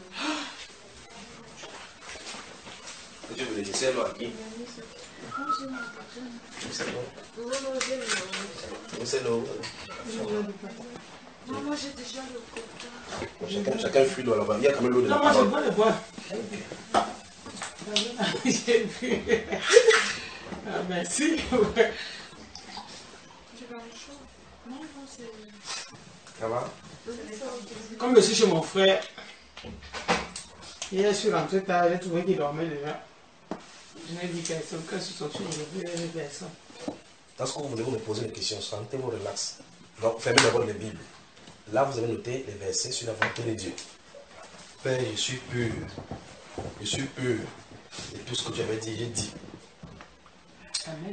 Tu veux laisser l'eau à qui? Non, non, j'ai le... C'est l'eau. Non, moi j'ai déjà le quota. Chacun, chacun fuit l'eau là-bas. Il y a quand même l'eau de la Non, moi parole. je bois le bois. J'ai vu. Ah, merci. Ouais. Tu vas en chaud? Non, non, c'est... Ça va? Comme je suis chez mon frère, hier je suis rentré tard, j'ai trouvé qu'il dormait déjà. Je n'ai dit personne, quand je suis sorti, je n'ai vu personne. Dans ce que vous voulez, vous me posez des questions, sentez-vous relax. Donc, fermez d'abord les Bibles. Là, vous avez noté les versets sur la volonté de Dieu. Père, je suis pur. Je suis pur. Et tout ce que tu avais dit, j'ai dit. Amen.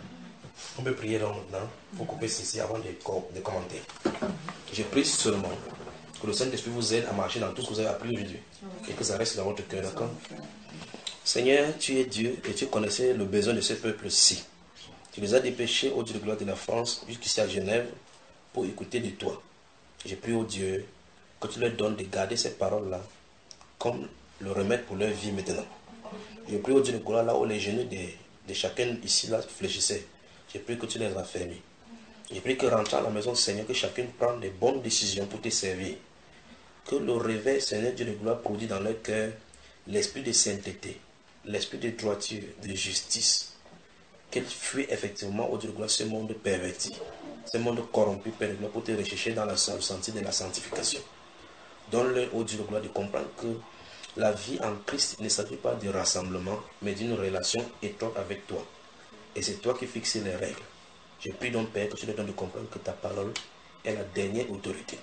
On peut prier là maintenant. Il faut couper ceci avant de, de commenter. Je prie seulement que le Saint-Esprit vous aide à marcher dans tout ce que vous avez appris aujourd'hui. Et que ça reste dans votre cœur, d'accord? Seigneur, tu es Dieu et tu connaissais le besoin de ce peuple-ci. Tu les as dépêchés au Dieu de gloire de la France jusqu'ici à Genève pour écouter de toi. Je prie au Dieu que tu leur donnes de garder ces paroles-là comme le remède pour leur vie maintenant. Je prie au Dieu de gloire là où les genoux de, de chacun ici là fléchissaient. Je prie que tu les raffermis. Je prie que rentrant à la maison, Seigneur, que chacun prenne des bonnes décisions pour te servir. Que le réveil, Seigneur Dieu de gloire, produit dans leur cœur l'esprit de sainteté, l'esprit de droiture, de justice. Qu'elle fuit effectivement au Dieu de gloire ce monde perverti, ce monde corrompu, Père de gloire, pour te rechercher dans le sentier de la sanctification. Donne-leur au Dieu de gloire de comprendre que la vie en Christ ne s'agit pas de rassemblement, mais d'une relation étroite avec toi. Et c'est toi qui fixes les règles. Je prie donc, Père, que tu leur donnes de comprendre que ta parole est la dernière autorité.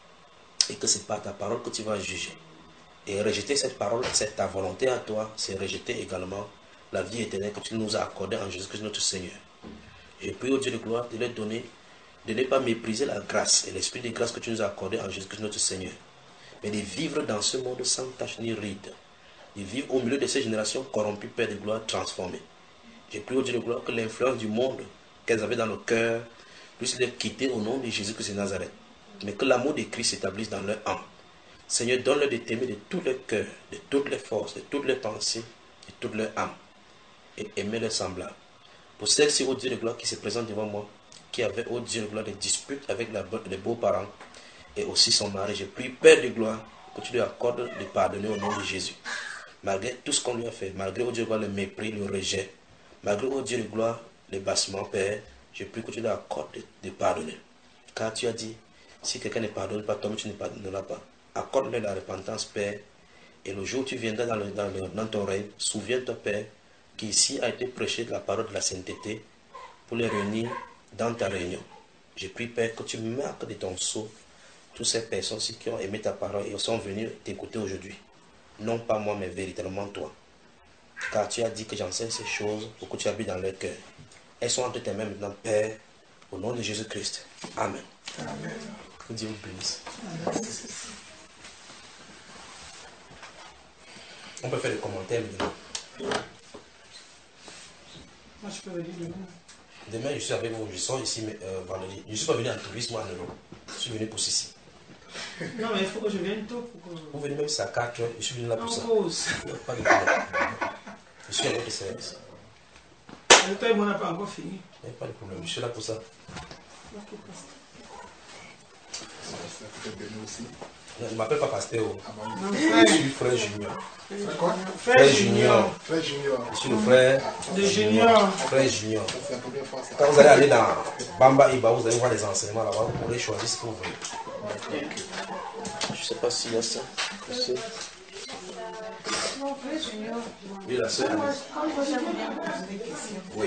Et que c'est par ta parole que tu vas juger. Et rejeter cette parole, c'est ta volonté à toi, c'est rejeter également la vie éternelle que tu nous as accordée en Jésus-Christ notre Seigneur. Je prie au Dieu de gloire de leur donner, de ne pas mépriser la grâce et l'esprit de grâce que tu nous as accordé en Jésus-Christ notre Seigneur. Mais de vivre dans ce monde sans tache ni ride. De vivre au milieu de ces générations corrompues, Père de gloire, transformées. Je prie au Dieu de gloire que l'influence du monde qu'elles avaient dans le cœur puisse les quitter au nom de Jésus-Christ de Nazareth. Mais que l'amour de Christ s'établisse dans leur âme. Seigneur, donne-leur de t'aimer de tout leur cœur, de toutes les forces, de toutes les pensées, de toute leur âme. Et aimer leur semblable. Pour celles-ci, ô Dieu de gloire, qui se présentent devant moi, qui avaient, ô Dieu de gloire, des disputes avec la, les beaux-parents et aussi son mari, je prie, Père de gloire, que tu lui accordes de pardonner au nom de Jésus. Malgré tout ce qu'on lui a fait, malgré, ô Dieu de gloire, le mépris, le rejet, malgré, ô Dieu de gloire, le bassement, Père, je prie que tu lui accordes de, de pardonner. Car tu as dit, si quelqu'un ne pardonne pas, toi tu ne pardonneras pas. Accorde-leur la repentance, Père, et le jour où tu viendras dans, le, dans, le, dans ton règne, souviens-toi, Père, qu'ici a été prêché de la parole de la sainteté pour les réunir dans ta réunion. Je prie, Père, que tu marques de ton sceau toutes ces personnes-ci qui ont aimé ta parole et sont venues t'écouter aujourd'hui. Non pas moi, mais véritablement toi. Car tu as dit que j'enseigne ces choses pour que tu habites dans leur cœur. Elles sont entre tes mains maintenant, Père, au nom de Jésus-Christ. Amen. Amen. Que Dieu vous bénisse. Amen. On peut faire des commentaires maintenant. Moi, je peux venir demain. Demain, je suis avec vous. Je sors ici mais, euh, vendredi. Je ne suis pas venu en tourisme en Europe. Je suis venu pour ceci. Non, mais il faut que je vienne tôt. Pour que... Vous venez même à quatre heures. Je suis venu là pour en ça. Cause. Pas de problème. Je suis à votre service. Le temps, on n'a pas encore fini. Il n'y a pas de problème. Je suis là pour ça. Je ne m'appelle pas pasteur. Ah bon? Non, Je frère. suis frère junior. C'est quoi? Frère Junior. Frère Junior. Je suis le frère De Junior. Frère junior. Ça, c'est la première fois ça. Quand vous allez aller dans Bamba Iba, vous allez voir les enseignements là-bas, vous pourrez choisir ce que vous voulez. Je ne sais pas s'il y a ça. Ici. Non, frère Junior. Oui, la sœur. Quand moi, quand moi j'aime bien poser des questions. Oui.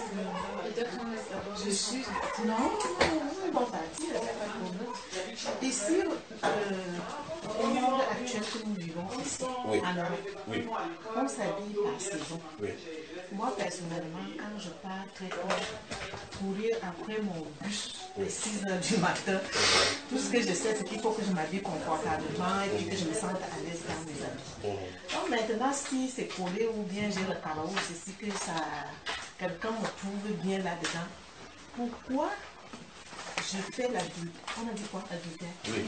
Je suis. Non, non, bon parti, il n'y a pas de problème. Ici, euh, au monde actuel que nous vivons ici, Oui. en Europe, Oui. on s'habille par saison. Oui. Moi, personnellement, quand je pars très tôt, courir après mon bus à six heures du matin, tout ce que je sais, c'est qu'il faut que je m'habille confortablement et puis que je me sente à l'aise dans mes habits. Donc maintenant, si c'est collé ou bien j'ai le carreau, c'est si que ça, quelqu'un me trouve bien là-dedans, pourquoi je fais l'adultère? On a dit quoi, adultère? Oui.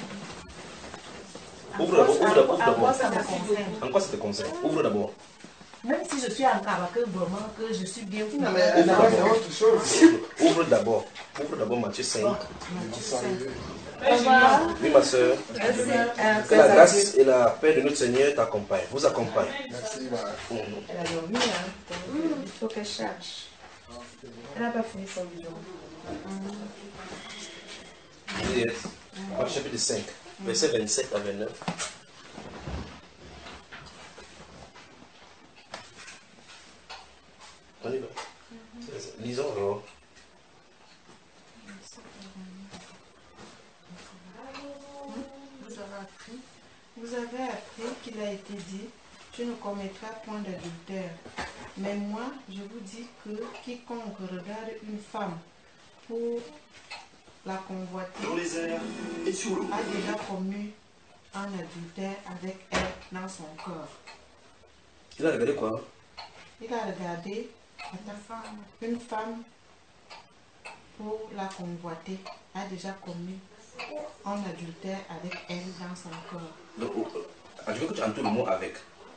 À Ouvre quoi- d'abord, ouvre à d'abord, quoi- à ouvre quoi d'abord. ça me concerne? En quoi ça te concerne? Ouvre d'abord. Même si je suis en caracal, vraiment que je suis bien Non, fouillée. mais là-bas, c'est autre chose. Ouvre d'abord. Ouvre d'abord Matthieu cinq. On va- Oui, ma soeur. Euh, Que la grâce et la paix de notre Seigneur t'accompagnent. Vous accompagnent. Merci, bah. Mhm. Elle a dormi, hein. Donc, il faut qu'elle charge. Elle n'a pas fini son bidon. Juliette, Marc chapitre cinq, verset vingt-sept à vingt-neuf. On y va. Lisons alors. Vous avez appris, vous avez appris qu'il a été dit, tu ne commettras point d'adultère. Mais moi, je vous dis que quiconque regarde une femme pour la convoiter a déjà commis un adultère avec elle dans son cœur. Il a regardé quoi? Il a regardé une femme pour la convoiter, a déjà commis un adultère avec elle dans son cœur. Donc, oh, ah, je veux que tu entoures le mot avec.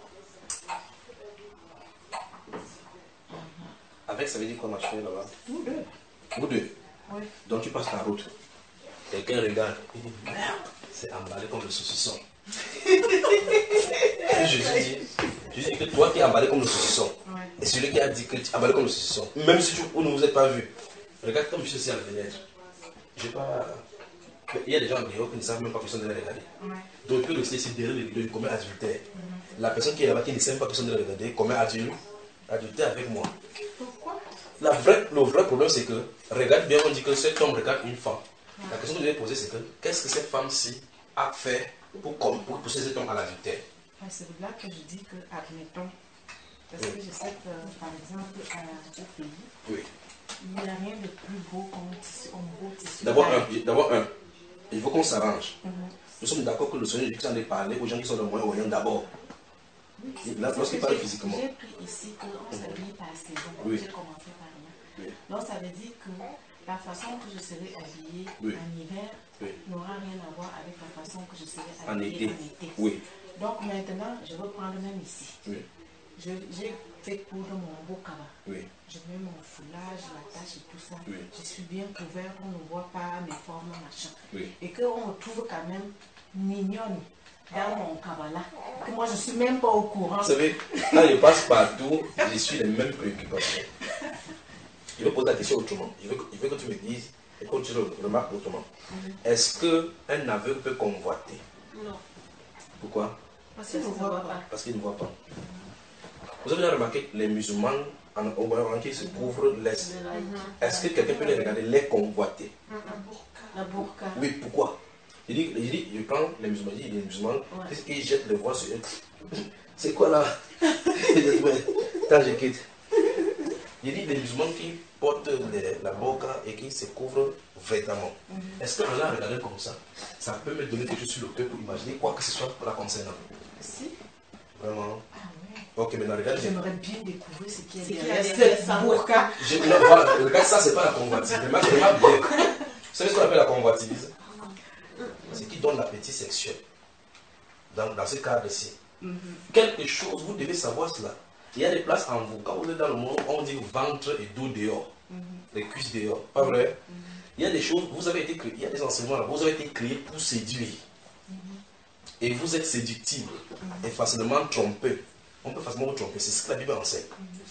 Avec, ça veut dire quoi, ma chérie, là-bas? Tous deux. Vous deux. Oui. Donc, tu passes ta route. Quelqu'un regarde. Il dit, merde, c'est emballé comme le saucisson. Et Jésus dit, Jésus dit que toi qui es emballé comme le saucisson, Ouais. et celui qui a dit que tu es emballé comme le saucisson, même si tu, vous ne vous êtes pas vu, regarde comme je suis ici à la fenêtre. J'ai pas. Il y a des gens en dehors qui ne savent même pas que personne ne les regarder. Ouais. Donc, que le C C derrière les vidéos, il commet adultère. La personne qui est là-bas qui ne sait même pas que personne ne les regarder, commet adultère, adultère avec moi. Pourquoi? La vraie, le vrai problème, c'est que, regarde bien, on dit que cet homme regarde une femme. La question que je vais poser, c'est que, qu'est-ce que cette femme-ci a fait pour, pour, pour pousser cet homme à l'adultère? Ouais, c'est là que je dis que, admettons, parce que je sais que, par exemple, à ce pays, Oui. il n'y a rien de plus beau comme tissu, comme beau tissu. D'abord, un, d'abord un, il faut qu'on s'arrange. Mhm. Nous sommes d'accord que le Seigneur Jésus en est parlé aux gens qui sont de moyen orient d'abord. Oui, Et c'est là, ça lorsqu'il que parle j'ai- physiquement. J'ai pris ici qu'on s'habille par saison. Oui. J'ai commencé par là. Oui. Donc ça veut dire que la façon que je serai habillée Oui. en hiver Oui. n'aura rien à voir avec la façon que je serai En habillée été. en été. Oui. Donc maintenant, je veux prendre même ici. Oui. Je- J'ai fait coudre mon beau cabas. Oui. Je mets mon foulard, je l'attache et tout ça. Oui. Je suis bien couvert, on ne voit pas mes formes, machin. Oui. Et qu'on me trouve quand même mignonne dans mon cabas-là. Que moi, je ne suis même pas au courant. Vous savez, quand je passe partout, je suis les mêmes préoccupations. Je vais poser la question autrement. Je veux, que- je veux que tu me dises et que tu le remarques autrement. Est-ce qu'un aveugle peut convoiter? Non. Pourquoi? Parce que je ne vois pas. Parce qu'il ne voit pas. Vous avez déjà remarqué les musulmans en, au Moyen-Orient qui se couvrent l'est. Est-ce que quelqu'un peut les regarder, les convoiter? La burqa. Oui, pourquoi? Je dis, je dis, je prends les musulmans, je dis, les musulmans, qu'est-ce qu'ils jettent le voile sur eux? C'est quoi là? Quand je quitte. Je dis, les musulmans qui portent les- la burqa et qui se couvrent vêtements. Est-ce qu'en la regardant comme ça, ça peut me donner quelque chose sur le cœur pour imaginer quoi que ce soit pour la concernant? Si. Vraiment? Ah ouais. Ok, maintenant regarde. J'aimerais bien découvrir ce qu'il y a qu'il y a derrière derrière cette ça. burqa. Je, non, voilà, regarde, ça, c'est pas la convoitise. Remarque, remarque bien. Vous savez ce qu'on appelle la convoitise? C'est qui donne l'appétit sexuel. Dans, dans ce cadre-ci. Quelque chose, vous devez savoir cela. Il y a des places en vous. Quand vous êtes dans le monde, on dit ventre et dos dehors. Les cuisses dehors. Pas vrai? Il y a des choses, vous avez été créé, il y a des enseignements là, vous avez été créé pour séduire. et vous êtes séductible et facilement trompé, on peut facilement vous tromper, c'est ce que la Bible enseigne.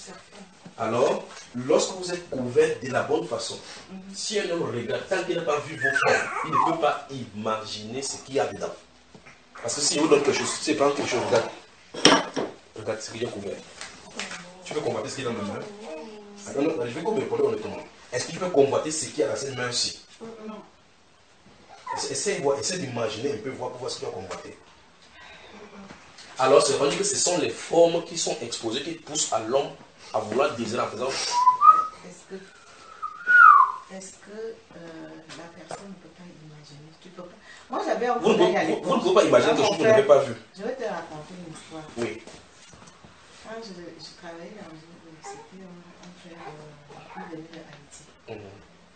Alors, lorsque vous êtes couvert de la bonne façon, si un homme regarde, tant qu'il n'a pas vu vos formes, il ne peut pas imaginer ce qu'il y a dedans. Parce que si je vous donne quelque chose, si tu prends quelque chose, regarde, regarde ce qu'il y a couvert. Tu peux convoiter ce qu'il y a dans mes mains? Ah, non, non, je vais comme répondre honnêtement. Est-ce que tu peux convoiter ce qu'il y a dans cette main-ci? Non. Essaye, essaye d'imaginer un peu, voir pour voir ce qu'il y a convoité. Alors, c'est vrai que ce sont les formes qui sont exposées qui poussent à l'homme à vouloir désirer en faisant. Est-ce que, est-ce que euh, la personne ne peut pas imaginer? Tu peux pas. Moi, j'avais un Vous, collègue à vous, l'époque. vous ne pouvez pas imaginer quelque chose que vous n'avez pas vu. Je vais te raconter une histoire. Oui. Quand je, je travaillais dans une université, un, un frère euh, qui venait de Haïti. Mhm.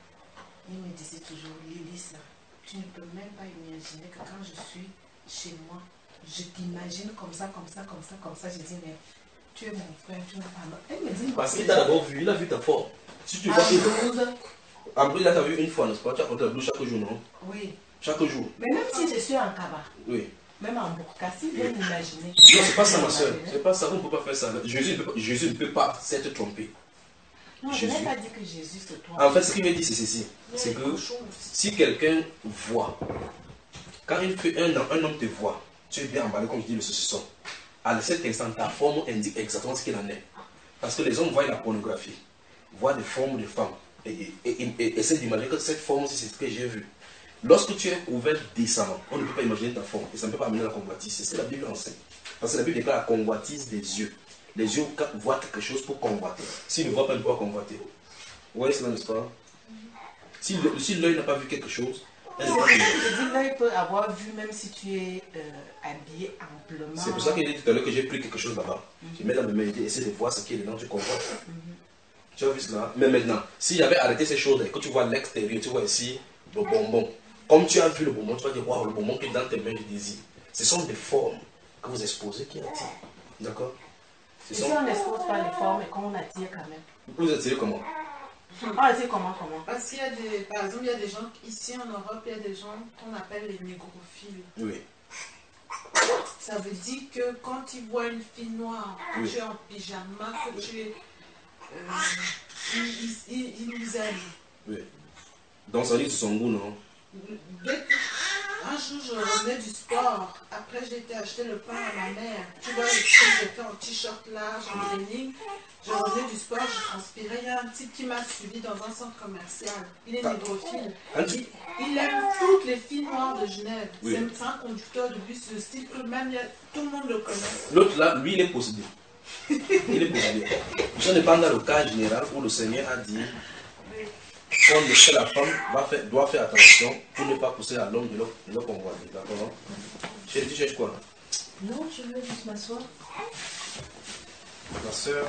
Il me disait toujours, Lilissa, tu ne peux même pas imaginer que quand je suis chez moi, je t'imagine comme ça, comme ça, comme ça, comme ça. Je dis, mais tu es mon frère, tu n'as pas. Elle me dit, Parce qu'il t'a d'abord vu, il a vu ta forme. Si tu en vois que. blouse. En plus, il a vu une fois, n'est-ce pas? Tu as porté la blouse chaque jour, non? Oui. Chaque jour. Mais même si je suis en cabas, Oui. même en burqa, si bien imaginer. Non, c'est pas ça, ma soeur. C'est pas ça, on ne peut pas faire ça. Jésus ne peut pas, Jésus ne peut pas s'être trompé. Non, je Jésus. n'ai pas dit que Jésus se trompe. En fait, ce qu'il me dit, c'est ceci. C'est que si quelqu'un voit, quand il fait un, un homme te voit, tu es bien emballé, comme je dis, le saucisson. À cet instant, ta forme indique exactement ce qu'il en est. Parce que les hommes voient la pornographie, voient des formes de femmes, et, et, et, et essaient d'imaginer que cette forme, c'est ce que j'ai vu. Lorsque tu es ouvert décemment, on ne peut pas imaginer ta forme, et ça ne peut pas amener la convoitise. C'est ce que la Bible enseigne. Parce que la Bible déclare la convoitise des yeux. Les yeux voient quelque chose pour convoiter. S'ils ne voient pas, ils ne peuvent pas convoiter. Vous voyez cela, n'est-ce pas? Si l'œil si n'a pas vu quelque chose, elle ne peut pas convoiter. Je dis, l'œil peut avoir vu même si tu es euh, habillé amplement. C'est pour ça qu'il a dit tout à l'heure que j'ai pris quelque chose là-bas. Mm-hmm. Je mets dans mes mains et essaie de voir ce qui est dedans, tu convoites. Mm-hmm. Tu as vu cela? Mais maintenant, si j'avais arrêté ces choses et que tu vois l'extérieur, tu vois ici le bonbon. Comme tu as vu le bonbon, tu vas dire, waouh, le bonbon qui est dans tes mains, je désire. Ce sont des formes que vous exposez qui attirent. D'accord? Et sont... si on n'expose pas les formes et qu'on attire quand même. Vous attirez comment? Ah, c'est comment, comment? Parce qu'il y a des, par exemple, il y a des gens, ici en Europe, il y a des gens qu'on appelle les négrophiles. Oui. Ça veut dire que quand ils voient une fille noire, oui. tu es en pyjama, que tu es... Euh, ils, ils, ils nous aiment. Oui. Donc ça dit que c'est son goût, non? Dès que, un jour, je revenais du sport. Après, j'ai été acheter le pain à ma mère. Tu vois, j'étais en t-shirt large, en denim. Je revenais du sport, je transpirais. Il y a un type qui m'a suivi dans un centre commercial. Il est négrophile. Il, il aime toutes les filles noires de Genève. Oui. C'est un conducteur de bus de style que même il y a, tout le monde le connaît. L'autre là, lui, il est possédé. Il est possédé. Je ne pas dans le cas général où le Seigneur a dit qu'on que la femme va faire, doit faire attention pour ne pas pousser à l'homme de le convoiter. D'accord? Tu cherches quoi? Non, je veux juste m'asseoir. Ma soeur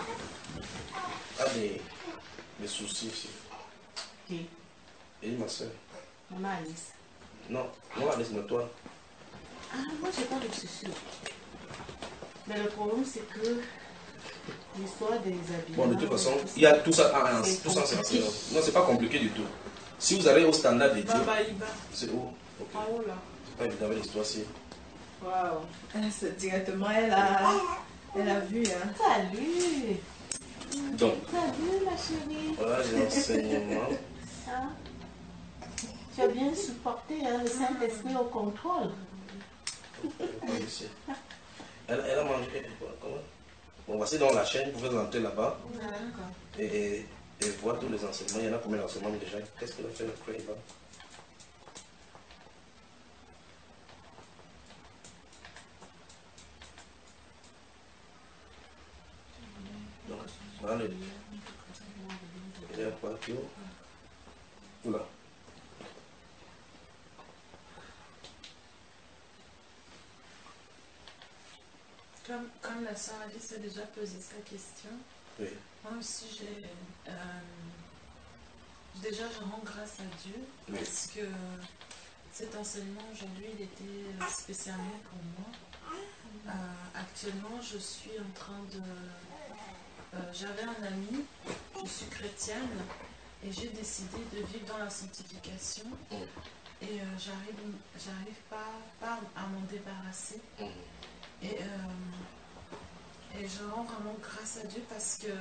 a des, des soucis ici. Qui? Et ma soeur. Mon Alice. Non, moi Alice, mais toi. Ah, moi j'ai pas de soucis. Mais le problème c'est que l'histoire des habits. Bon, de toute façon, il y a tout ça. Ah, tout ça, c'est non, c'est pas compliqué du tout. Si vous allez au standard de Dieu, c'est où? Okay. En haut là. C'est pas évident avec l'histoire ci. Waouh. Directement, elle a, elle a vu. Hein. Salut. Donc. Salut ma chérie. Voilà les enseignements. Hein? Tu as bien supporté hein, le Saint-Esprit au contrôle. Elle, elle a mangé quelque chose. Comment? Bon, voici dans la chaîne, vous pouvez entrer là-bas et, et, et voir tous les enseignements. Il y en a combien d'enseignements déjà? Qu'est-ce qu'il a fait le frère là? Donc, dans le... Il y a quoi qui est oula. Comme, comme la sœur Alice a déjà posé sa question, oui. Moi aussi j'ai euh, déjà je rends grâce à Dieu oui. Parce que cet enseignement aujourd'hui il était spécialement pour moi. Euh, actuellement je suis en train de... Euh, j'avais un ami, je suis chrétienne et j'ai décidé de vivre dans la sanctification. et euh, j'arrive j'arrive pas, pas à m'en débarrasser. Et, euh, et je rends vraiment grâce à Dieu parce que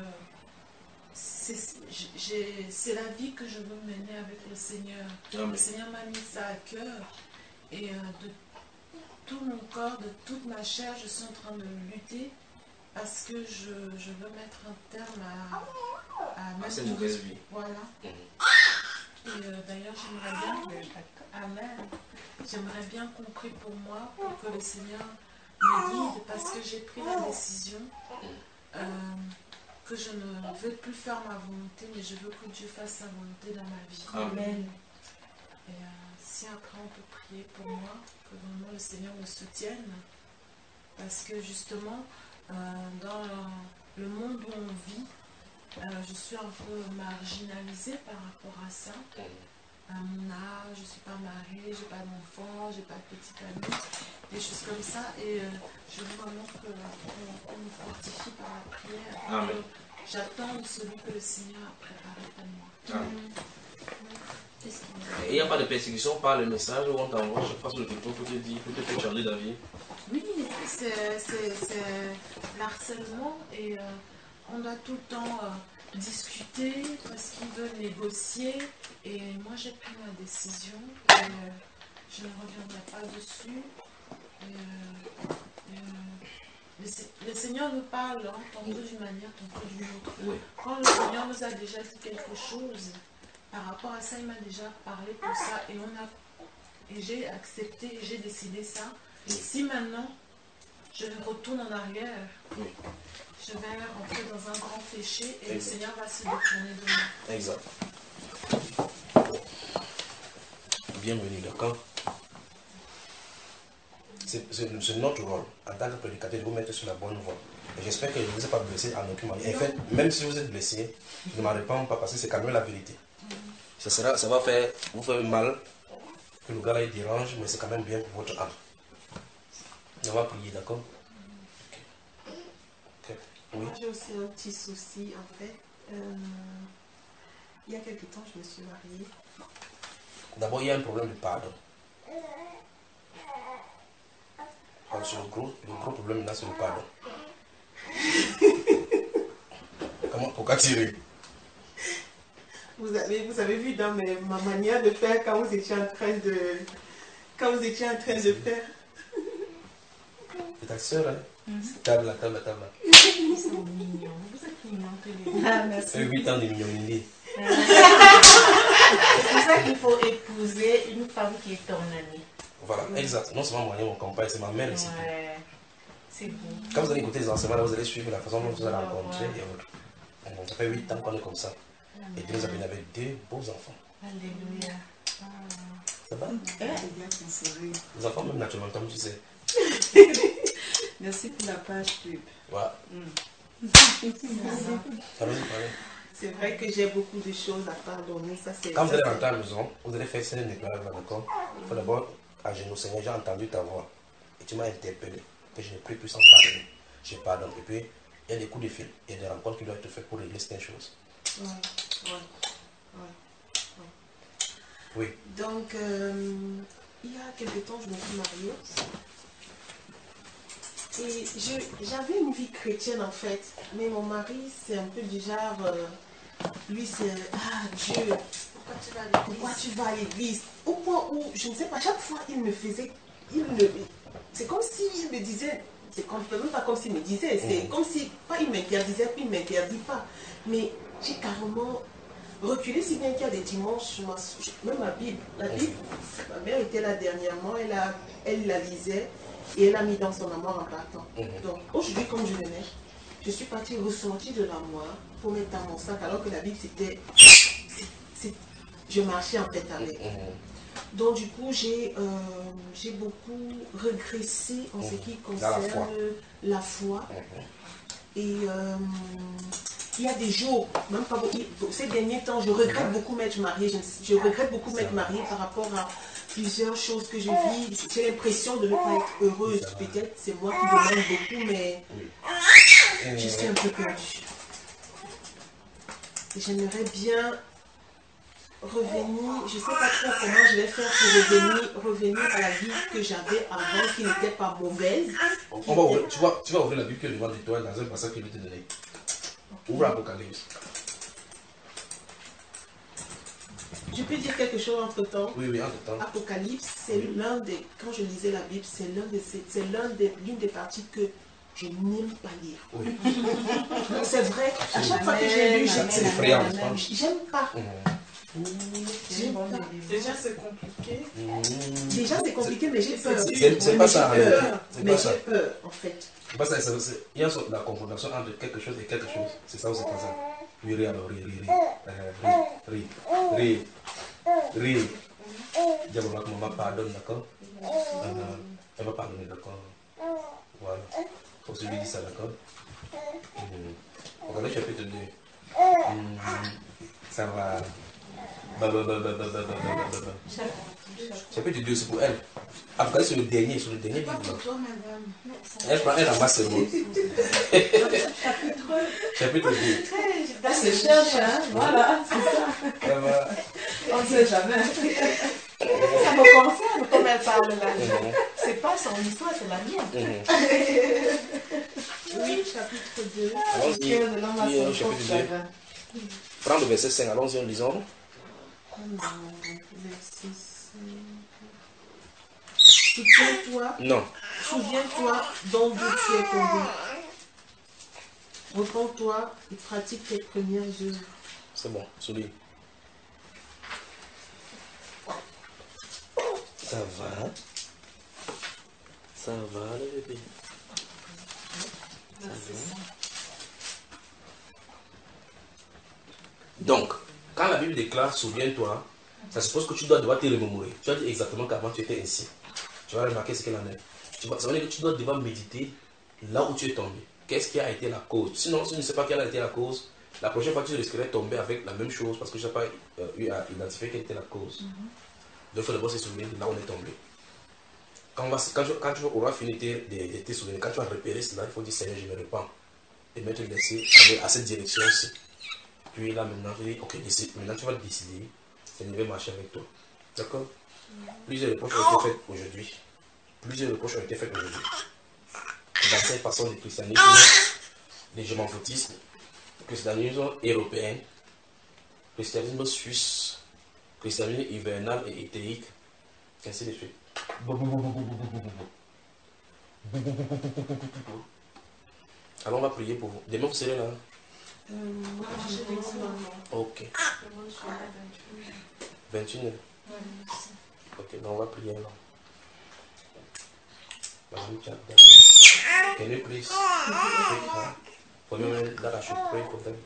c'est la vie que je veux mener avec le Seigneur. Amen. Le Seigneur m'a mis ça à cœur et euh, de tout mon corps, de toute ma chair, je suis en train de lutter parce que je, je veux mettre un terme à, à, à cette mauvaise vie. Voilà. Mm. Et euh, d'ailleurs, j'aimerais bien, Amen, j'aimerais bien qu'on prie pour moi, pour que le Seigneur me guide, parce que j'ai pris la décision euh, que je ne veux plus faire ma volonté, mais je veux que Dieu fasse sa volonté dans ma vie. Amen. Et euh, si après on peut prier pour moi, que vraiment le Seigneur me soutienne, parce que justement, euh, dans le monde où on vit, euh, je suis un peu marginalisée par rapport à ça. À mon âge, je ne suis pas mariée, je n'ai pas d'enfant, je n'ai pas de petite amie, des choses comme ça. Et euh, je veux vraiment qu'on qu me fortifie par la prière. Amen. J'attends celui que le Seigneur a préparé pour moi. Amen. Et il n'y a pas de persécution par le message où on t'envoie chaque fois sur le téléphone pour te dire, pour te faire changer d'avis? Oui, c'est l'harcèlement et euh, on doit tout le temps euh, discuter parce qu'ils veulent négocier. Et moi j'ai pris ma décision et euh, je ne reviendrai pas dessus. Et, euh, et, euh, le, le Seigneur nous parle hein, tantôt d'une manière, tantôt d'une autre. Oui. Quand le Seigneur nous a déjà dit quelque chose, par rapport à ça, il m'a déjà parlé pour ça et on a et j'ai accepté, j'ai décidé ça. Et si maintenant je retourne en arrière, oui. je vais rentrer dans un grand péché et exact. Le Seigneur va se détourner de moi. Exact. Bienvenue, d'accord? C'est notre rôle en tant que prédicateur de vous mettre sur la bonne voie. Et j'espère que je ne vous ai pas blessé en aucune manière. En fait, même si vous êtes blessé, ne m'en répondez pas parce que c'est quand même la vérité. Ça, sera, ça va faire, vous faire mal, que le gars là il dérange, mais c'est quand même bien pour votre âme. On va prier, d'accord? Okay. Okay. Oui. Moi j'ai aussi un petit souci en fait. Euh, il y a quelque temps, je me suis mariée. D'abord, il y a un problème de pardon. Alors, le, gros, le gros problème là, c'est le pardon. Comment, pourquoi tirer? Vous avez, vous avez vu dans mes, ma manière de faire quand vous étiez en train de, quand vous étiez en train de faire. C'est ta soeur, hein? Mm-hmm. Table là, table là, table là. Ils sont mignons. Vous êtes mignons que les deux. Ah, merci. huit ans de mignonneté. C'est pour ça qu'il faut épouser une femme qui est ton amie. Voilà, mmh. exact. Non seulement moi, mon compagnon, c'est ma mère ici. Ouais, c'est beau. Quand vous allez écouter les enseignements, vous allez suivre la façon dont vous allez rencontrer et autres. Ça fait huit ans qu'on est comme ça. Et Dieu nous a bénis avec deux beaux enfants. Alléluia. Ah. Ça va? Ouais. Les enfants, même naturellement, comme tu sais. Merci pour la page pub. Voilà. Mm. Allons-y, parlez. C'est vrai que j'ai beaucoup de choses à pardonner. Ça, Quand vous allez rentrer à la maison, vous allez faire une déclaration, d'accord? Il faut d'abord, à genoux, Seigneur, j'ai entendu ta voix. Et tu m'as interpellé. Que je n'ai plus pu s'en pardonner. Je pardonne. Et puis, il y a des coups de fil. Il y a des rencontres qui doivent être faites pour régler certaines choses. Ouais, ouais, ouais, ouais. Oui. Donc, euh, il y a quelque temps, je me suis mariée. Et j'avais une vie chrétienne en fait. Mais mon mari, c'est un peu du genre... Euh, lui, c'est... Ah, Dieu, pourquoi tu vas à l'église? Au point où, je ne sais pas, chaque fois, il me faisait... Il me, c'est comme s'il me disait... C'est même pas comme s'il me disait. C'est mmh. comme si... Pas il m'interdisait, puis il ne m'interdit pas. Mais j'ai carrément reculé, si bien qu'il y a des dimanches, même ma Bible. La Bible, ma mère était là dernièrement, elle, a, elle la lisait et elle a mis dans son amour en partant. Mmh. Donc aujourd'hui, comme je venais, je suis partie ressentir de l'amour pour mettre dans mon sac, alors que la Bible, c'était... Je marchais en fait avec. Mmh. Donc du coup, j'ai euh, beaucoup régressé en mmh. ce qui concerne la foi. La foi. Mmh. Et euh, il y a des jours, même pas beaucoup, ces derniers temps, je regrette beaucoup m'être mariée. Je, je regrette beaucoup m'être mariée par rapport à plusieurs choses que je vis. J'ai l'impression de ne pas être heureuse. Peut-être c'est moi qui demande beaucoup, mais je suis un peu perdue. J'aimerais bien revenir, je ne sais pas trop comment je vais faire pour revenir, revenir à la vie que j'avais avant, qui n'était pas mauvaise. On va ouvrir, tu, vas, tu vas ouvrir la Bible que devant de toi dans un passage qu'il veut te donner. Ouvre l'Apocalypse. Je peux dire quelque chose entre temps. Oui, oui, entre temps. Apocalypse, c'est l'un des, quand je lisais la Bible, c'est l'un des, c'est l'un des, l'une des parties que je n'aime pas lire. Oui. C'est vrai, à chaque fois que j'ai lu, C'est effrayant. j'aime pas. Mmh. J'aime pas. Déjà, c'est compliqué. Mmh. Déjà, c'est compliqué, mais j'ai peur. C'est c'est pas ça, en J'ai réalité. peur. C'est Mais pas ça. j'ai peur, en fait. C'est pas ça, c'est- c'est- il y a la confrontation entre quelque chose et quelque chose. C'est ça ou c'est pas ça? Oui, ri alors, ri, ri, ri. Euh, ri, ri, ri, ri. Diable, maman pardonne, d'accord? Euh, Elle va pardonner, d'accord? Voilà. Faut se lui dire ça, d'accord? Mmh. Regardez chapitre deux. Mmh. Ça va. Bah, bah, bah, bah, bah, bah, bah, bah, bah. Chapitre deux, c'est pour elle. Après, c'est le dernier, c'est le dernier livre. Pour toi, madame. Elle prend, elle ramasse ses mots. Chapitre deux. Là, c'est cherche, hein. Voilà, c'est ça. Elle va. On ne sait jamais. Ça me concerne comme elle parle là. Mhm. C'est pas son histoire, c'est la mienne. Mhm. Oui, chapitre deux. Allons-y. Cœur de l'homme a Lis, euh, son propre chapitre deux. chagrin. Prends le verset cinq, allons-y en lisant. Verset cinq. Souviens-toi, Non. souviens-toi d'où tu es tombé. Repends-toi et pratique tes premières œuvres. C'est bon, souligne. Ça va. Ça va, le bébé. Ça va. Donc, quand la Bible déclare souviens-toi, ça suppose que tu dois devoir te remémorer. Tu as dit exactement qu'avant tu étais ainsi. Tu vas remarquer ce qu'elle en est. Tu vas, ça veut dire que tu dois devoir méditer là où tu es tombé. Qu'est-ce qui a été la cause? Sinon, si tu ne sais pas quelle a été la cause, la prochaine fois tu risquerais de tomber avec la même chose parce que je n'ai pas euh, eu à identifier quelle était la cause. Mm-hmm. Donc il faut d'abord se souvenir de là où on est tombé. Quand, on va, quand, tu, quand tu auras fini de tes, tes souvenirs, quand tu vas repérer cela, il faut dire Seigneur, je me repens. Et mettre le laisser à cette direction-ci. Puis là maintenant, tu dis, ok, maintenant tu vas décider, Seigneur, je vais marcher avec toi. D'accord? Mm-hmm. Plusieurs reproches ont été faites aujourd'hui. Plusieurs reproches ont été faites aujourd'hui. Dans cette façon de christianisme, les je m'en foutisme, christianisme européen, christianisme suisse, christianisme hivernal et éthéique, ainsi de suite. Alors on va prier pour vous. Demain vous serez là? Euh, moi, j'ai l'examen. Ok. vingt et une heures. Ok, donc on va prier alors. Madame Chadda, can you please pray for me that I should pray for them?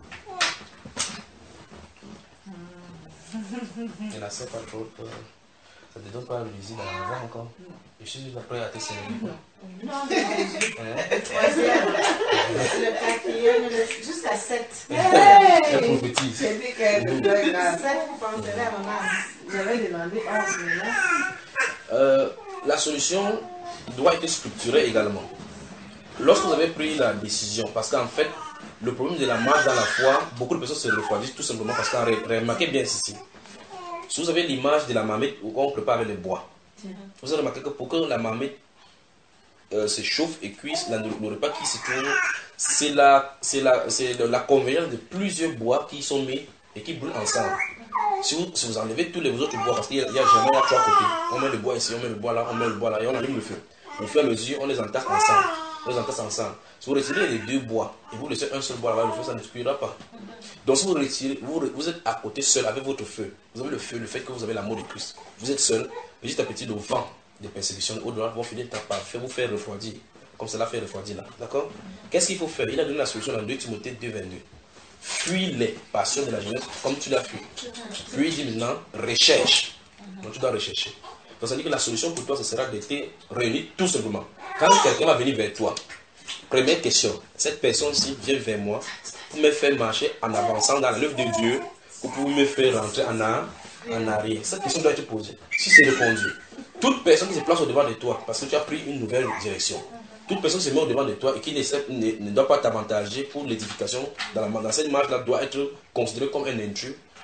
Et la sœur pas trop, ça ne te donne pas le plaisir d'en avoir encore. Je suis juste prêt à te servir. Non, non, le troisième, le quatrième, le- jusqu'à sept. Elle prophétise. J'ai dit que sept, vous penserez à maman. j'avais demandé onze, mais là. Euh, la solution doit être structurée également. Lorsque vous avez pris la décision, parce qu'en fait, le problème de la marche dans la foi, beaucoup de personnes se refroidissent tout simplement parce qu'on remarquez bien ceci. Si vous avez l'image de la marmite où on prépare avec le bois, vous avez remarqué que pour que la marmite euh, se chauffe et cuise, la, le repas qui se tourne, c'est la, c'est la, c'est la convergence de plusieurs bois qui sont mis et qui brûlent ensemble. Si vous, si vous enlevez tous les autres bois, parce qu'il y a, il y a jamais trois côtés, on met le bois ici, on met le bois là, on met le bois là et on allume le feu. Au fur et à mesure, on les entasse ensemble. On les entasse ensemble. Si vous retirez les deux bois et vous laissez un seul bois là-bas, le feu, ça ne cuira pas. Donc si vous retirez, vous, vous êtes à côté seul avec votre feu. Vous avez le feu, le fait que vous avez l'amour de Christ. Vous êtes seul, petit à petit, le vent de persécution au-delà vont finir par vous faire refroidir. Comme cela fait refroidir là. D'accord? Qu'est-ce qu'il faut faire? Il a donné la solution dans deux Timothée deux, vingt-deux. Fuis les passions de la jeunesse comme tu l'as fui. Puis il dit maintenant, recherche. Donc tu dois rechercher. Donc ça veut dire que la solution pour toi, ce sera d'être réuni tout simplement. Quand quelqu'un va venir vers toi, première question, cette personne-ci vient vers moi pour me faire marcher en avançant dans l'œuvre de Dieu ou pour me faire rentrer en, en arrière. Cette question doit être posée. Si c'est répondu, toute personne qui se place au devant de toi, parce que tu as pris une nouvelle direction, toute personne qui se met au devant de toi et qui ne, ne, ne doit pas t'avantager pour l'édification dans, la, dans cette marche-là doit être considérée comme un intrus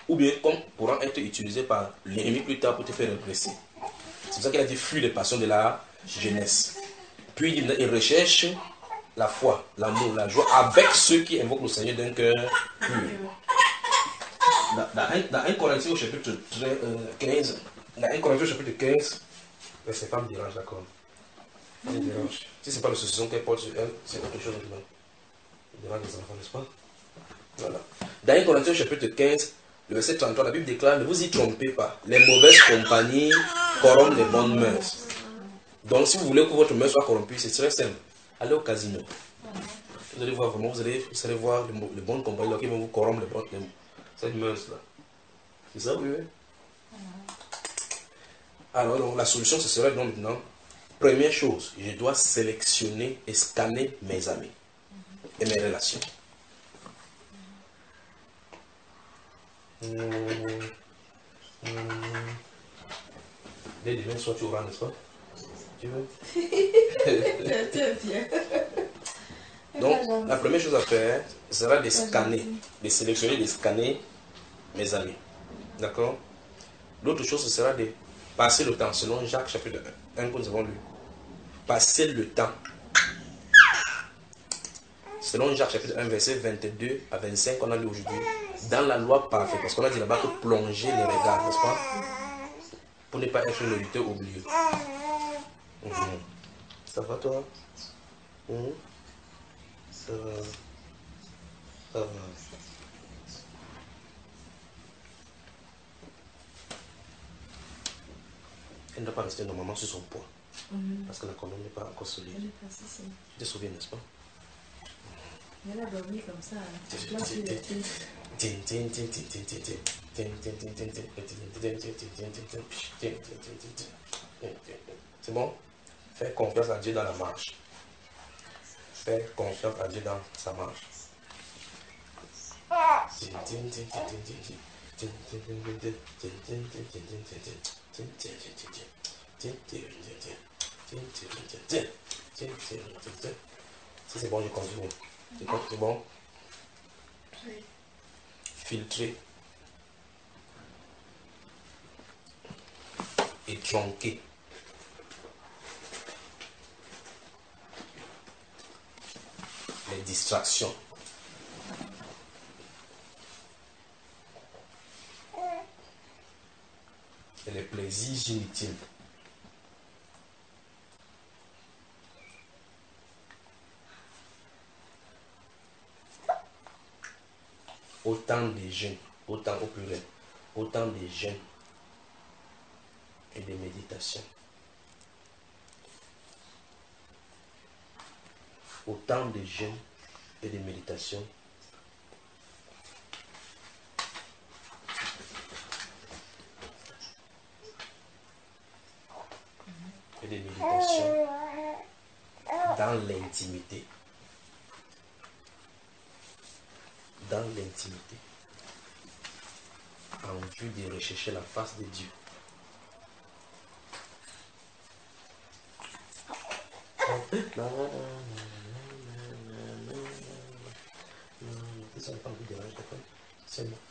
ou bien comme pourront être utilisés par l'ennemi plus tard pour te faire répresser. C'est pour ça qu'il a dit fuis les passions de la jeunesse. Puis il, il recherche la foi, l'amour, la joie avec ceux qui invoquent le Seigneur d'un cœur pur. Dans, dans, dans un Corinthiens au chapitre quinze, dans un Corinthiens au chapitre quinze, mais c'est pas me dérange, d'accord. Ça me dérange. Si c'est pas le saucisson qu'elle porte sur elle, c'est autre chose maintenant. Il dérange les enfants, n'est-ce pas? Voilà. Dans un Corinthiens au chapitre quinze, le verset trente-trois, la Bible déclare: ne vous y trompez pas, les mauvaises compagnies corrompent les bonnes mœurs. Donc si vous voulez que votre mœurs soit corrompue, c'est très simple. Allez au casino. Vous allez voir vraiment, vous allez, vous allez voir les, les bonnes compagnies qui vont vous corrompre les bonnes les, cette mœurs-là. C'est ça, oui, oui. Alors, donc, la solution, ce serait donc maintenant, première chose, je dois sélectionner et scanner mes amis et mes relations. Mmh. Mmh. Dès demain soir, tu auras, n'est-ce pas? Tu veux? Donc, la première chose à faire sera de scanner, de sélectionner, de scanner mes amis. D'accord? L'autre chose, ce sera de passer le temps, selon Jacques chapitre un que nous avons lu. Passer le temps. Selon Jacques chapitre un, verset vingt-deux à vingt-cinq, qu'on a lu aujourd'hui, dans la loi parfaite, parce qu'on a dit là-bas que plonger les regards, n'est-ce pas? Pour ne pas être un auditeur oublié. Mmh. Ça va toi? Mmh. Ça va. Ça va. Elle ne doit pas rester normalement sur son poids. Mmh. Parce que la colonne n'est pas encore solide. Elle est pas si simple. Tu te souviens, n'est-ce pas? Elle a dormi comme ça. C'est bon? Fais confiance à Dieu dans la marche. Fais confiance à Dieu dans sa marche. Si c'est bon, je continue. C'est bon? Oui. Filtrer et tronquer. Les distractions. Et les plaisirs inutiles. Autant de jeûnes, autant au pluriel, autant de jeûnes et de méditation. Autant de jeûnes et de méditation. Et de méditation dans l'intimité. Dans l'intimité, en vue de rechercher la face de Dieu. C'est bon.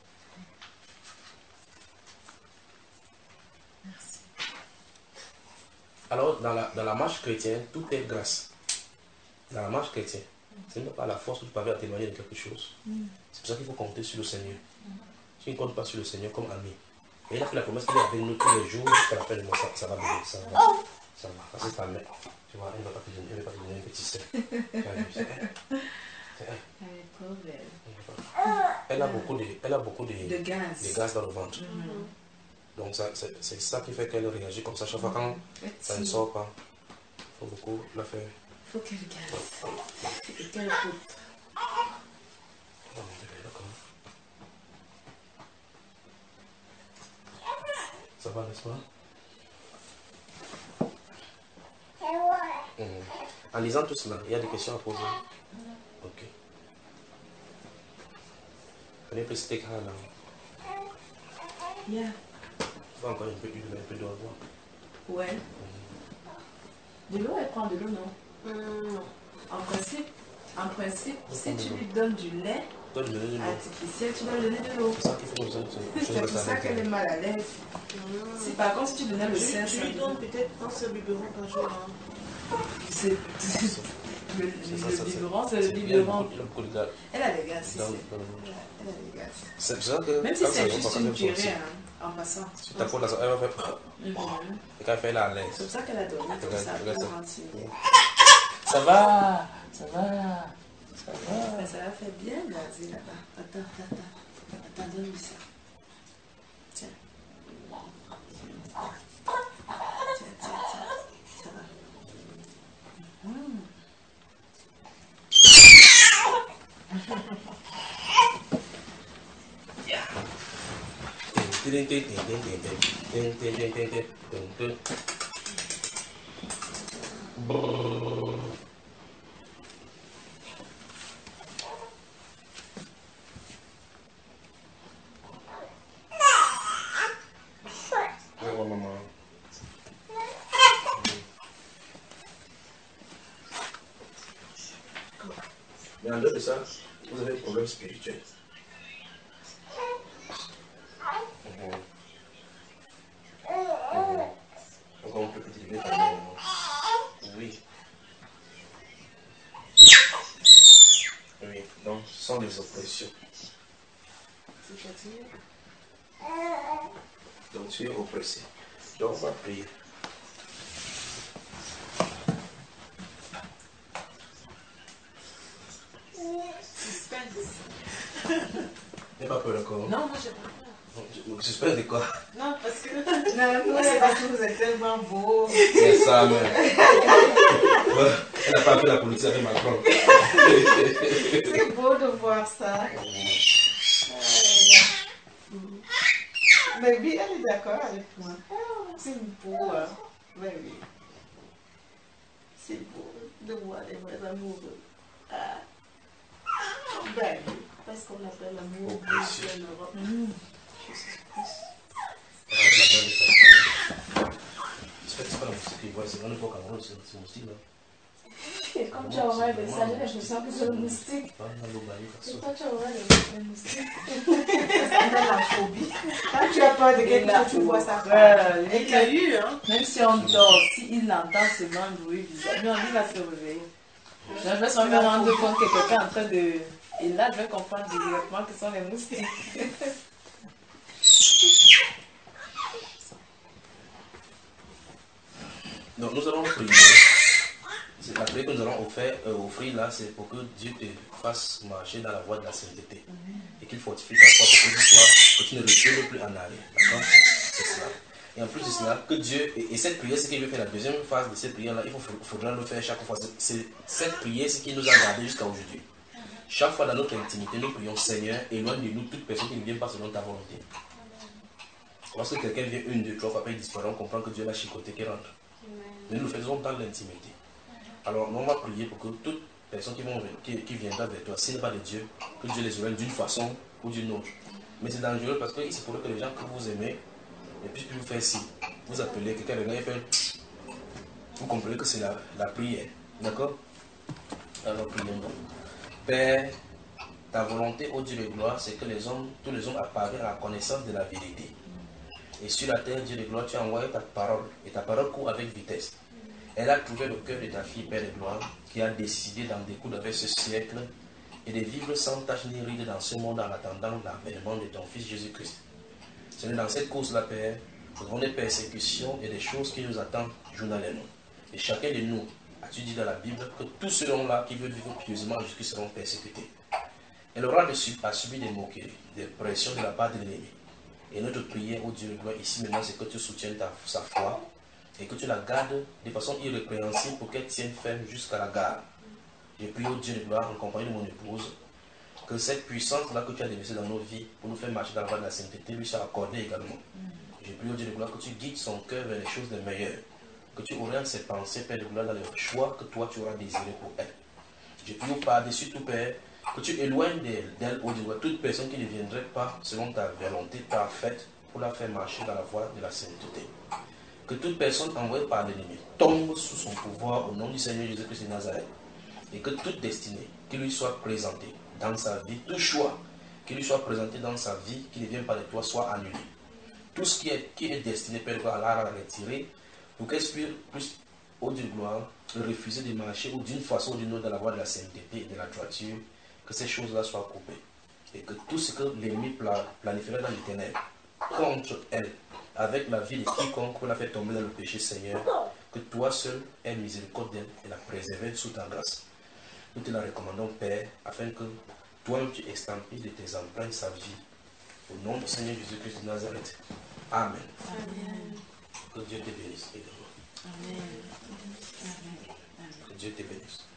Merci. Alors, dans la, dans la marche chrétienne, tout est grâce. Dans la marche chrétienne. Ce n'est pas la force que tu parviens à témoigner de quelque chose. Mm. C'est pour ça qu'il faut compter sur le Seigneur. Mm. Si tu ne comptes pas sur le Seigneur comme ami, mais il a fait la promesse qu'il est avec nous tous les jours jusqu'à la fin du mois, ça, ça va venir, ça va. Oh. Ça va. Ça c'est ta mère. Tu vois, elle ne va pas te donner, elle ne va pas te donner un petit sein. Elle a beaucoup de, elle a beaucoup de, de, gaz. de gaz dans le ventre. Mm. Donc c'est ça qui fait qu'elle réagit comme ça chaque fois quand mm. ça ne sort pas. Il faut beaucoup la faire. Il faut qu'elle gaze et qu'elle écoute. Ça va, n'est-ce pas? Mmh. En lisant tout cela, il y a des questions à poser. Ok. Prenez un peu de steak là. Yeah. Tu vas encore un peu d'huile, un peu d'eau à boire. Ouais. Mmh. De l'eau, elle prend de l'eau, non? Non. En principe, en principe, si tu lui donnes du lait, dois lui donner de l'eau. Artificielle, tu dois lui donner de l'eau. C'est ça qu'il faut besoin de C'est pour ça qu'elle est mal à l'aise. Si par contre, si tu donnais le sein, Je lui donne peut-être un seul biberon par jour. Hein. c'est le, le, le biberon, c'est le biberon. Elle a des gaz, si c'est. Elle a des gaz. C'est ça que. Même si c'est juste une purée, hein, en passant. Si tu t'apportes là, elle va faire. Et quand elle fait là à l'aise. C'est pour ça qu'elle a donné tout ça pour mentir. Ça va, ça va, ça va. Mais ça va faire bien gazer là-bas. Attends, attends, attends, donne-lui ça. Tiens. Tiens, tiens, tiens. Ça va. Mmh. Mais en dehors de ça, vous avez un problème spirituel. Mmh. Mmh. Encore on peut cultiver ta main. Oui. Oui, donc sans les oppressions. Donc tu es oppressé. Donc on va prier. N'aie pas peur encore. Non, moi j'ai pas peur. Suspense de quoi? Non, parce que. Non, non, c'est parce que vous êtes tellement beau. C'est ça, mais. Ouais, elle n'a pas fait la politique avec Macron. C'est beau de voir ça. Baby, elle est d'accord avec moi. C'est beau, hein. Baby. C'est beau de voir les vrais amoureux. Ah. Baby. Parce qu'on appelle l'amour en Europe. J'espère que c'est pas la moustique qu'ils voient, c'est vraiment pas au Cameroun, c'est moustique là. Comme tu auras le message, je sens que c'est le moustique. Et toi, tu auras le moustique. C'est la phobie. Quand tu as peur de quelque chose, tu vois ça. Et qu'il y a eu, hein. Même si on dort, s'il entend seulement un bruit bizarre, lui, on va se réveiller. Je vais sûrement me rendre compte que quelqu'un est en train de. Et là, je vais comprendre directement que ce sont les moustiques. Donc nous allons prier. La prière que nous allons offrir, euh, offrir là, c'est pour que Dieu te fasse marcher dans la voie de la sainteté. Et qu'il fortifie ta foi pour que tu, sois, que tu ne retournes plus en arrière. D'accord? C'est cela. Et en plus de cela, que Dieu, et, et cette prière, c'est qu'il veut faire la deuxième phase de cette prière-là, il faut, faudra le faire chaque fois. C'est cette prière, c'est qui nous a gardés jusqu'à aujourd'hui. Chaque fois dans notre intimité, nous prions Seigneur, éloigne de nous toute personne qui ne vient pas selon ta volonté. Lorsque quelqu'un vient une, deux, trois fois, après il disparaît, on comprend que Dieu l'a chicoté qui rentre. Mais nous le faisons dans l'intimité. Alors, nous on va prier pour que toute personne qui, vont, qui, qui viendra vers toi, s'il n'est pas de Dieu, que Dieu les éloigne d'une façon ou d'une autre. Mais c'est dangereux parce qu'il se pourrait que les gens que vous aimez, et puis vous faites ci, vous appelez quelqu'un, le gars il fait, vous comprenez que c'est la, la prière. D'accord? Alors prions donc. Père, ta volonté, ô Dieu de gloire, c'est que les hommes, tous les hommes apparaissent à la connaissance de la vérité. Et sur la terre, Dieu de gloire, tu as envoyé ta parole, et ta parole court avec vitesse. Elle a trouvé le cœur de ta fille, Père de gloire, qui a décidé d'en découdre avec ce siècle et de vivre sans tache ni ride dans ce monde en attendant l'avènement de ton Fils Jésus-Christ. C'est dans cette cause-là, Père, nous avons des persécutions et des choses qui nous attendent journalièrement. Et chacun de nous, as-tu dit dans la Bible, que tous ceux-là qui veulent vivre pieusement jusqu'à seront persécutés. Elle aura a subi des moqueries, des pressions de la part de l'ennemi. Et notre prière, ô Dieu de gloire, ici maintenant, c'est que tu soutiennes ta, sa foi et que tu la gardes de façon irrépréhensible pour qu'elle tienne ferme jusqu'à la gare. Je prie, ô Dieu de gloire, en compagnie de mon épouse, que cette puissance-là que tu as déversée dans nos vies pour nous faire marcher dans la voie de la sainteté lui soit accordée également. Je prie, ô Dieu de gloire, que tu guides son cœur vers les choses les meilleures, que tu orientes ses pensées, Père de gloire, dans les choix que toi tu auras désiré pour elle. Je prie par-dessus tout, Père, que tu éloignes d'elle, ô Dieu de gloire, toute personne qui ne viendrait pas selon ta volonté parfaite pour la faire marcher dans la voie de la sainteté. Que toute personne envoyée par l'ennemi tombe sous son pouvoir au nom du Seigneur Jésus-Christ de Nazareth. et que toute destinée qui lui soit présentée dans sa vie, tout choix qui lui soit présenté dans sa vie, qui ne vient pas de toi, soit annulé. Tout ce qui est, qui est destiné, Père, à la retirer, pour qu'elle puisse, au Dieu de gloire, refuser de marcher ou d'une façon ou d'une autre dans la voie de la sainteté et de la droiture, que ces choses-là soient coupées. Et que tout ce que l'ennemi planifierait dans les ténèbres contre elle, avec la vie de quiconque pour la faire tomber dans le péché, Seigneur, que toi seul aies miséricorde d'elle et la préserver sous ta grâce. Nous te la recommandons, Père, afin que toi-même tu estampilles de tes empreintes sa vie. Au nom du Seigneur Jésus-Christ de Nazareth. Amen. Amen. Que Dieu te bénisse également. Amen. Que Dieu te bénisse.